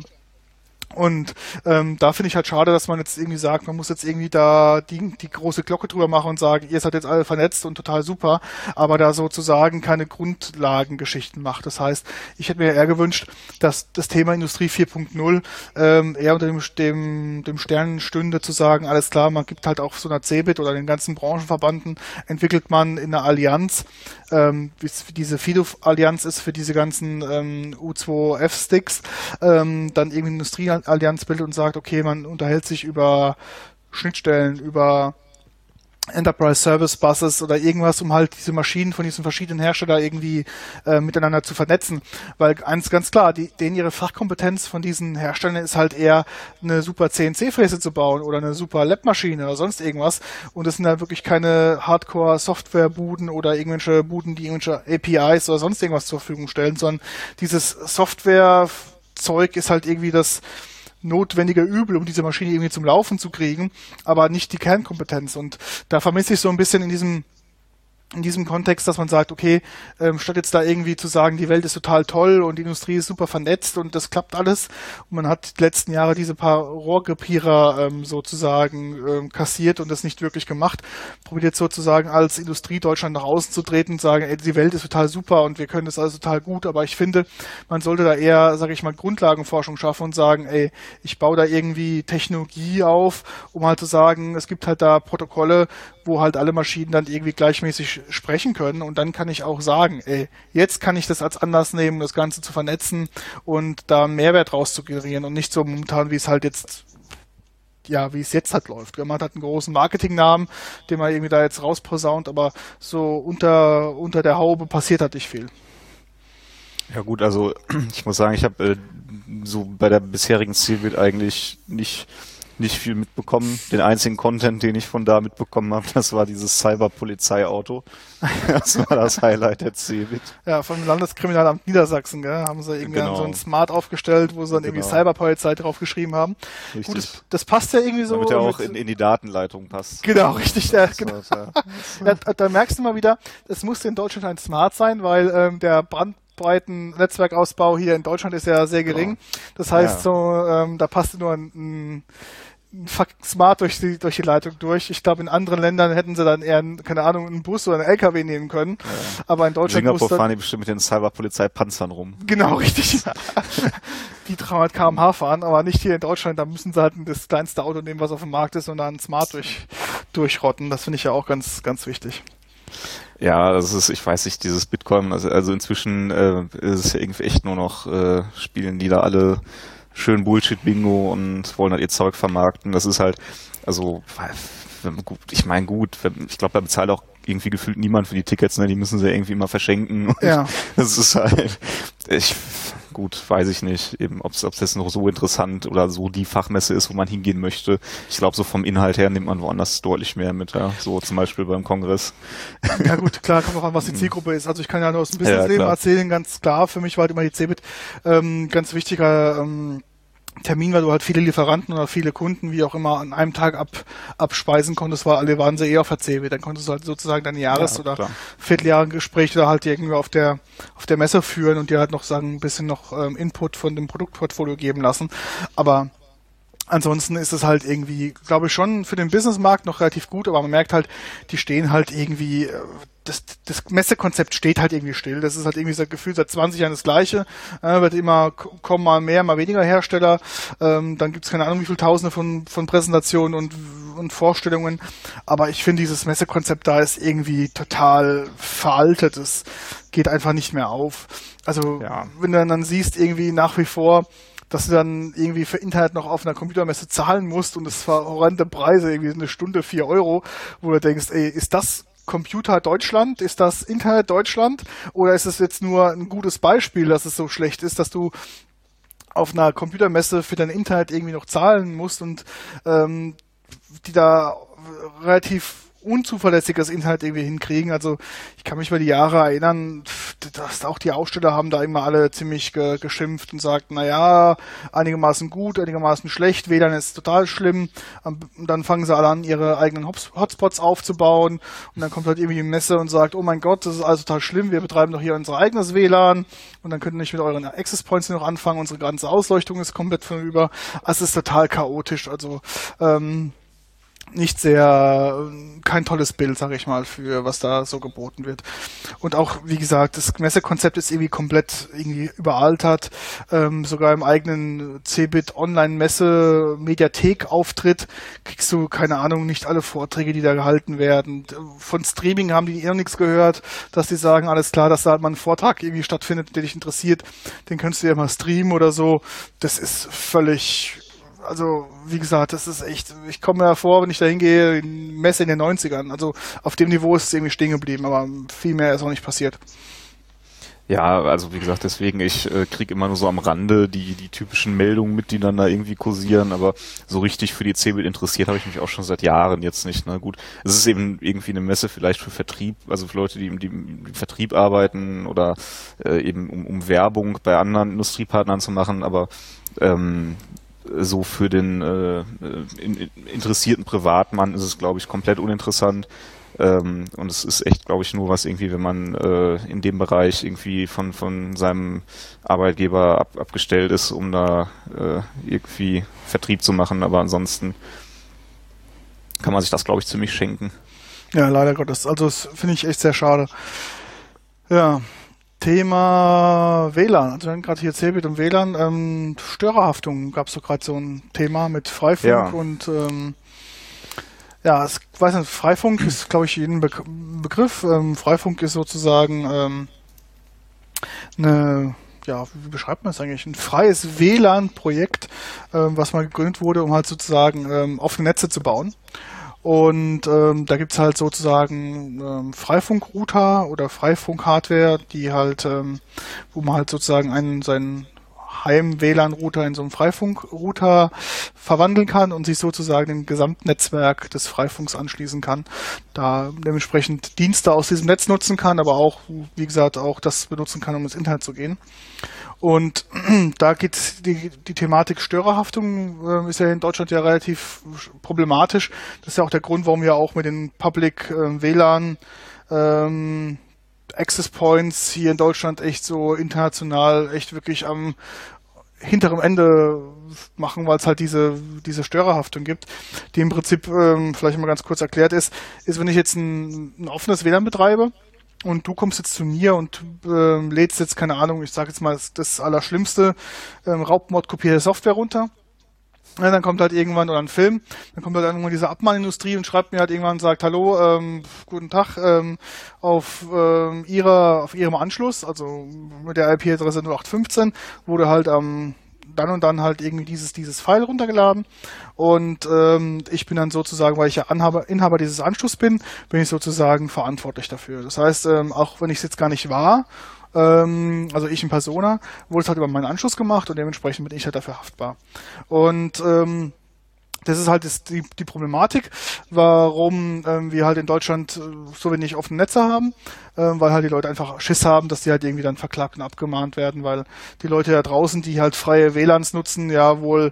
Und ähm, da finde ich halt schade, dass man jetzt irgendwie sagt, man muss jetzt irgendwie da die, die große Glocke drüber machen und sagen, ihr seid jetzt alle vernetzt und total super, aber da sozusagen keine Grundlagengeschichten macht. Das heißt, ich hätte mir eher gewünscht, dass das Thema Industrie vier Punkt null ähm, eher unter dem, dem, dem Stern stünde, zu sagen, alles klar, man gibt halt auch so einer CeBIT oder den ganzen Branchenverbanden, entwickelt man in einer Allianz, ähm, wie diese FIDO-Allianz ist für diese ganzen ähm, U zwei F-Sticks, ähm, dann irgendwie Industrie Allianz bildet und sagt, okay, man unterhält sich über Schnittstellen, über Enterprise Service Buses oder irgendwas, um halt diese Maschinen von diesen verschiedenen Herstellern irgendwie äh, miteinander zu vernetzen. Weil eins ganz klar, die, denen ihre Fachkompetenz von diesen Herstellern ist halt eher eine super C N C-Fräse zu bauen oder eine super Lab-Maschine oder sonst irgendwas. Und das sind halt wirklich keine Hardcore-Software-Buden oder irgendwelche Buden, die irgendwelche A P Is oder sonst irgendwas zur Verfügung stellen, sondern dieses Software-Zeug ist halt irgendwie das notwendige Übel, um diese Maschine irgendwie zum Laufen zu kriegen, aber nicht die Kernkompetenz. Und da vermisse ich so ein bisschen in diesem in diesem Kontext, dass man sagt, okay, ähm, statt jetzt da irgendwie zu sagen, die Welt ist total toll und die Industrie ist super vernetzt und das klappt alles und man hat die letzten Jahre diese paar Rohrkrepierer ähm, sozusagen ähm, kassiert und das nicht wirklich gemacht, probiert jetzt sozusagen als Industrie Deutschland nach außen zu treten und sagen, ey, die Welt ist total super und wir können das alles total gut, aber ich finde, man sollte da eher, sage ich mal, Grundlagenforschung schaffen und sagen, ey, ich baue da irgendwie Technologie auf, um halt zu sagen, es gibt halt da Protokolle, wo halt alle Maschinen dann irgendwie gleichmäßig sprechen können und dann kann ich auch sagen, ey, jetzt kann ich das als Anlass nehmen, das Ganze zu vernetzen und da einen Mehrwert raus zu generieren und nicht so momentan, wie es halt jetzt, ja, wie es jetzt halt läuft. Man hat einen großen Marketingnamen, den man irgendwie da jetzt rausposaunt, aber so unter, unter der Haube passiert halt nicht viel. Ja gut, also ich muss sagen, ich habe äh, so bei der bisherigen CeBIT eigentlich nicht nicht viel mitbekommen. Den einzigen Content, den ich von da mitbekommen habe, das war dieses Cyber-Polizeiauto. Das war das Highlight der CeBIT. Ja, vom Landeskriminalamt Niedersachsen, gell, haben sie irgendwie genau. so ein Smart aufgestellt, wo sie dann genau. irgendwie Cyberpolizei draufgeschrieben haben. Richtig. Gut, das, das passt ja irgendwie so. Damit er auch in, in die Datenleitung passt. Genau, richtig. Ja, genau. Ja. Ja, da merkst du mal wieder, es musste in Deutschland ein Smart sein, weil ähm, der Brand breiten Netzwerkausbau hier in Deutschland ist ja sehr gering. Das heißt, ja. so ähm, da passt nur ein, ein, ein Smart durch die, durch die Leitung durch. Ich glaube, in anderen Ländern hätten sie dann eher, keine Ahnung, einen Bus oder einen L K W nehmen können. Ja. Aber in Deutschland in Singapur fahren die bestimmt mit den Cyberpolizei-Panzern rum. Genau, richtig. Die dreihundert Kilometer pro Stunde fahren, aber nicht hier in Deutschland. Da müssen sie halt das kleinste Auto nehmen, was auf dem Markt ist und dann Smart durch, durchrotten. Das finde ich ja auch ganz, ganz wichtig. Ja, das ist, ich weiß nicht, dieses Bitcoin, also, also inzwischen äh, ist es ja irgendwie echt nur noch, äh, spielen die da alle schön Bullshit-Bingo und wollen halt ihr Zeug vermarkten. Das ist halt, also, gut, ich meine gut, ich glaube, da bezahlt auch irgendwie gefühlt niemand für die Tickets, ne? Die müssen sie irgendwie immer verschenken. Ja. Das ist halt, ich, gut, weiß ich nicht, eben, ob es jetzt noch so interessant oder so die Fachmesse ist, wo man hingehen möchte. Ich glaube, so vom Inhalt her nimmt man woanders deutlich mehr mit, ja. So zum Beispiel beim Kongress. Ja gut, klar, kommt auch an, was die Zielgruppe ist. Also ich kann ja nur aus dem Businessleben ja, erzählen, ganz klar. Für mich war halt immer die CeBIT ähm, ganz wichtiger ähm, Termin, weil du halt viele Lieferanten oder viele Kunden, wie auch immer, an einem Tag ab, abspeisen konntest, weil alle waren sie eh auf der CeBIT. Dann konntest du halt sozusagen deine Jahres- ja, oder Vierteljahresgespräche da halt irgendwie auf der auf der Messe führen und dir halt noch sagen, ein bisschen noch ähm, Input von dem Produktportfolio geben lassen. Aber ansonsten ist es halt irgendwie, glaube ich, schon für den Businessmarkt noch relativ gut, aber man merkt halt, die stehen halt irgendwie, das, das Messekonzept steht halt irgendwie still. Das ist halt irgendwie das Gefühl seit zwanzig Jahren das Gleiche. Äh, wird immer, kommen mal mehr, mal weniger Hersteller. Ähm, dann gibt's keine Ahnung, wie viele Tausende von, von Präsentationen und, und Vorstellungen. Aber ich finde, dieses Messekonzept da ist irgendwie total veraltet. Es geht einfach nicht mehr auf. Also, ja. Wenn du dann siehst, irgendwie nach wie vor, dass du dann irgendwie für Internet noch auf einer Computermesse zahlen musst und es war horrende Preise, irgendwie eine Stunde vier Euro, wo du denkst, ey, ist das Computer Deutschland? Ist das Internet Deutschland? Oder ist es jetzt nur ein gutes Beispiel, dass es so schlecht ist, dass du auf einer Computermesse für dein Internet irgendwie noch zahlen musst und ähm, die da relativ unzuverlässiges Internet irgendwie hinkriegen. Also ich kann mich über die Jahre erinnern, dass auch die Aussteller haben da immer alle ziemlich ge- geschimpft und sagt, naja, einigermaßen gut, einigermaßen schlecht, W L A N ist total schlimm. Und dann fangen sie alle an, ihre eigenen Hotspots aufzubauen und dann kommt halt irgendwie die Messe und sagt, oh mein Gott, das ist alles total schlimm, wir betreiben doch hier unser eigenes W L A N und dann könnt ihr nicht mit euren Access Points noch anfangen, unsere ganze Ausleuchtung ist komplett vorüber. Also es ist total chaotisch, also ähm, nicht sehr, kein tolles Bild, sag ich mal, für was da so geboten wird. Und auch, wie gesagt, das Messekonzept ist irgendwie komplett irgendwie überaltert. Ähm, sogar im eigenen Cebit Online-Messe-Mediathek-Auftritt kriegst du, keine Ahnung, nicht alle Vorträge, die da gehalten werden. Von Streaming haben die eh noch nichts gehört, dass die sagen, alles klar, dass da halt mal ein Vortrag irgendwie stattfindet, der dich interessiert, den kannst du ja mal streamen oder so. Das ist völlig... Also, wie gesagt, das ist echt, ich komme mir vor, wenn ich da hingehe, Messe in den neunzigern. Also, auf dem Niveau ist es irgendwie stehen geblieben, aber viel mehr ist auch nicht passiert. Ja, also wie gesagt, deswegen, ich äh, kriege immer nur so am Rande die die typischen Meldungen mit, die dann da irgendwie kursieren, aber so richtig für die Cebit interessiert habe ich mich auch schon seit Jahren jetzt nicht. Ne? Gut, es ist eben irgendwie eine Messe vielleicht für Vertrieb, also für Leute, die im, die im Vertrieb arbeiten oder äh, eben um, um Werbung bei anderen Industriepartnern zu machen, aber ähm, so für den äh, in, interessierten Privatmann ist es, glaube ich, komplett uninteressant. Ähm, und es ist echt, glaube ich, nur was irgendwie, wenn man äh, in dem Bereich irgendwie von von seinem Arbeitgeber ab, abgestellt ist, um da äh, irgendwie Vertrieb zu machen. Aber ansonsten kann man sich das, glaube ich, ziemlich schenken. Ja, leider Gottes. Also das finde ich echt sehr schade. Ja. Thema W L A N, also wenn gerade hier Cebit und W L A N, ähm, Störerhaftung gab es doch gerade so ein Thema mit Freifunk ja. und ähm, ja, ich weiß nicht, Freifunk ist, glaube ich, jeden Be- Begriff. Ähm, Freifunk ist sozusagen ähm, eine, ja, wie beschreibt man das eigentlich? Ein freies W L A N-Projekt, ähm, was mal gegründet wurde, um halt sozusagen ähm, offene Netze zu bauen. Und ähm, da gibt's halt sozusagen ähm, Freifunkrouter oder Freifunk-Hardware, die halt, ähm, wo man halt sozusagen einen seinen Heim-W L A N-Router in so einen Freifunk-Router verwandeln kann und sich sozusagen dem Gesamtnetzwerk des Freifunks anschließen kann. Da dementsprechend Dienste aus diesem Netz nutzen kann, aber auch, wie gesagt, auch das benutzen kann, um ins Internet zu gehen. Und da geht die, die Thematik Störerhaftung, äh, ist ja in Deutschland ja relativ problematisch. Das ist ja auch der Grund, warum wir auch mit den Public äh, W L A N ähm, Access Points hier in Deutschland echt so international echt wirklich am hinteren Ende machen, weil es halt diese diese Störerhaftung gibt, die im Prinzip, ähm, vielleicht mal ganz kurz erklärt ist, ist, wenn ich jetzt ein, ein offenes W L A N betreibe, und du kommst jetzt zu mir und ähm, lädst jetzt, keine Ahnung, ich sage jetzt mal das, das Allerschlimmste, ähm, Raubmord-kopierte Software runter. Ja, dann kommt halt irgendwann, oder ein Film, dann kommt halt irgendwann diese Abmahnindustrie und schreibt mir halt irgendwann und sagt, hallo, ähm, guten Tag, ähm, auf ähm, ihrer, auf ihrem Anschluss, also mit der I P-Adresse null acht fünfzehn, wurde halt am ähm, dann und dann halt irgendwie dieses dieses File runtergeladen und ähm, ich bin dann sozusagen, weil ich ja Anhaber, Inhaber dieses Anschlusses bin, bin ich sozusagen verantwortlich dafür. Das heißt, ähm, auch wenn ich es jetzt gar nicht war, ähm, also ich in Persona, wurde es halt über meinen Anschluss gemacht und dementsprechend bin ich halt dafür haftbar. Und ähm, das ist halt das, die, die Problematik, warum ähm, wir halt in Deutschland äh, so wenig offene Netze haben, ähm, weil halt die Leute einfach Schiss haben, dass die halt irgendwie dann verklagt und abgemahnt werden, weil die Leute da draußen, die halt freie W L A Ns nutzen, ja wohl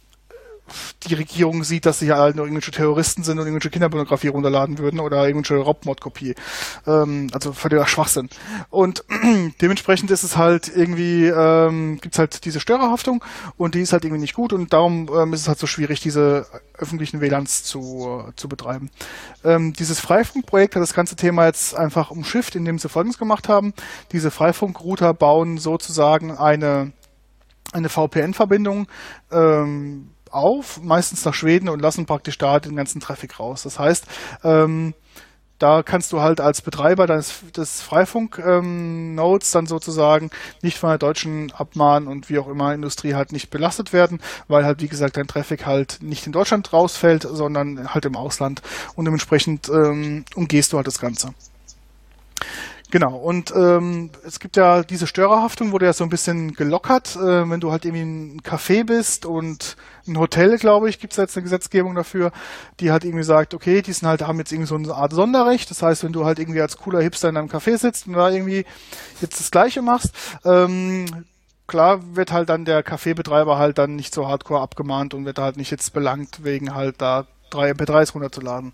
die Regierung sieht, dass sie ja halt nur irgendwelche Terroristen sind und irgendwelche Kinderpornografie runterladen würden oder irgendwelche Raubmordkopie. Ähm, also völliger Schwachsinn. Und dementsprechend ist es halt irgendwie, ähm, gibt es halt diese Störerhaftung und die ist halt irgendwie nicht gut und darum ähm, ist es halt so schwierig, diese öffentlichen W L A Ns zu, äh, zu betreiben. Ähm, dieses Freifunkprojekt hat das ganze Thema jetzt einfach umschifft, indem sie Folgendes gemacht haben. Diese Freifunkrouter bauen sozusagen eine, eine V P N-Verbindung, ähm, auf, meistens nach Schweden und lassen praktisch da den ganzen Traffic raus. Das heißt, ähm, da kannst du halt als Betreiber deines des Freifunk-Nodes ähm, dann sozusagen nicht von der deutschen Abmahn- und wie auch immer Industrie halt nicht belastet werden, weil halt, wie gesagt, dein Traffic halt nicht in Deutschland rausfällt, sondern halt im Ausland und dementsprechend ähm, umgehst du halt das Ganze. Genau, und ähm, es gibt ja diese Störerhaftung, wurde ja so ein bisschen gelockert, äh, wenn du halt irgendwie ein Café bist und ein Hotel, glaube ich, gibt es jetzt eine Gesetzgebung dafür, die halt irgendwie sagt, okay, die sind halt, haben jetzt irgendwie so eine Art Sonderrecht, das heißt, wenn du halt irgendwie als cooler Hipster in deinem Café sitzt und da irgendwie jetzt das Gleiche machst, ähm, klar wird halt dann der Cafébetreiber halt dann nicht so hardcore abgemahnt und wird halt nicht jetzt belangt, wegen halt da drei M P drei s runterzuladen.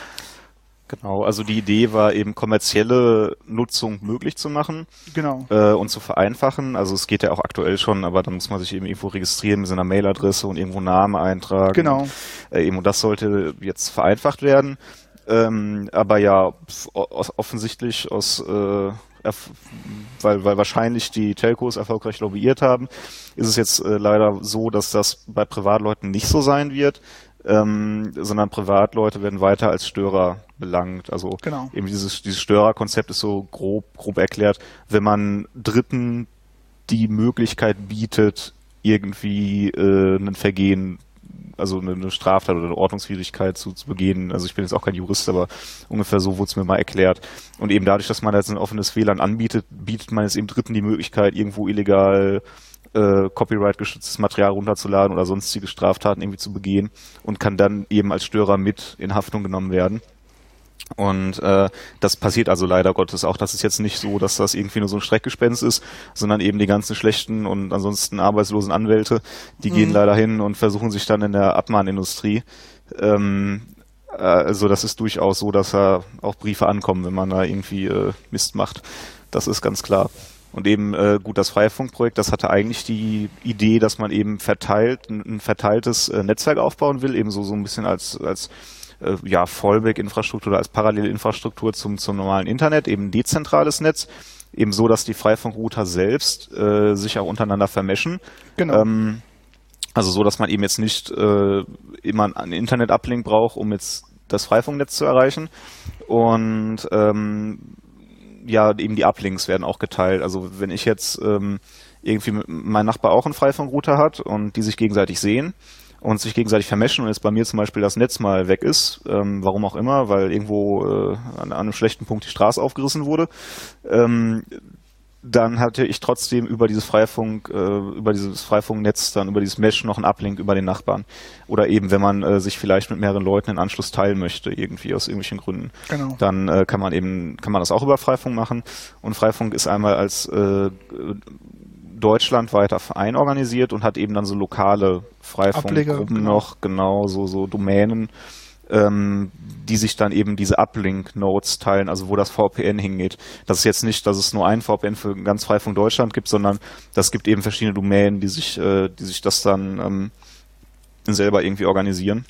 Genau, also die Idee war eben kommerzielle Nutzung möglich zu machen, genau. äh, und zu vereinfachen. Also es geht ja auch aktuell schon, aber dann muss man sich eben irgendwo registrieren mit seiner Mailadresse und irgendwo Namen eintragen. Genau. Und, äh, eben, und das sollte jetzt vereinfacht werden. Ähm, aber ja, off- offensichtlich aus, äh, weil, weil wahrscheinlich die Telcos erfolgreich lobbyiert haben, ist es jetzt äh, leider so, dass das bei Privatleuten nicht so sein wird. Ähm, sondern Privatleute werden weiter als Störer belangt. Also genau. eben dieses, dieses Störerkonzept ist so grob, grob erklärt, wenn man Dritten die Möglichkeit bietet, irgendwie äh, ein Vergehen, also eine, eine Straftat oder eine Ordnungswidrigkeit zu, zu begehen. Also ich bin jetzt auch kein Jurist, aber ungefähr so wurde es mir mal erklärt. Und eben dadurch, dass man jetzt ein offenes W L A N anbietet, bietet man jetzt eben Dritten die Möglichkeit, irgendwo illegal Äh, Copyright-geschütztes Material runterzuladen oder sonstige Straftaten irgendwie zu begehen und kann dann eben als Störer mit in Haftung genommen werden. Und äh, das passiert also leider Gottes auch. Das ist jetzt nicht so, dass das irgendwie nur so ein Schreckgespenst ist, sondern eben die ganzen schlechten und ansonsten arbeitslosen Anwälte, die mhm. gehen leider hin und versuchen sich dann in der Abmahnindustrie. Ähm, also das ist durchaus so, dass da auch Briefe ankommen, wenn man da irgendwie äh, Mist macht. Das ist ganz klar. Und eben, äh, gut, das Freifunkprojekt, das hatte eigentlich die Idee, dass man eben verteilt, ein, ein verteiltes äh, Netzwerk aufbauen will, eben so, so ein bisschen als, als äh, ja, Fallback-Infrastruktur oder als Parallelinfrastruktur zum, zum normalen Internet, eben ein dezentrales Netz, eben so, dass die Freifunkrouter selbst äh, sich auch untereinander vermischen. Genau. Ähm, also so, dass man eben jetzt nicht äh, immer einen Internet-Uplink braucht, um jetzt das Freifunknetz zu erreichen. Und ähm, ja, eben die Uplinks werden auch geteilt. Also wenn ich jetzt ähm, irgendwie mein Nachbar auch einen Freifunkrouter hat und die sich gegenseitig sehen und sich gegenseitig vermischen und jetzt bei mir zum Beispiel das Netz mal weg ist, ähm, warum auch immer, weil irgendwo äh, an, an einem schlechten Punkt die Straße aufgerissen wurde, ähm, dann hatte ich trotzdem über dieses Freifunk, äh, über dieses Freifunknetz, dann über dieses Mesh noch einen Uplink über den Nachbarn. Oder eben, wenn man äh, sich vielleicht mit mehreren Leuten in Anschluss teilen möchte, irgendwie aus irgendwelchen Gründen. Genau. Dann äh, kann man eben, kann man das auch über Freifunk machen. Und Freifunk ist einmal als äh, deutschlandweiter Verein organisiert und hat eben dann so lokale Freifunkgruppen genau. noch, genau, so, so Domänen, Ähm, die sich dann eben diese Uplink-Nodes teilen, also wo das V P N hingeht. Das ist jetzt nicht, dass es nur ein V P N für ganz Freifunk Deutschland gibt, sondern das gibt eben verschiedene Domänen, die sich, äh, die sich das dann ähm, selber irgendwie organisieren.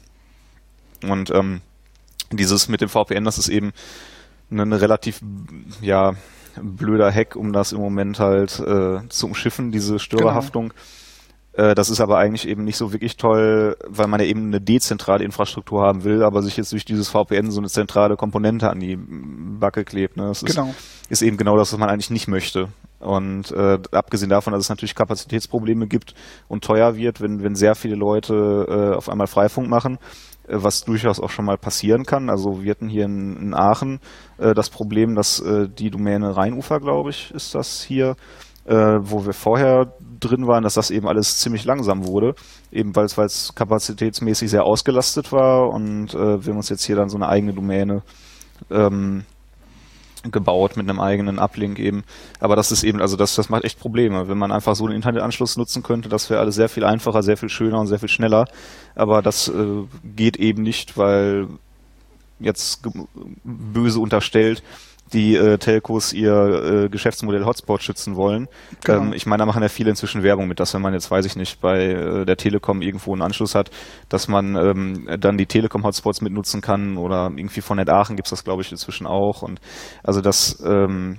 Und ähm, dieses mit dem V P N, das ist eben ein relativ, ja, blöder Hack, um das im Moment halt äh, zu umschiffen, diese Störerhaftung. Genau. Das ist aber eigentlich eben nicht so wirklich toll, weil man ja eben eine dezentrale Infrastruktur haben will, aber sich jetzt durch dieses V P N so eine zentrale Komponente an die Backe klebt. Ne? Das ist, genau. ist eben genau das, was man eigentlich nicht möchte. Und äh, abgesehen davon, dass es natürlich Kapazitätsprobleme gibt und teuer wird, wenn, wenn sehr viele Leute äh, auf einmal Freifunk machen, äh, was durchaus auch schon mal passieren kann. Also wir hatten hier in, in Aachen äh, das Problem, dass äh, die Domäne Rheinufer, glaube ich, ist das hier, Äh, wo wir vorher drin waren, dass das eben alles ziemlich langsam wurde, eben weil es kapazitätsmäßig sehr ausgelastet war und äh, wir haben uns jetzt hier dann so eine eigene Domäne ähm, gebaut mit einem eigenen Uplink eben. Aber das ist eben, also das, das macht echt Probleme. Wenn man einfach so einen Internetanschluss nutzen könnte, das wäre alles sehr viel einfacher, sehr viel schöner und sehr viel schneller. Aber das äh, geht eben nicht, weil jetzt böse unterstellt, die äh, Telcos ihr äh, Geschäftsmodell Hotspot schützen wollen. Genau. Ähm, ich meine, da machen ja viele inzwischen Werbung mit, dass wenn man jetzt, weiß ich nicht, bei äh, der Telekom irgendwo einen Anschluss hat, dass man ähm, dann die Telekom-Hotspots mitnutzen kann oder irgendwie von Net Aachen gibt's das, glaube ich, inzwischen auch. Und also das, ähm,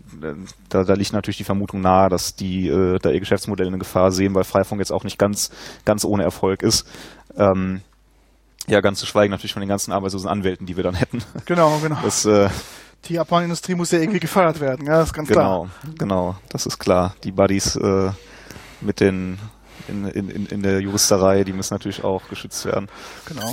da, da liegt natürlich die Vermutung nahe, dass die äh, da ihr Geschäftsmodell in Gefahr sehen, weil Freifunk jetzt auch nicht ganz, ganz ohne Erfolg ist. Ähm, ja, ganz zu schweigen natürlich von den ganzen arbeitslosen Anwälten, die wir dann hätten. Genau, genau. Das, äh, Die Abmahnindustrie muss ja irgendwie gefördert werden, ja, das ist ganz genau, klar. Genau, genau, das ist klar. Die Buddies äh, mit den in, in, in der Juristerei, die müssen natürlich auch geschützt werden. Genau.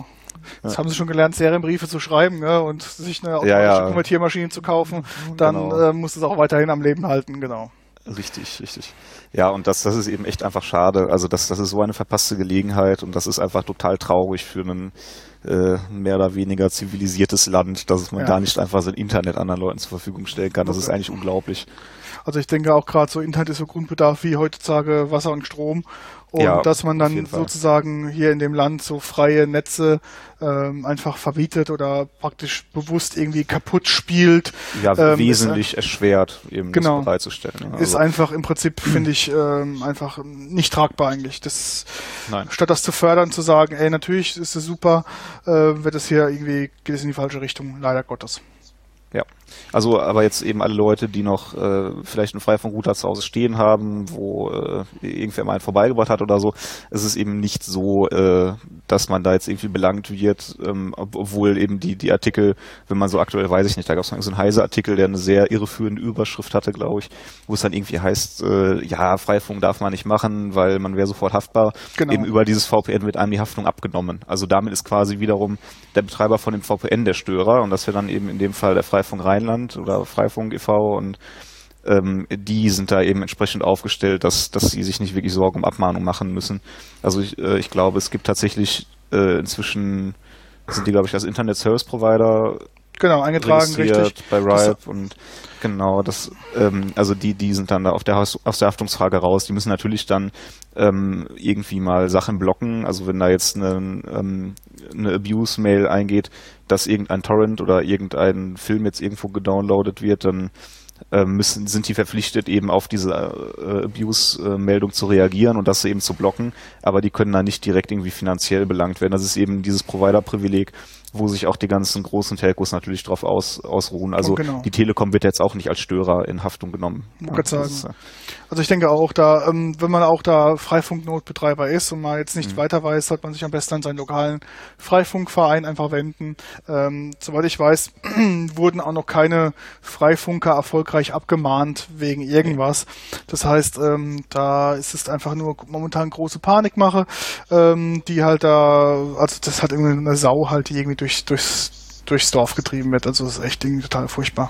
Das Ja. haben sie schon gelernt, Serienbriefe zu schreiben, ne? Und sich eine automatische Ja, ja. Konvertiermaschine zu kaufen, dann Genau. äh, muss es auch weiterhin am Leben halten, genau. Richtig, richtig. Ja, und das, das ist eben echt einfach schade. Also das, das ist so eine verpasste Gelegenheit und das ist einfach total traurig für ein äh, mehr oder weniger zivilisiertes Land, dass man Ja. gar nicht einfach sein Internet anderen Leuten zur Verfügung stellen kann. Das ist eigentlich unglaublich. Also ich denke auch gerade so Internet ist so Grundbedarf wie heutzutage Wasser und Strom. Und Ja, dass man auf dann jeden Fall. sozusagen hier in dem Land so freie Netze ähm, einfach verbietet oder praktisch bewusst irgendwie kaputt spielt. Ja, ähm, wesentlich ist, erschwert, eben genau. das bereitzustellen. Ja, ist also, einfach im Prinzip, finde ich, ähm, einfach nicht tragbar eigentlich. Das, nein. statt das zu fördern, zu sagen, ey, natürlich ist es super, äh, wird es hier irgendwie, geht es in die falsche Richtung, leider Gottes. Ja, also aber jetzt eben alle Leute, die noch äh, vielleicht einen Freifunkrouter zu Hause stehen haben, wo äh, irgendwer mal einen vorbeigebracht hat oder so, es ist eben nicht so, äh, dass man da jetzt irgendwie belangt wird, ähm, ob- obwohl eben die die Artikel, wenn man so aktuell, weiß ich nicht, da gab es so einen Heise-Artikel, der eine sehr irreführende Überschrift hatte, glaube ich, wo es dann irgendwie heißt, äh, ja, Freifunk darf man nicht machen, weil man wäre sofort haftbar. Genau. Eben über dieses V P N wird einem die Haftung abgenommen. Also damit ist quasi wiederum der Betreiber von dem V P N der Störer und das wäre dann eben in dem Fall der Freifunk Rheinland oder Freifunk e V und ähm, die sind da eben entsprechend aufgestellt, dass, dass sie sich nicht wirklich Sorgen um Abmahnung machen müssen. Also ich, äh, ich glaube, es gibt tatsächlich äh, inzwischen, sind die, glaube ich, als Internet Service Provider Genau, eingetragen, registriert richtig. bei Das- Ripe und genau, das, ähm, also die, die sind dann da auf der, Haus- aus der Haftungsfrage raus. Die müssen natürlich dann ähm, irgendwie mal Sachen blocken. Also wenn da jetzt eine, ähm, eine Abuse-Mail eingeht, dass irgendein Torrent oder irgendein Film jetzt irgendwo gedownloadet wird, dann äh, müssen, sind die verpflichtet, eben auf diese äh, Abuse-Meldung zu reagieren und das eben zu blocken. Aber die können da nicht direkt irgendwie finanziell belangt werden. Das ist eben dieses Provider-Privileg, wo sich auch die ganzen großen Telcos natürlich drauf aus, ausruhen. Also Oh, genau. die Telekom wird jetzt auch nicht als Störer in Haftung genommen. Ich wollte gerade das ist, sagen. Also ich denke auch, da, ähm, wenn man auch da Freifunknotbetreiber ist und man jetzt nicht Mhm. weiter weiß, sollte man sich am besten an seinen lokalen Freifunkverein einfach wenden. Ähm, soweit ich weiß, wurden auch noch keine Freifunker erfolgreich abgemahnt wegen irgendwas. Das heißt, ähm, da ist es einfach nur momentan große Panikmache, ähm, die halt da, also das hat irgendwie eine Sau halt, die irgendwie durch, durchs, durchs Dorf getrieben wird. Also das ist echt irgendwie total furchtbar.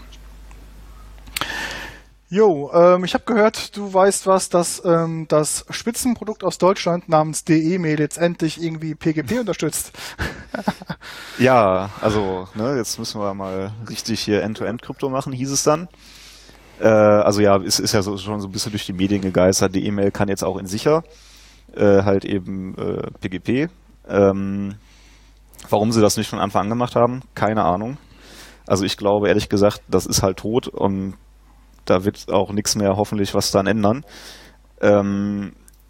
Jo, ähm, ich habe gehört, du weißt was, dass ähm, das Spitzenprodukt aus Deutschland namens D E-Mail jetzt endlich irgendwie P G P unterstützt. Ja, also ne, jetzt müssen wir mal richtig hier End-to-End-Krypto machen, hieß es dann. Äh, also ja, es ist ja so, schon so ein bisschen durch die Medien gegeistert. Die E-Mail kann jetzt auch in sicher, äh, halt eben äh, P G P. Ähm, warum sie das nicht von Anfang an gemacht haben, keine Ahnung. Also ich glaube ehrlich gesagt, das ist halt tot und da wird auch nichts mehr hoffentlich was dann ändern. Ähm,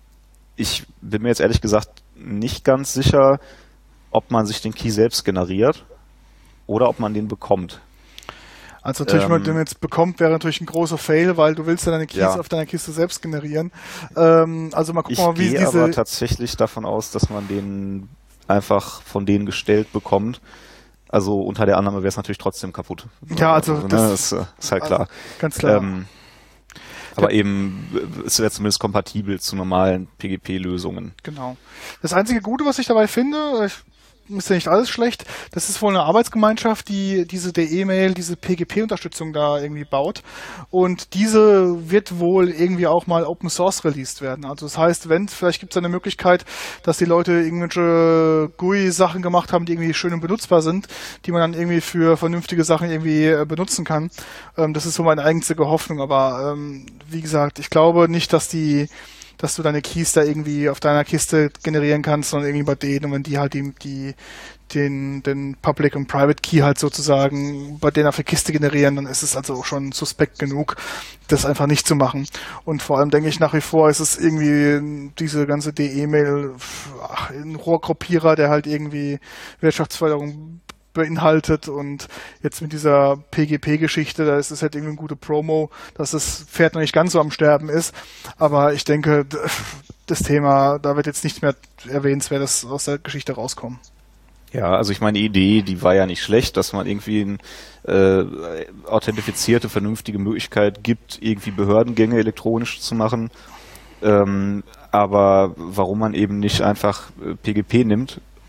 ich bin mir jetzt ehrlich gesagt nicht ganz sicher, ob man sich den Key selbst generiert oder ob man den bekommt. Also natürlich, wenn man Ähm, den jetzt bekommt, wäre natürlich ein großer Fail, weil du willst ja deine Keys Ja. auf deiner Kiste selbst generieren. Ähm, also mal gucken, Ich mal, wie gehe diese... aber tatsächlich davon aus, dass man den einfach von denen gestellt bekommt. Also unter der Annahme wäre es natürlich trotzdem kaputt. Ja, also ne, das- das ist, ist halt klar. Also, ganz klar. Ähm, aber eben, es wäre zumindest kompatibel zu normalen P G P-Lösungen. Genau. Das einzige Gute, was ich dabei finde, ich, ist ja nicht alles schlecht, das ist wohl eine Arbeitsgemeinschaft, die diese D E-Mail, diese P G P-Unterstützung da irgendwie baut. Und diese wird wohl irgendwie auch mal Open Source released werden. Also das heißt, wenn, vielleicht gibt es eine Möglichkeit, dass die Leute irgendwelche G U I-Sachen gemacht haben, die irgendwie schön und benutzbar sind, die man dann irgendwie für vernünftige Sachen irgendwie äh, benutzen kann. Ähm, das ist so meine einzige Hoffnung. Aber ähm, wie gesagt, ich glaube nicht, dass die dass du deine Keys da irgendwie auf deiner Kiste generieren kannst, sondern irgendwie bei denen, und wenn die halt die, die den, den Public und Private Key halt sozusagen bei denen auf der Kiste generieren, dann ist es also auch schon suspekt genug, das einfach nicht zu machen. Und vor allem denke ich nach wie vor, ist es irgendwie diese ganze D E-Mail ach, ein Rohrkopierer, der halt irgendwie Wirtschaftsförderung beinhaltet und jetzt mit dieser P G P-Geschichte, da ist es halt irgendwie eine gute Promo, dass das Pferd noch nicht ganz so am Sterben ist, aber ich denke, das Thema, da wird jetzt nicht mehr erwähnenswertes aus der Geschichte rauskommen. Ja, also ich meine, die Idee, die war ja nicht schlecht, dass man irgendwie eine äh, authentifizierte, vernünftige Möglichkeit gibt, irgendwie Behördengänge elektronisch zu machen. Ähm, aber warum man eben nicht einfach P G P nimmt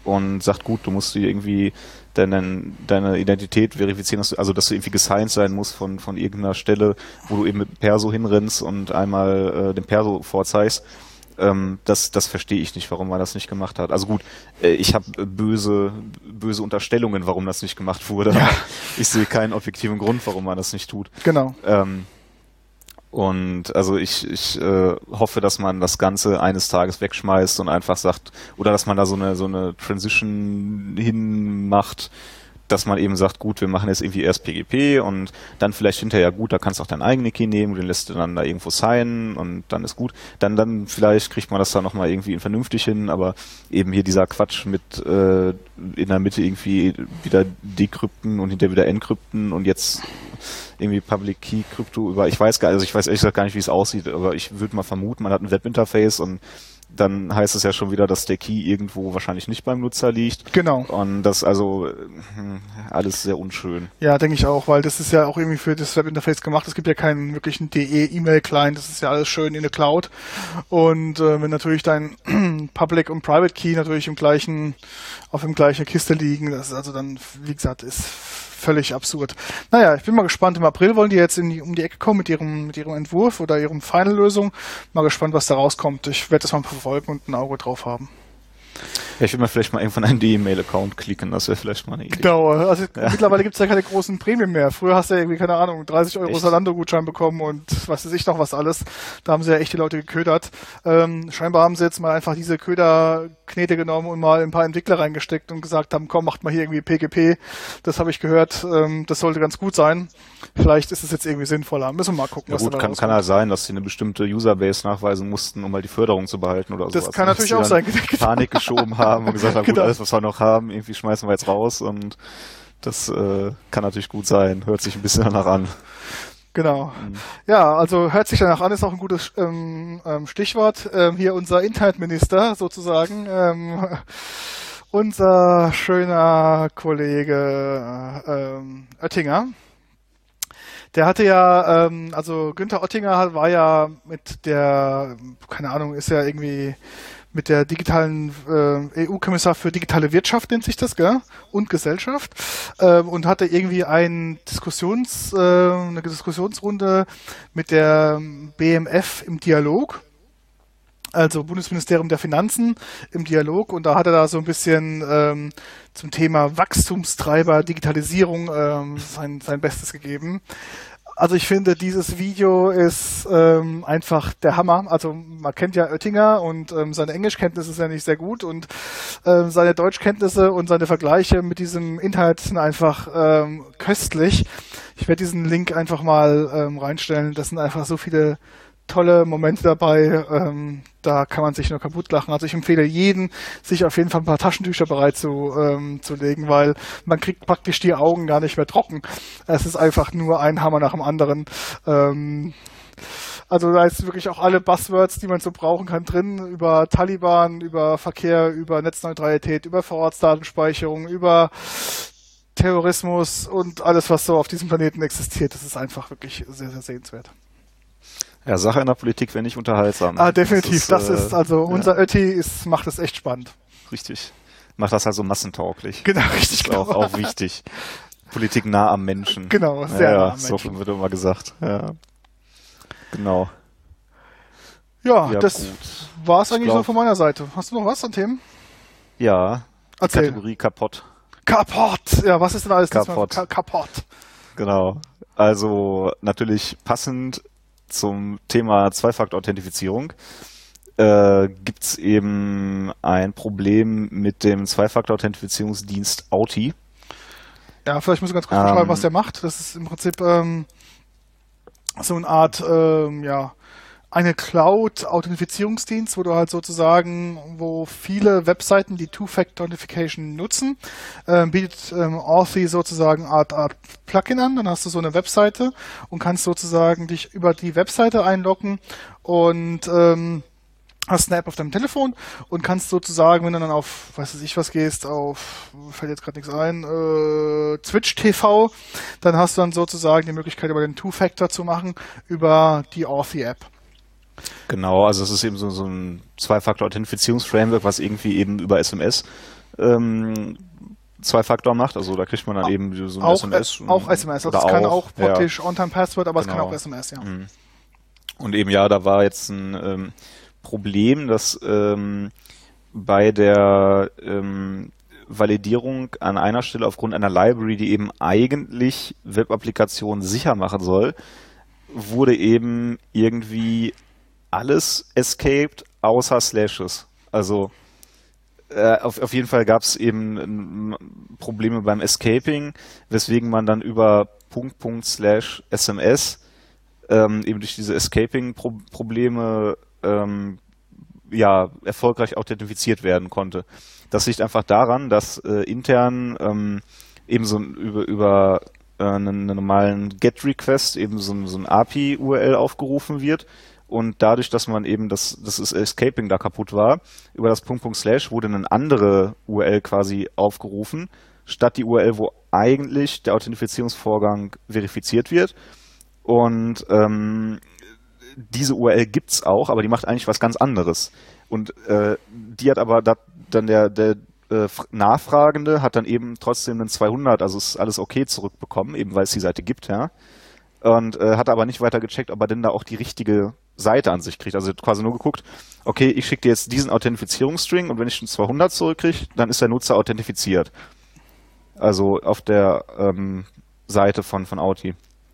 und sagt, gut, du musst dir irgendwie deine, deine Identität verifizieren, dass du, also dass du irgendwie gesigned sein musst von, von irgendeiner Stelle, wo du eben mit Perso hinrennst und einmal äh, den Perso vorzeigst. Ähm, das, das verstehe ich nicht, warum man das nicht gemacht hat. Also gut, äh, ich habe böse, böse Unterstellungen, warum das nicht gemacht wurde. Ja. Ich sehe keinen objektiven Grund, warum man das nicht tut. Genau. Ähm, und also ich, ich äh, hoffe, dass man das Ganze eines Tages wegschmeißt und einfach sagt, oder dass man da so eine so eine Transition hinmacht, dass man eben sagt, gut, wir machen jetzt irgendwie erst P G P und dann vielleicht hinterher, gut, da kannst du auch deinen eigenen Key nehmen und den lässt du dann da irgendwo signen und dann ist gut. Dann dann vielleicht kriegt man das dann nochmal irgendwie vernünftig hin, aber eben hier dieser Quatsch mit äh, in der Mitte irgendwie wieder dekrypten und hinterher wieder enkrypten und jetzt irgendwie Public Key Krypto über, ich weiß gar also ich weiß ehrlich gesagt gar nicht, wie es aussieht, aber ich würde mal vermuten, man hat ein Webinterface und dann heißt es ja schon wieder, dass der Key irgendwo wahrscheinlich nicht beim Nutzer liegt. Genau. Und das also hm, alles sehr unschön. Ja, denke ich auch, weil das ist ja auch irgendwie für das Webinterface gemacht. Es gibt ja keinen wirklichen D E-E-Mail-Client, das ist ja alles schön in der Cloud. Und äh, wenn natürlich dein Public und Private Key natürlich im gleichen, auf dem gleichen Kiste liegen, das ist also dann, wie gesagt, ist völlig absurd. Naja, ich bin mal gespannt. Im April wollen die jetzt in die, um die Ecke kommen mit ihrem, mit ihrem Entwurf oder ihrem Final-Lösung. Mal gespannt, was da rauskommt. Ich werde das mal verfolgen und ein Auge drauf haben. Ja, ich will mal vielleicht mal irgendwann einen D E-Mail-Account klicken, das wäre vielleicht mal eine Idee. Genau, also ja. Mittlerweile gibt es ja keine großen Prämien mehr. Früher hast du ja irgendwie, keine Ahnung, dreißig Euro Zalando-Gutschein bekommen und was weiß ich noch was alles. Da haben sie ja echt die Leute geködert. Ähm, scheinbar haben sie jetzt mal einfach diese Köderknete genommen und mal ein paar Entwickler reingesteckt und gesagt haben, komm, macht mal hier irgendwie P G P. Das habe ich gehört, ähm, das sollte ganz gut sein. Vielleicht ist es jetzt irgendwie sinnvoller. Müssen wir mal gucken, ja, was gut, da kann, rauskommt. kann ja sein, dass sie eine bestimmte Userbase nachweisen mussten, um mal die Förderung zu behalten oder das sowas. Kann natürlich auch sein. Panik geschoben haben und gesagt haben, Genau. gut, alles, was wir noch haben, irgendwie schmeißen wir jetzt raus und das äh, kann natürlich gut sein. Hört sich ein bisschen danach an. Genau. Mhm. Ja, also hört sich danach an, ist auch ein gutes ähm, ähm, Stichwort. Ähm, hier unser Internetminister sozusagen, ähm, unser schöner Kollege ähm, Oettinger. Der hatte ja, ähm, also Günther Oettinger war ja mit der, keine Ahnung, ist ja irgendwie mit der digitalen äh, E U-Kommissar für digitale Wirtschaft, nennt sich das, gell? Und Gesellschaft, äh, und hatte irgendwie ein Diskussions, äh, eine Diskussionsrunde mit der B M F im Dialog, also Bundesministerium der Finanzen im Dialog, und da hat er da so ein bisschen ähm, zum Thema Wachstumstreiber, Digitalisierung ähm, sein, sein Bestes gegeben. Also ich finde, dieses Video ist ähm, einfach der Hammer. Also man kennt ja Oettinger und ähm, seine Englischkenntnisse sind ja nicht sehr gut und ähm, seine Deutschkenntnisse und seine Vergleiche mit diesem Internet sind einfach ähm, köstlich. Ich werde diesen Link einfach mal ähm, reinstellen. Das sind einfach so viele tolle Momente dabei, ähm, da kann man sich nur kaputt lachen. Also ich empfehle jeden, sich auf jeden Fall ein paar Taschentücher bereit zu, ähm, zu legen, weil man kriegt praktisch die Augen gar nicht mehr trocken. Es ist einfach nur ein Hammer nach dem anderen. Ähm, also da ist wirklich auch alle Buzzwords, die man so brauchen kann, drin, über Taliban, über Verkehr, über Netzneutralität, über Vorratsdatenspeicherung, über Terrorismus und alles, was so auf diesem Planeten existiert. Das ist einfach wirklich sehr, sehr sehenswert. Ja, Sache in der Politik wäre nicht unterhaltsam. Ah, definitiv. Das ist, das ist also, äh, unser ja. Ötti ist, macht es echt spannend. Richtig. Macht das halt so massentauglich. Genau, richtig. Das ist genau. auch, auch wichtig. Politik nah am Menschen. Genau, sehr ja, nah ja, am so Menschen. wird immer gesagt. Ja. Genau. Ja, Ja, das gut. war es Ich eigentlich glaub- so von meiner Seite. Hast du noch was an Themen? Ja, die Erzähl. Kategorie kaputt. Kaputt! Ja, was ist denn alles diesmal? Kaputt. Ka- Kaputt. Genau. Also natürlich passend zum Thema Zwei-Faktor-Authentifizierung äh, gibt es eben ein Problem mit dem Zwei-Faktor-Authentifizierungsdienst Auti. Ja, vielleicht muss ich ganz kurz Ähm. beschreiben, was der macht. Das ist im Prinzip ähm, so eine Art, ähm, ja, eine Cloud-Authentifizierungsdienst, wo du halt sozusagen, wo viele Webseiten die Two-Factor-Authentification nutzen, ähm, bietet ähm, Authy sozusagen eine Art, Art Plugin an. Dann hast du so eine Webseite und kannst sozusagen dich über die Webseite einloggen und ähm, hast eine App auf deinem Telefon und kannst sozusagen, wenn du dann auf, weiß ich was gehst, auf, fällt jetzt gerade nichts ein, äh, Twitch T V, dann hast du dann sozusagen die Möglichkeit, über den Two-Factor zu machen, über die Authy-App. Genau, also es ist eben so, so ein Zwei-Faktor-Authentifizierungsframework, was irgendwie eben über S M S ähm, Zwei-Faktor macht, also da kriegt man dann eben so ein auch, S M S. Äh, auch S M S, also das kann auch praktisch ja. On-Time-Password, aber genau. Es kann auch S M S, ja. Und eben ja, da war jetzt ein ähm, Problem, dass ähm, bei der ähm, Validierung an einer Stelle aufgrund einer Library, die eben eigentlich Web-Applikationen sicher machen soll, wurde eben irgendwie alles escaped außer Slashes. Also Äh, auf, auf jeden Fall gab es eben ähm, Probleme beim Escaping, weswegen man dann über Punkt, Punkt, Slash, S M S ähm, eben durch diese Escaping-Probleme ähm, ja, erfolgreich authentifiziert werden konnte. Das liegt einfach daran, dass äh, intern ähm, eben so über, über äh, einen, einen normalen GET-Request eben so, so ein A P I-U R L aufgerufen wird. Und dadurch, dass man eben das, das ist Escaping da kaputt war, über das Punkt, Punkt, Slash wurde eine andere U R L quasi aufgerufen, statt die U R L, wo eigentlich der Authentifizierungsvorgang verifiziert wird. Und ähm, diese U R L gibt's auch, aber die macht eigentlich was ganz anderes. Und äh, die hat aber da, dann der, der äh, Nachfragende hat dann eben trotzdem einen zweihundert, also ist alles okay zurückbekommen, eben weil es die Seite gibt, ja. Und äh, hat aber nicht weiter gecheckt, ob er denn da auch die richtige Seite an sich kriegt. Also quasi nur geguckt, okay, ich schicke dir jetzt diesen Authentifizierungsstring und wenn ich einen zweihundert zurückkriege, dann ist der Nutzer authentifiziert. Also auf der ähm, Seite von, von Auti.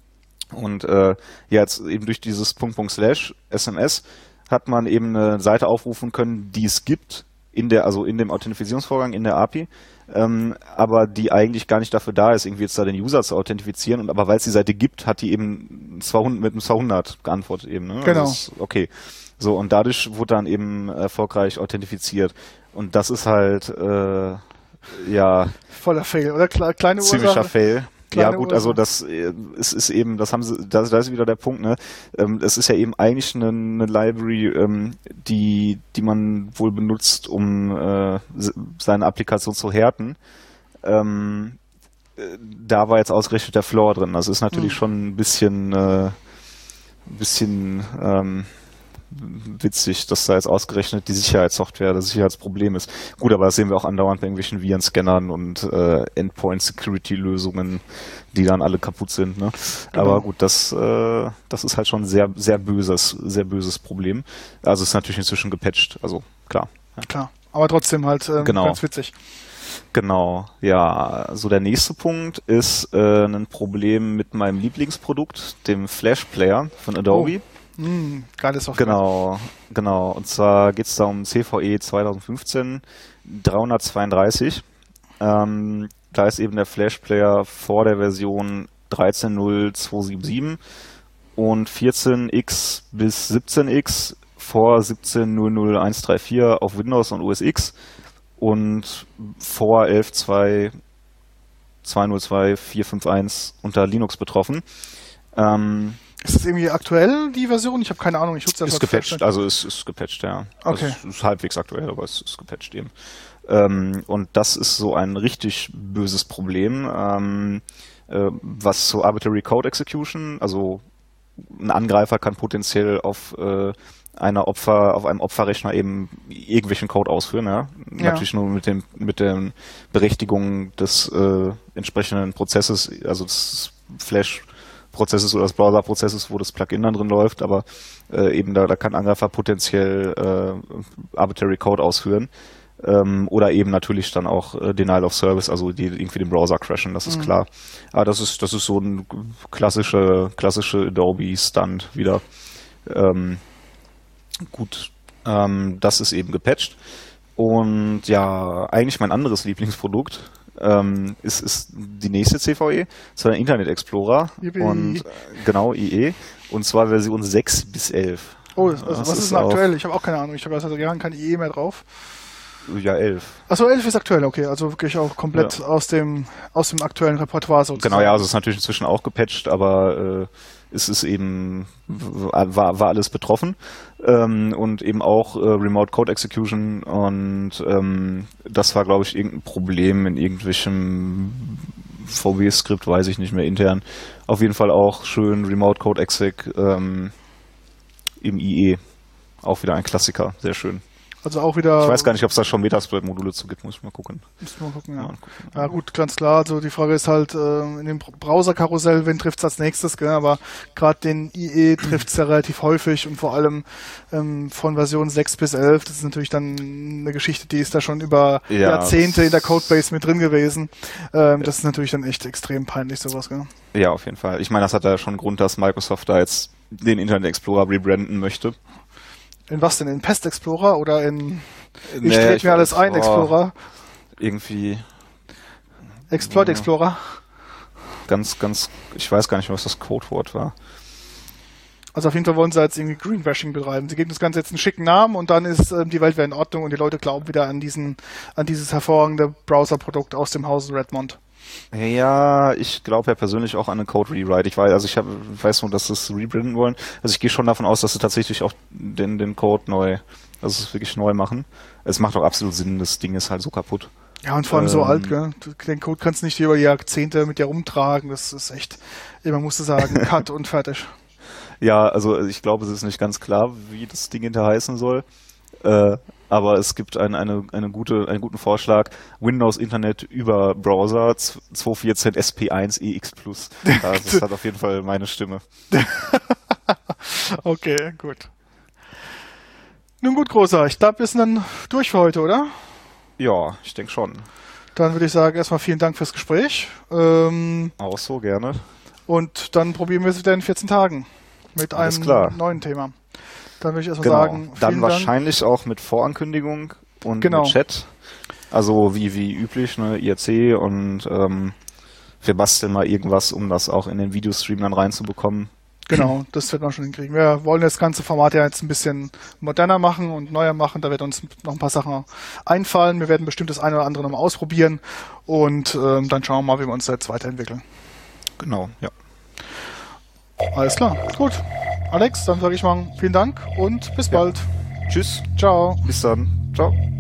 Und äh, jetzt eben durch dieses Punkt, Punkt, Slash S M S hat man eben eine Seite aufrufen können, die es gibt, in der, also in dem Authentifizierungsvorgang in der A P I, ähm, aber die eigentlich gar nicht dafür da ist, irgendwie jetzt da den User zu authentifizieren. Und aber weil es die Seite gibt, hat die eben zweihundert, mit einem zweihundert geantwortet eben. Ne? Genau. Also ist okay. So, und dadurch wurde dann eben erfolgreich authentifiziert. Und das ist halt, äh, ja. Voller Fail, oder? Kleine Ursache. Ziemlicher Fail. Ja gut, Ursache. also das äh, ist, ist eben, das haben sie, da, da ist wieder der Punkt, ne? Ähm, es ist ja eben eigentlich eine, eine Library, ähm, die, die man wohl benutzt, um äh, seine Applikation zu härten. Ähm, äh, da war jetzt ausgerechnet der Flaw drin. Das ist natürlich hm. schon ein bisschen, äh, ein bisschen ähm, witzig, dass da jetzt ausgerechnet die Sicherheitssoftware das Sicherheitsproblem ist. Gut, aber das sehen wir auch andauernd bei irgendwelchen Virenscannern und äh, Endpoint-Security-Lösungen, die dann alle kaputt sind. Ne? Genau. Aber gut, das, äh, das ist halt schon ein sehr, sehr böses, sehr böses Problem. Also ist natürlich inzwischen gepatcht, also klar. Ja. Klar, aber trotzdem halt ähm, genau. ganz witzig. Genau, ja. So der nächste Punkt ist äh, ein Problem mit meinem Lieblingsprodukt, dem Flash Player von Adobe. Oh. Mm, geiles Software. Genau, genau. Und zwar geht es da um C V E zwanzig fünfzehn dreihundertzweiunddreißig. Ähm, da ist eben der Flash Player vor der Version dreizehn Punkt null zweihundertsiebenundsiebzig und vierzehn X bis siebzehn X vor siebzehn Punkt null null eins drei vier auf Windows und O S X und vor elf Punkt zwei zweihundertzwei vier fünf eins unter Linux betroffen. Ähm, Ist das irgendwie aktuell, die Version? Ich habe keine Ahnung, ich nutze das. Ist gepatcht, also ist, ist gepatcht, ja. Okay. Also ist, ist halbwegs aktuell, aber es ist gepatcht eben. Ähm, und das ist so ein richtig böses Problem, ähm, äh, was so Arbitrary Code Execution, also ein Angreifer kann potenziell auf äh, einer Opfer, auf einem Opferrechner eben irgendwelchen Code ausführen, ja. ja. Natürlich nur mit dem, mit der Berechtigung des äh, entsprechenden Prozesses, also des Flash Prozesses oder des Browser-Prozesses, wo das Plugin dann drin läuft, aber äh, eben da, da kann Angreifer potenziell äh, Arbitrary Code ausführen ähm, oder eben natürlich dann auch äh, Denial of Service, also die irgendwie den Browser crashen, das ist mhm. klar. Aber das ist das ist so ein klassische klassische Adobe-Stunt wieder. Ähm, gut, ähm, das ist eben gepatcht und ja, eigentlich mein anderes Lieblingsprodukt Ähm, ist, ist die nächste C V E, zwar der Internet Explorer Yippie. und äh, genau I E und zwar Version sechs bis elf. Oh, also, was ist, ist denn aktuell? Ich habe auch keine Ahnung, ich habe seit Jahren kein I E mehr drauf. Ja, elf. Achso, elf ist aktuell, okay, also wirklich auch komplett ja. aus dem aus dem aktuellen Repertoire sozusagen. Genau, ja, also es ist natürlich inzwischen auch gepatcht, aber äh, es ist eben, war, war alles betroffen ähm, und eben auch äh, Remote Code Execution und ähm, das war, glaube ich, irgendein Problem in irgendwelchem V B-Skript, weiß ich nicht mehr, intern. Auf jeden Fall auch schön Remote Code Exec ähm, im I E. Auch wieder ein Klassiker, sehr schön. Also auch wieder... Ich weiß gar nicht, ob es da schon Metasploit-Module zu gibt, muss ich mal gucken. Muss mal gucken, ja. Mal gucken. Ja gut, ganz klar. Also die Frage ist halt, äh, in dem Browser-Karussell, wen trifft es als nächstes, gell? Aber gerade den I E trifft es ja relativ häufig und vor allem ähm, von Version sechs bis elf, das ist natürlich dann eine Geschichte, die ist da schon über ja, Jahrzehnte in der Codebase mit drin gewesen. Ähm, ja. Das ist natürlich dann echt extrem peinlich, sowas, gell? Ja, auf jeden Fall. Ich meine, das hat ja schon einen Grund, dass Microsoft da jetzt den Internet Explorer rebranden möchte. In was denn? In Pest Explorer oder in Ich nee, trete ich mir alles ein, oh, Explorer? Irgendwie... Exploit ja, Explorer? Ganz, ganz... Ich weiß gar nicht, was das Codewort war. Also auf jeden Fall wollen sie jetzt irgendwie Greenwashing betreiben. Sie geben das Ganze jetzt einen schicken Namen und dann ist ähm, die Welt wieder in Ordnung und die Leute glauben wieder an diesen, an dieses hervorragende Browser-Produkt aus dem Hause Redmond. Ja, ich glaube ja persönlich auch an einen Code-Rewrite. Ich weiß, also ich hab, weiß nur, dass sie es rebranden wollen. Also ich gehe schon davon aus, dass sie tatsächlich auch den, den Code neu, also es wirklich neu machen. Es macht auch absolut Sinn, das Ding ist halt so kaputt. Ja, und vor allem ähm, so alt, gell? Den Code kannst du nicht über Jahrzehnte mit dir rumtragen. Das ist echt, man musste sagen, Cut und fertig. Ja, also ich glaube, es ist nicht ganz klar, wie das Ding hinter heißen soll. Äh, aber es gibt ein, eine, eine gute, einen guten Vorschlag, Windows Internet über Browser zweihundertvierzehn S P eins E X Plus. Das hat auf jeden Fall meine Stimme. Okay, gut. Nun gut, Großer, ich glaube, wir sind dann durch für heute, oder? Ja, ich denke schon. Dann würde ich sagen, erstmal vielen Dank fürs Gespräch. Ähm, Auch so, gerne. Und dann probieren wir es wieder in vierzehn Tagen mit Alles einem klar. neuen Thema. Dann würde ich erstmal genau. sagen, vielen dann Dank. wahrscheinlich auch mit Vorankündigung und genau. mit Chat. Also wie, wie üblich, ne, I R C und ähm, wir basteln mal irgendwas, um das auch in den Videostream dann reinzubekommen. Genau, das wird man schon hinkriegen. Wir wollen das ganze Format ja jetzt ein bisschen moderner machen und neuer machen. Da wird uns noch ein paar Sachen einfallen. Wir werden bestimmt das eine oder andere nochmal ausprobieren und ähm, dann schauen wir mal, wie wir uns jetzt weiterentwickeln. Genau, ja. Alles klar, gut. Alex, dann sage ich mal vielen Dank und bis ja. bald. Tschüss. Ciao. Bis dann. Ciao.